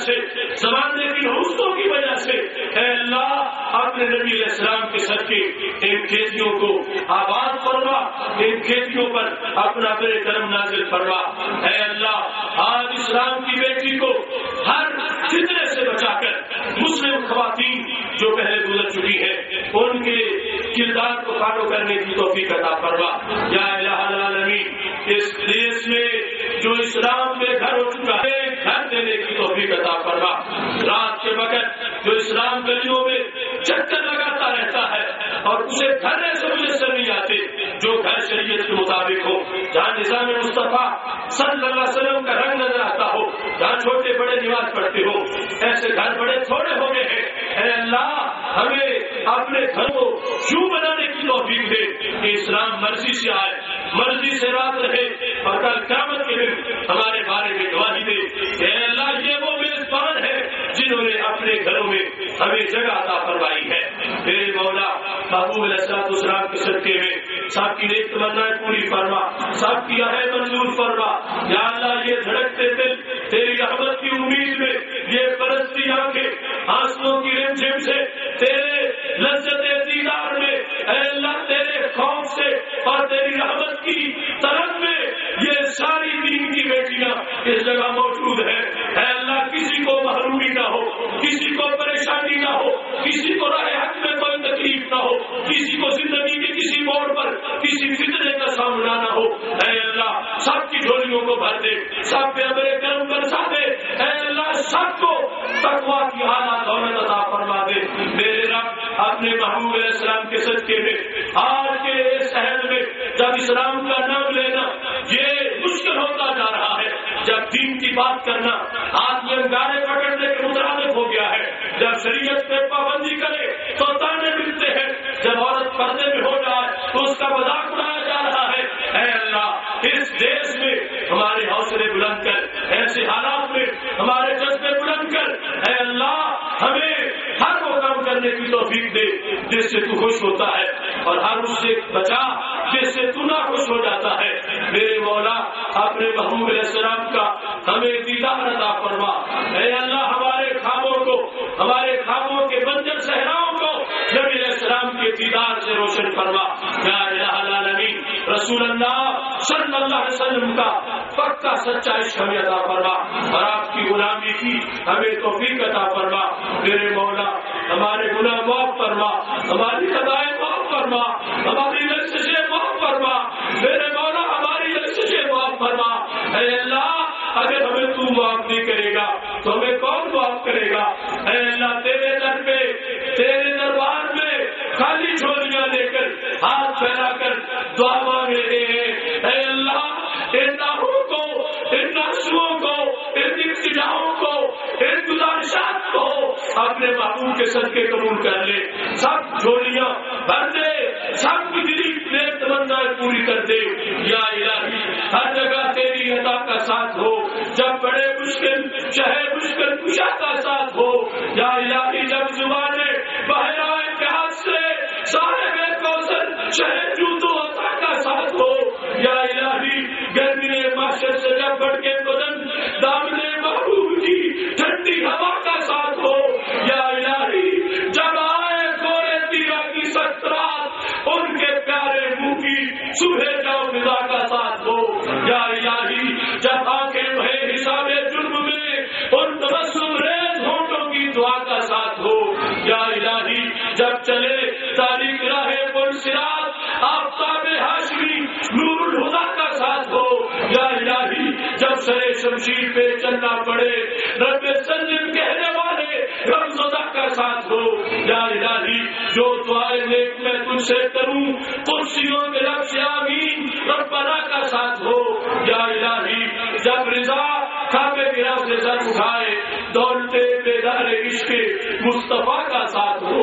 سے، زمانے کی نحوستوں کی وجہ سے اے اللہ اپنے نبی علیہ السلام کے صدقے ان کھیتیوں کو آباد فرما، ان کھیتیوں پر اپنا بے کرم نازل فرما۔ اے اللہ آج اسلام کی بیٹی کو ہر فتنے سے بچا کر مسلم خواتین جو پہلے گزر چکی ہیں ان کے کردار کو فالو کرنے کی توفیق عطا فرما۔ یا الہ العالمین اس دیش میں جو اسلام میں گھر ہو چکا ہے گھر دینے کی توفیق عطا فرما۔ رات کے وقت جو اسلام گلیوں میں چکر لگاتا رہتا ہے اور اسے گھر سے میسر نہیں آتے، جو گھر شریعت کے مطابق ہو، جہاں نظام مصطفیٰ صلی اللہ علیہ وسلم کا رنگ نظر آتا ہو، جہاں چھوٹے بڑے نماز پڑھتے ہو، ایسے گھر بڑے تھوڑے ہو گئے ہیں۔ اے اللہ ہمیں اپنے گھر کو یوں بنانے کی توفیق دے کہ اسلام مرضی سے آئے، مرضی سے رات رہے اور کل قیامت کے دن ہمارے بارے میں گواہی دے کہ اے اللہ یہ وہ میزبان ہے جنہوں نے اپنے گھروں میں ہمیں جگہ عطا فرمائی ہے۔ میرے مولا محبوب علیہ السلام کے صدقے میں سب کی نیک تمنائیں پوری فرما، سب کی آہیں منظور فرما۔ یا اللہ یہ دھڑکتے دل تیری رحمت کی امید میں، یہ برستی آنکھیں آنسوؤں کی رمجھم سے تیرے لذت دیدار میں، اے اللہ تیرے خوف سے اور تیری رحمت کی طرف میں یہ ساری دین کی بیٹیاں اس جگہ موجود ہیں۔ اے اللہ کسی کو محرومی نہ ہو، کسی کو پریشانی نہ ہو، کسی کو راہ حق میں کوئی تکلیف نہ ہو، کسی کو زندگی کے کسی موڑ پر کسی فتنے کا سامنا نہ ہو۔ اے اللہ سب کی جھولیوں کو بھر دے، سب پہ اپنے کرم برسا دے۔ اے اللہ سب کو تقویٰ کی اعلیٰ دولت عطا فرما دے۔ میرے رب اپنے محبوب علیہ السلام کے صدقے میں آج کے اس عہد میں جب اسلام کا نام لینا یہ مشکل ہوتا جا رہا ہے، جب دین کی بات کرنا آدمی انگارے پکڑنے کے مترادف ہو گیا ہے، جب شریعت پہ پابندی کرے تو تانے ملتے ہیں، جب عورت پردے میں ہو جائے تو اس کا مذاق اڑایا جا رہا ہے۔ اے اللہ اس دیش میں ہمارے حوصلے بلند کر، ایسے حالات میں ہمارے جذبے بلند کر۔ اے اللہ ہمیں ہر وہ کام کرنے کی توفیق دے جس سے تو خوش ہوتا ہے اور ہر اس سے بچا جس سے تو ناخوش ہو جاتا ہے۔ میرے مولا اپنے محبوب علیہ السلام کا ہمیں دیدار عطا فرما۔ اے اللہ ہمارے خوابوں کو، ہمارے خوابوں کے بنجر صحراؤں کو نبی علیہ السلام کے دیدار سے روشن فرما۔ یا الہ العالمین رسول اللہ صلی اللہ علیہ وسلم کا پکا سچا عشق ہمیں عطا فرما اور آپ کی غلامی کی ہمیں توفیق عطا فرما۔ میرے مولا ہمارے گناہ معاف فرما، ہماری خطائیں معاف فرما، ہماری لغزشیں معاف فرما۔ میرے مولا ہماری لغزشیں معاف فرما۔ اے اللہ اگر ہمیں تو معاف نہیں کرے گا تو ہمیں کون معاف کرے گا؟ اے اللہ تیرے در پہ، تیرے دربار میں خالی جھولیاں لے کر ہاتھ پھیلا کر دعا مانگ رہے ہیں۔ اے اللہ ان ناحوں کو، ان ناسوؤں کو، ان التجاؤں کو، ان گزارشات کو اپنے محبوب کے صدقے قبول کر لے، سب جھولیاں بھر دے، سب کی دلی نیک تمنائیں پوری کر دے۔ یا الہی ہر جگہ تیری عطا کا ساتھ ہو، جب بڑے مشکل شہر مشکل کشا کا ساتھ ہو۔ یا الہی جب زبانیں بہرائے کے ہاتھ سے صاحب کوثر شہر جوتو عطا کا ساتھ ہو۔ یا الہی گرمی معاشر سے جب بڑھ کے بدن دامنے محبوب کی ٹھنڈی ہوا کا ساتھ ہو۔ یا الہی جب آئے گورے تیرا کی سخت رات ان کے پیارے منہ کی صبح جاؤ فضا کا ساتھ ہو۔ یا الہی جب آنکھیں بہے حساب جرم میں ان تبسم ریز ہونٹوں کی دعا کا ساتھ ہو۔ یا الہی جب چلے تاریخ راہ پل صراط آفتاب ہاشمی نور الہدا کا ساتھ ہو۔ یا الہی جب سرے شمشیر پہ چلنا پڑے رب سلم کہنے والے رمضان کا ساتھ ہو۔ یا الہی جو دعائیں نیک میں تجھ سے کروں کرسیوں کے رب سے آمین ربنا کا ساتھ ہو۔ یا الہی جب رضا کعبے کی راہ سے سر اٹھائے دولتے بیدار عشق مصطفیٰ کا ساتھ ہو۔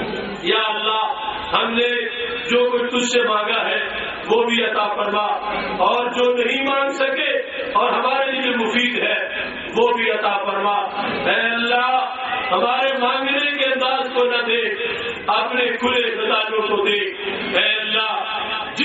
یا اللہ ہم نے جو کچھ تجھ سے مانگا ہے وہ بھی عطا فرما، اور جو نہیں مانگ سکے اور ہمارے لیے مفید ہے وہ بھی عطا فرما۔ اے اللہ ہمارے مانگنے کے انداز کو نہ دے، اپنے کھلے خزانوں کو دے۔ اے اللہ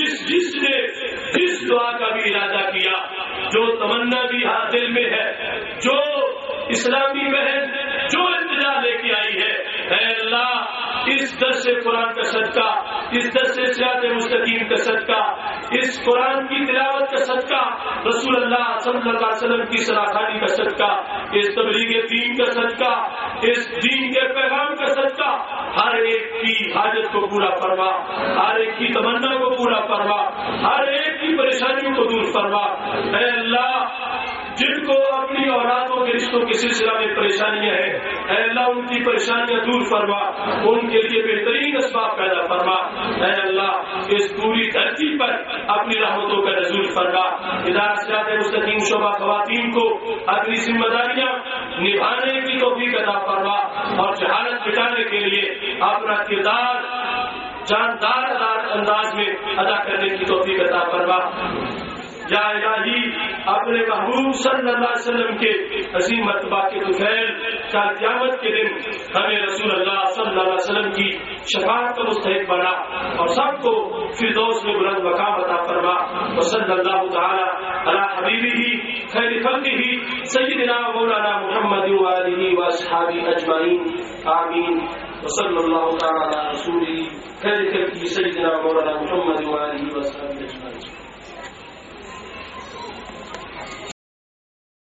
جس نے اس دعا کا بھی ارادہ کیا، جو تمنا بھی دل میں ہے، جو اسلامی بہن جو التجا لے کے آئی ہے، اے اللہ اس درس قرآن کا صدقہ، اس درس صراط مستقیم کا صدقہ، اس قرآن کی تلاوت کا صدقہ، رسول اللہ صلی اللہ علیہ وسلم کی سراخانی کا صدقہ، اس تبلیغ دین کا صدقہ، اس دین کے پیغام کا صدقہ، ہر ایک کی حاجت کو پورا فرما، ہر ایک کی تمنا کو پورا فرما، ہر ایک کی پریشانیوں کو دور فرما۔ اے اللہ جن کو اپنی اولادوں کے رشتوں کے سلسلہ میں پریشانیاں ہیں، اے اللہ ان کی پریشانیاں دور فرما، ان کے لیے بہترین اسباب پیدا فرما۔ اے اللہ اس پوری دھرتی پر اپنی رحمتوں کا نزول فرما۔ ادارہ صراط مستقیم شعبہ خواتین کو اپنی ذمہ داریاں نبھانے کی توفیق عطا فرما اور جہالت مٹانے کے لیے اپنا کردار جاندار انداز میں ادا کرنے کی توفیق عطا فرما۔ یا الہی اپنے محبوب صلی اللہ علیہ وسلم کے عظیم مرتبہ کے طفیل کا قیامت کے دن ہمیں رسول اللہ صلی اللہ علیہ وسلم کی شفاعت کا مستحق بنا اور سب کو فردوس میں بلند مقام عطا فرما۔ وصلی اللہ تعالی علی حبیبہ خیر خلقہ سیدنا مولانا محمد وآلہ واصحابہ اجمعین آمین۔ وصلی اللہ تعالی علی رسولہ خیر خلقہ سیدنا مولانا محمد وآلہ واصحابہ اجمعین۔